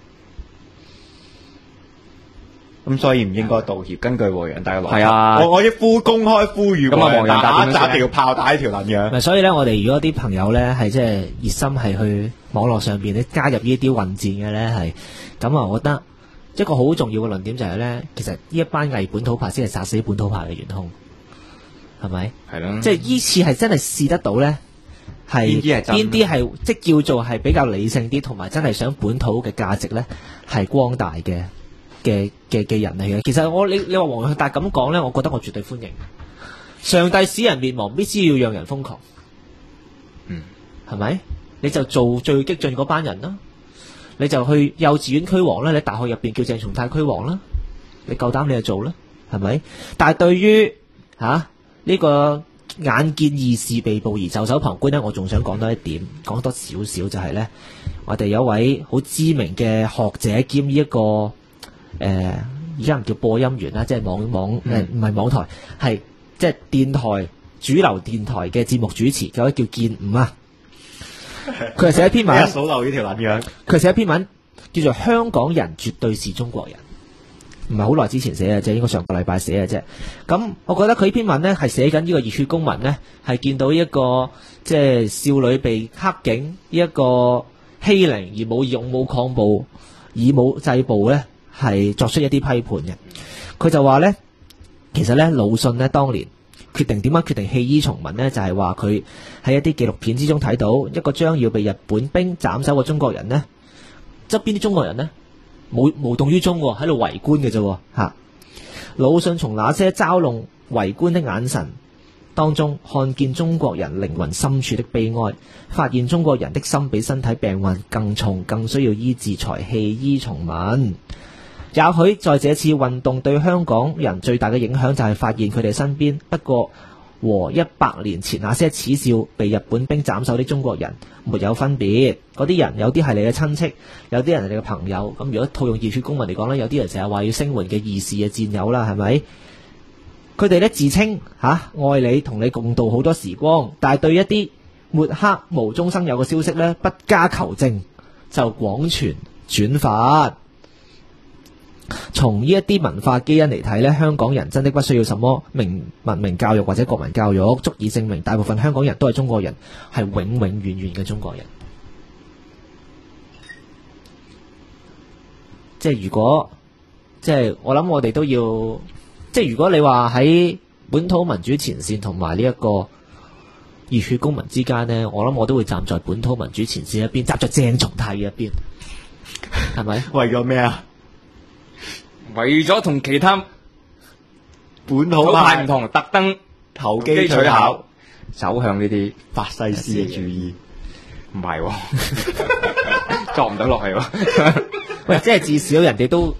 咁所以唔應該道歉。根據黃洋達嘅邏輯， 係啊， 我一公開呼籲黃洋達打一條炮打條撚樣。 所以咧，我哋如果啲朋友咧係即係熱心係去網絡上邊咧加入呢啲混戰嘅咧係咁啊，我覺得一個好重要嘅論點就係咧，其實呢一班偽本土派先係殺死本土派嘅元兇。係咪？ 係咯， 即係依次係真係試得到咧， 係邊啲係真邊啲係即叫做係比較理性啲，同埋真係想本土嘅價值咧係光大嘅人嚟嘅。其實你話黃永達咁講咧，我覺得我絕對歡迎。上帝使人滅亡，必須要讓人瘋狂。係咪？你就做最激進嗰班人啦，你就去幼稚園驅王啦，你大學入邊叫鄭松泰驅王啦，你夠膽你就做啦，係咪？但係對於呢個眼見義士被捕而袖手旁觀呢，我仲想講多一點，講多少少就係呢，我哋有位好知名嘅學者兼呢一個而家唔叫播音員啦，即係網唔係網台，係即係電台主流電台嘅節目主持，有位叫建吾啊。佢係寫一篇文， 數漏呢條撚樣。 佢係寫一篇文叫做《香港人絕對是中國人》，唔係好耐之前寫嘅啫，應該上個禮拜寫嘅啫。咁我覺得佢呢篇文呢係寫緊呢個熱血公民呢，係見到一個即係少女被黑警呢一個欺凌而冇勇武抗暴、以武制暴呢，係作出一啲批判嘅。佢就話呢，其實呢，魯迅呢當年點解決定棄醫從文呢？就係話佢喺一啲紀錄片之中睇到一個將要被日本兵斬首嘅中國人呢，側邊啲中國人呢，無動於衷喺度圍觀嘅啫嚇。魯迅從那些嘲弄圍觀的眼神當中，看見中國人靈魂深處的悲哀，發現中國人的心比身體病患更重，更需要醫治，才棄醫從文。也許在這次運動對香港人最大嘅影響就係發現佢哋身邊不過和100年前那些恥笑被日本兵斬首的中國人沒有分別。嗰啲人有啲係你嘅親戚，有啲人係你嘅朋友。咁如果套用熱血公民嚟講呢，有啲人成日話要聲援嘅義士嘅戰友啦，係咪？佢哋呢自稱愛你，同你共度好多時光，但係對一啲抹黑無中生有嘅消息呢，不加求證就廣傳轉發。從呢一啲文化基因嚟睇呢，香港人真的不需要什麼文明教育或者國民教育，足以證明大部分香港人都係中國人，係永永遠遠嘅中國人。即係如果，即係我諗我哋都要，即係如果你話喺本土民主前線同埋呢一個熱血公民之間呢，我諗我都會站在本土民主前線一邊，站在鄭松泰嘅一邊，係咪？ 為咗咩啊？ 為咗同其他本土派唔同，特登投機取巧， 走向呢啲法西斯嘅主義， 唔係作唔到落去喎。 喂，即係至少人哋都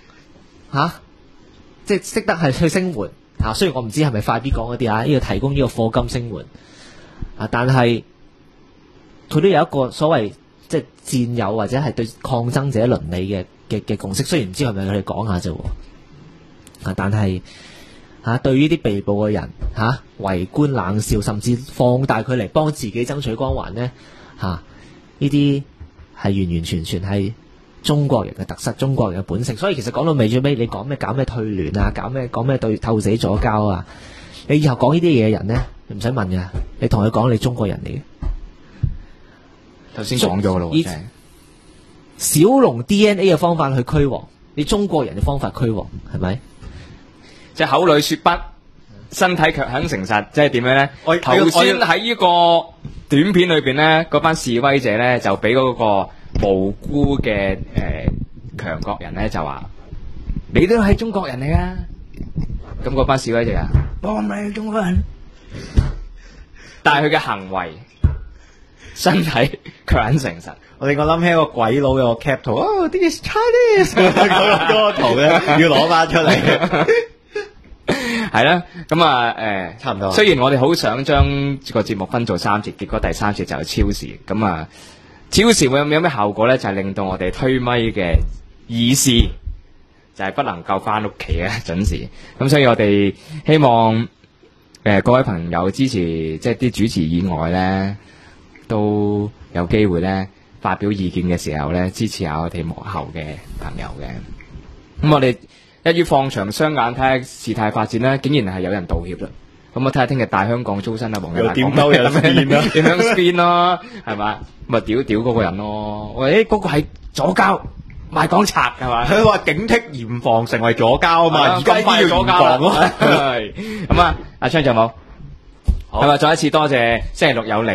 即係識得係去聲援嚇。雖然我唔知係咪快啲講嗰啲呢個提供呢個課金聲援但係佢都有一個所謂即係戰友或者係對抗爭者倫理嘅共識，雖然唔知係咪佢哋講下啫，但係對於啲被捕嘅人圍觀冷笑，甚至放大佢嚟幫自己爭取光環呢，呢啲係完完全全係中國人嘅特色，中國人嘅本性。所以其實講到尾最尾，你講咩搞咩退聯啊，講咩對透死左膠啊，你以後講呢啲嘢嘅人呢，你唔使問噶，你同佢講你中國人嚟嘅。 頭先講咗咯， 小龍 DNA 嘅方法去驅王，你中國人嘅方法驅王，係咪？ 即係口裏說不，身體卻很誠實，即係點樣咧？頭先喺呢個短片裏邊咧，嗰班示威者咧就俾嗰個無辜嘅強國人咧就話：你都係中國人嚟噶。咁嗰班示威者啊， 我唔係中國人， 但係佢嘅行為、身體卻很誠實。 我諗起一個鬼佬嘅 cap 圖，this is Chinese 嗰個圖咧，要攞翻出嚟。 係啦，咁差唔多。雖然我哋好想將個節目分做3節，結果第3節就係超時。咁超時會有咩效果咧？就係令到我哋推咪嘅議事就係不能夠翻屋企嘅準時。咁所以我哋希望各位朋友支持，即係啲主持以外咧，都有機會咧發表意見嘅時候咧，支持下我哋幕後嘅朋友嘅。咁我哋一於放長雙眼睇下事態發展咧，竟然係有人道歉啦。咁我睇下聽日大香港租身黃日點兜人變啦， 點樣 spin 咯，係嘛？咪屌嗰個人咯。喂，嗰個係左膠賣港賊係嘛？ 佢話警惕嚴防成為左膠啊嘛，而家要嚴防咯。 咁阿昌仲有冇？係嘛？再一次多謝星期六有嚟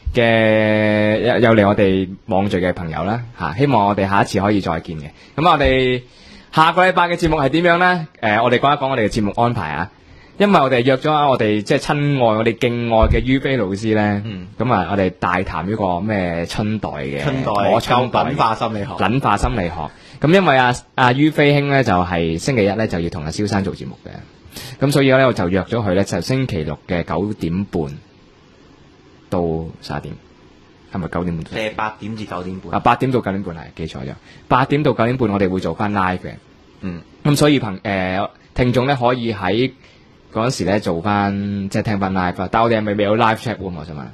嘅有嚟我哋網聚嘅朋友啦嚇，希望我哋下一次可以再見嘅。咁我哋下個禮拜嘅節目係點樣咧？我哋講一講我哋嘅節目安排啊。因為我哋約咗我哋即係親愛我哋敬愛嘅於飛老師咧，咁啊我哋大談呢個咩春代嘅春代品化心理學， 品化心理學。咁因為阿於飛兄咧就係星期一咧就要同阿蕭生做節目嘅，咁所以咧我就約咗佢咧就星期六嘅9點半到11點，係咪9點半？ 即係8點至9點半。 啊，8點到9點半係記錯咗，8點到9點半我哋會做翻 live 嘅。咁所以聽眾咧可以喺嗰陣時咧做翻即係聽翻 live，但係我哋係咪未有 live chat room？我想問。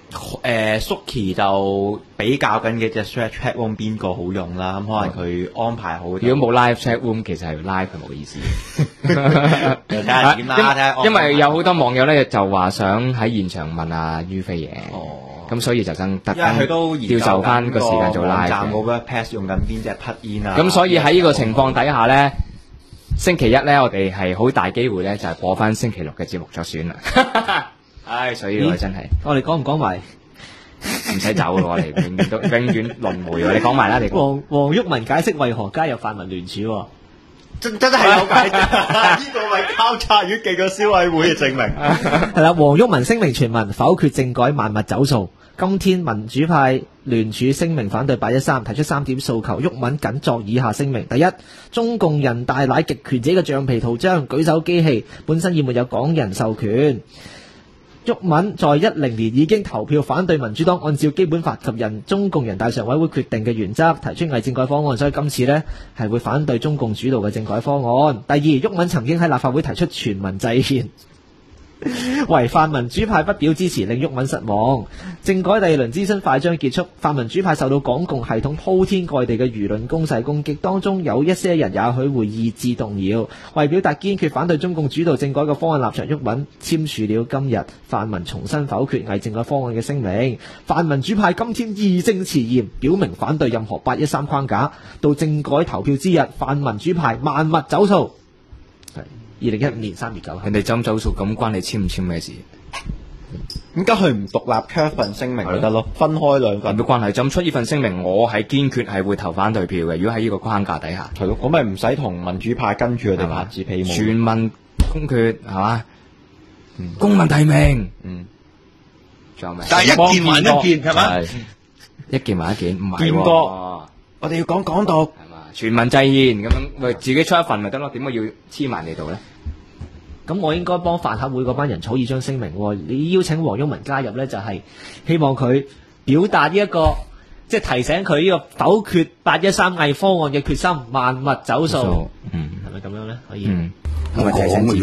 Suki 就比較緊嘅隻 chat room 邊個好用啦，咁可能佢安排好。 如果冇 live chat room，其實係 live 係冇意思。 睇下點啦，睇下。 因為有好多網友咧就話想喺現場問阿於飛嘢，咁所以就特登調就翻個時間做 live 嘅。 冇 WordPress 用緊邊隻 plugin 啊？ 咁所以喺呢個情況底下咧，星期一咧我哋係好大機會咧就係播翻星期六嘅節目就算啦。唉，所以我真係， 我哋講唔講埋？ 唔使走咯，我哋永遠輪迴喎。你講埋啦，你講。 黃毓民解釋為何加入泛民聯署喎？ 真係有解釋，呢個咪交叉院寄個消委會嘅證明。 係啦，黃毓民聲明全民否決政改，萬勿走數。今天民主派聯署聲明反對813，提出3點訴求。毓民僅作以下聲明：第一，中共人大乃極權者嘅橡皮圖章、舉手機器，本身已沒有港人授權。毓民在2010年已經投票反對民主黨按照基本法及中共人大常委會決定嘅原則提出偽政改方案，所以今次呢係會反對中共主導嘅政改方案。第二，毓民曾經喺立法會提出全民制憲，為泛民主派不表支持，令毓民失望。政改第二輪諮詢快將結束，泛民主派受到港共系統鋪天蓋地嘅輿論攻勢攻擊，當中有一些人也許會意志動搖。為表達堅決反對中共主導政改嘅方案立場，毓民簽署了今日泛民重新否決偽政改方案嘅聲明。泛民主派今天義正辭嚴，表明反對任何813框架。到政改投票之日，泛民主派萬勿走數。2015年3月9號， 人哋走數咁關你簽唔簽咩事？ 點解佢唔獨立出一份聲明就得咯？分開兩份冇關係，就出呢份聲明，我係堅決係會投反對票嘅。如果喺呢個框架底下， 係咯，咁咪唔使同民主派跟住佢哋拍子屁毛。 全民公決係嘛？公民提名，仲有咩？ 但係一件還一件係嘛？ 一件還一件，唔係見過。我哋要講港獨。 全民制憲咁樣，咪自己出一份咪得咯？點解要黐埋你度咧？ 咁我應該幫飯盒會嗰班人草擬張聲明喎。你邀請黃毓民加入咧，就係希望佢表達呢一個，即係提醒佢呢個否決813偽方案嘅決心，萬勿走數。係咪咁樣咧？可以。 係咪提醒自己？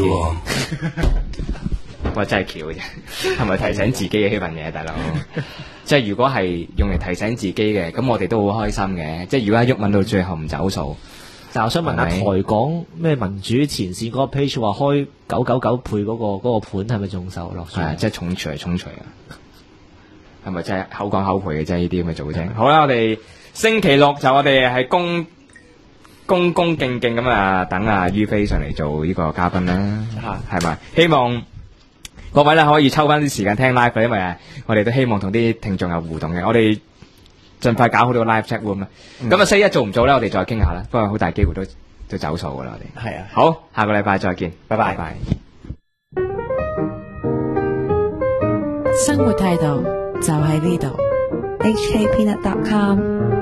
喂，真係巧啫，係咪提醒自己嘅呢份嘢，大佬？即係如果係用嚟提醒自己嘅，咁我哋都好開心嘅。即係如果喺毓民到最後唔走數， 但我想問下台港咩民主前線嗰個 page 話開999倍嗰個盤係咪仲受落？ 係即係重錘啊！係咪真係口講口賠嘅啫？呢啲咁嘅組織。好啦，我哋星期六就我哋係恭敬咁啊，等阿於飛上嚟做呢個嘉賓啦，係咪？希望各位咧可以抽翻啲時間聽 live， 因為我哋都希望同啲聽眾有互動嘅。我哋盡快搞好呢個 live chat room 啦。咁啊星期一做唔做咧？我哋再傾下啦。不過好大機會都走數噶啦，我哋。係啊。好，下個禮拜再見，拜拜。 生活態度就喺呢度。HKpeanut.com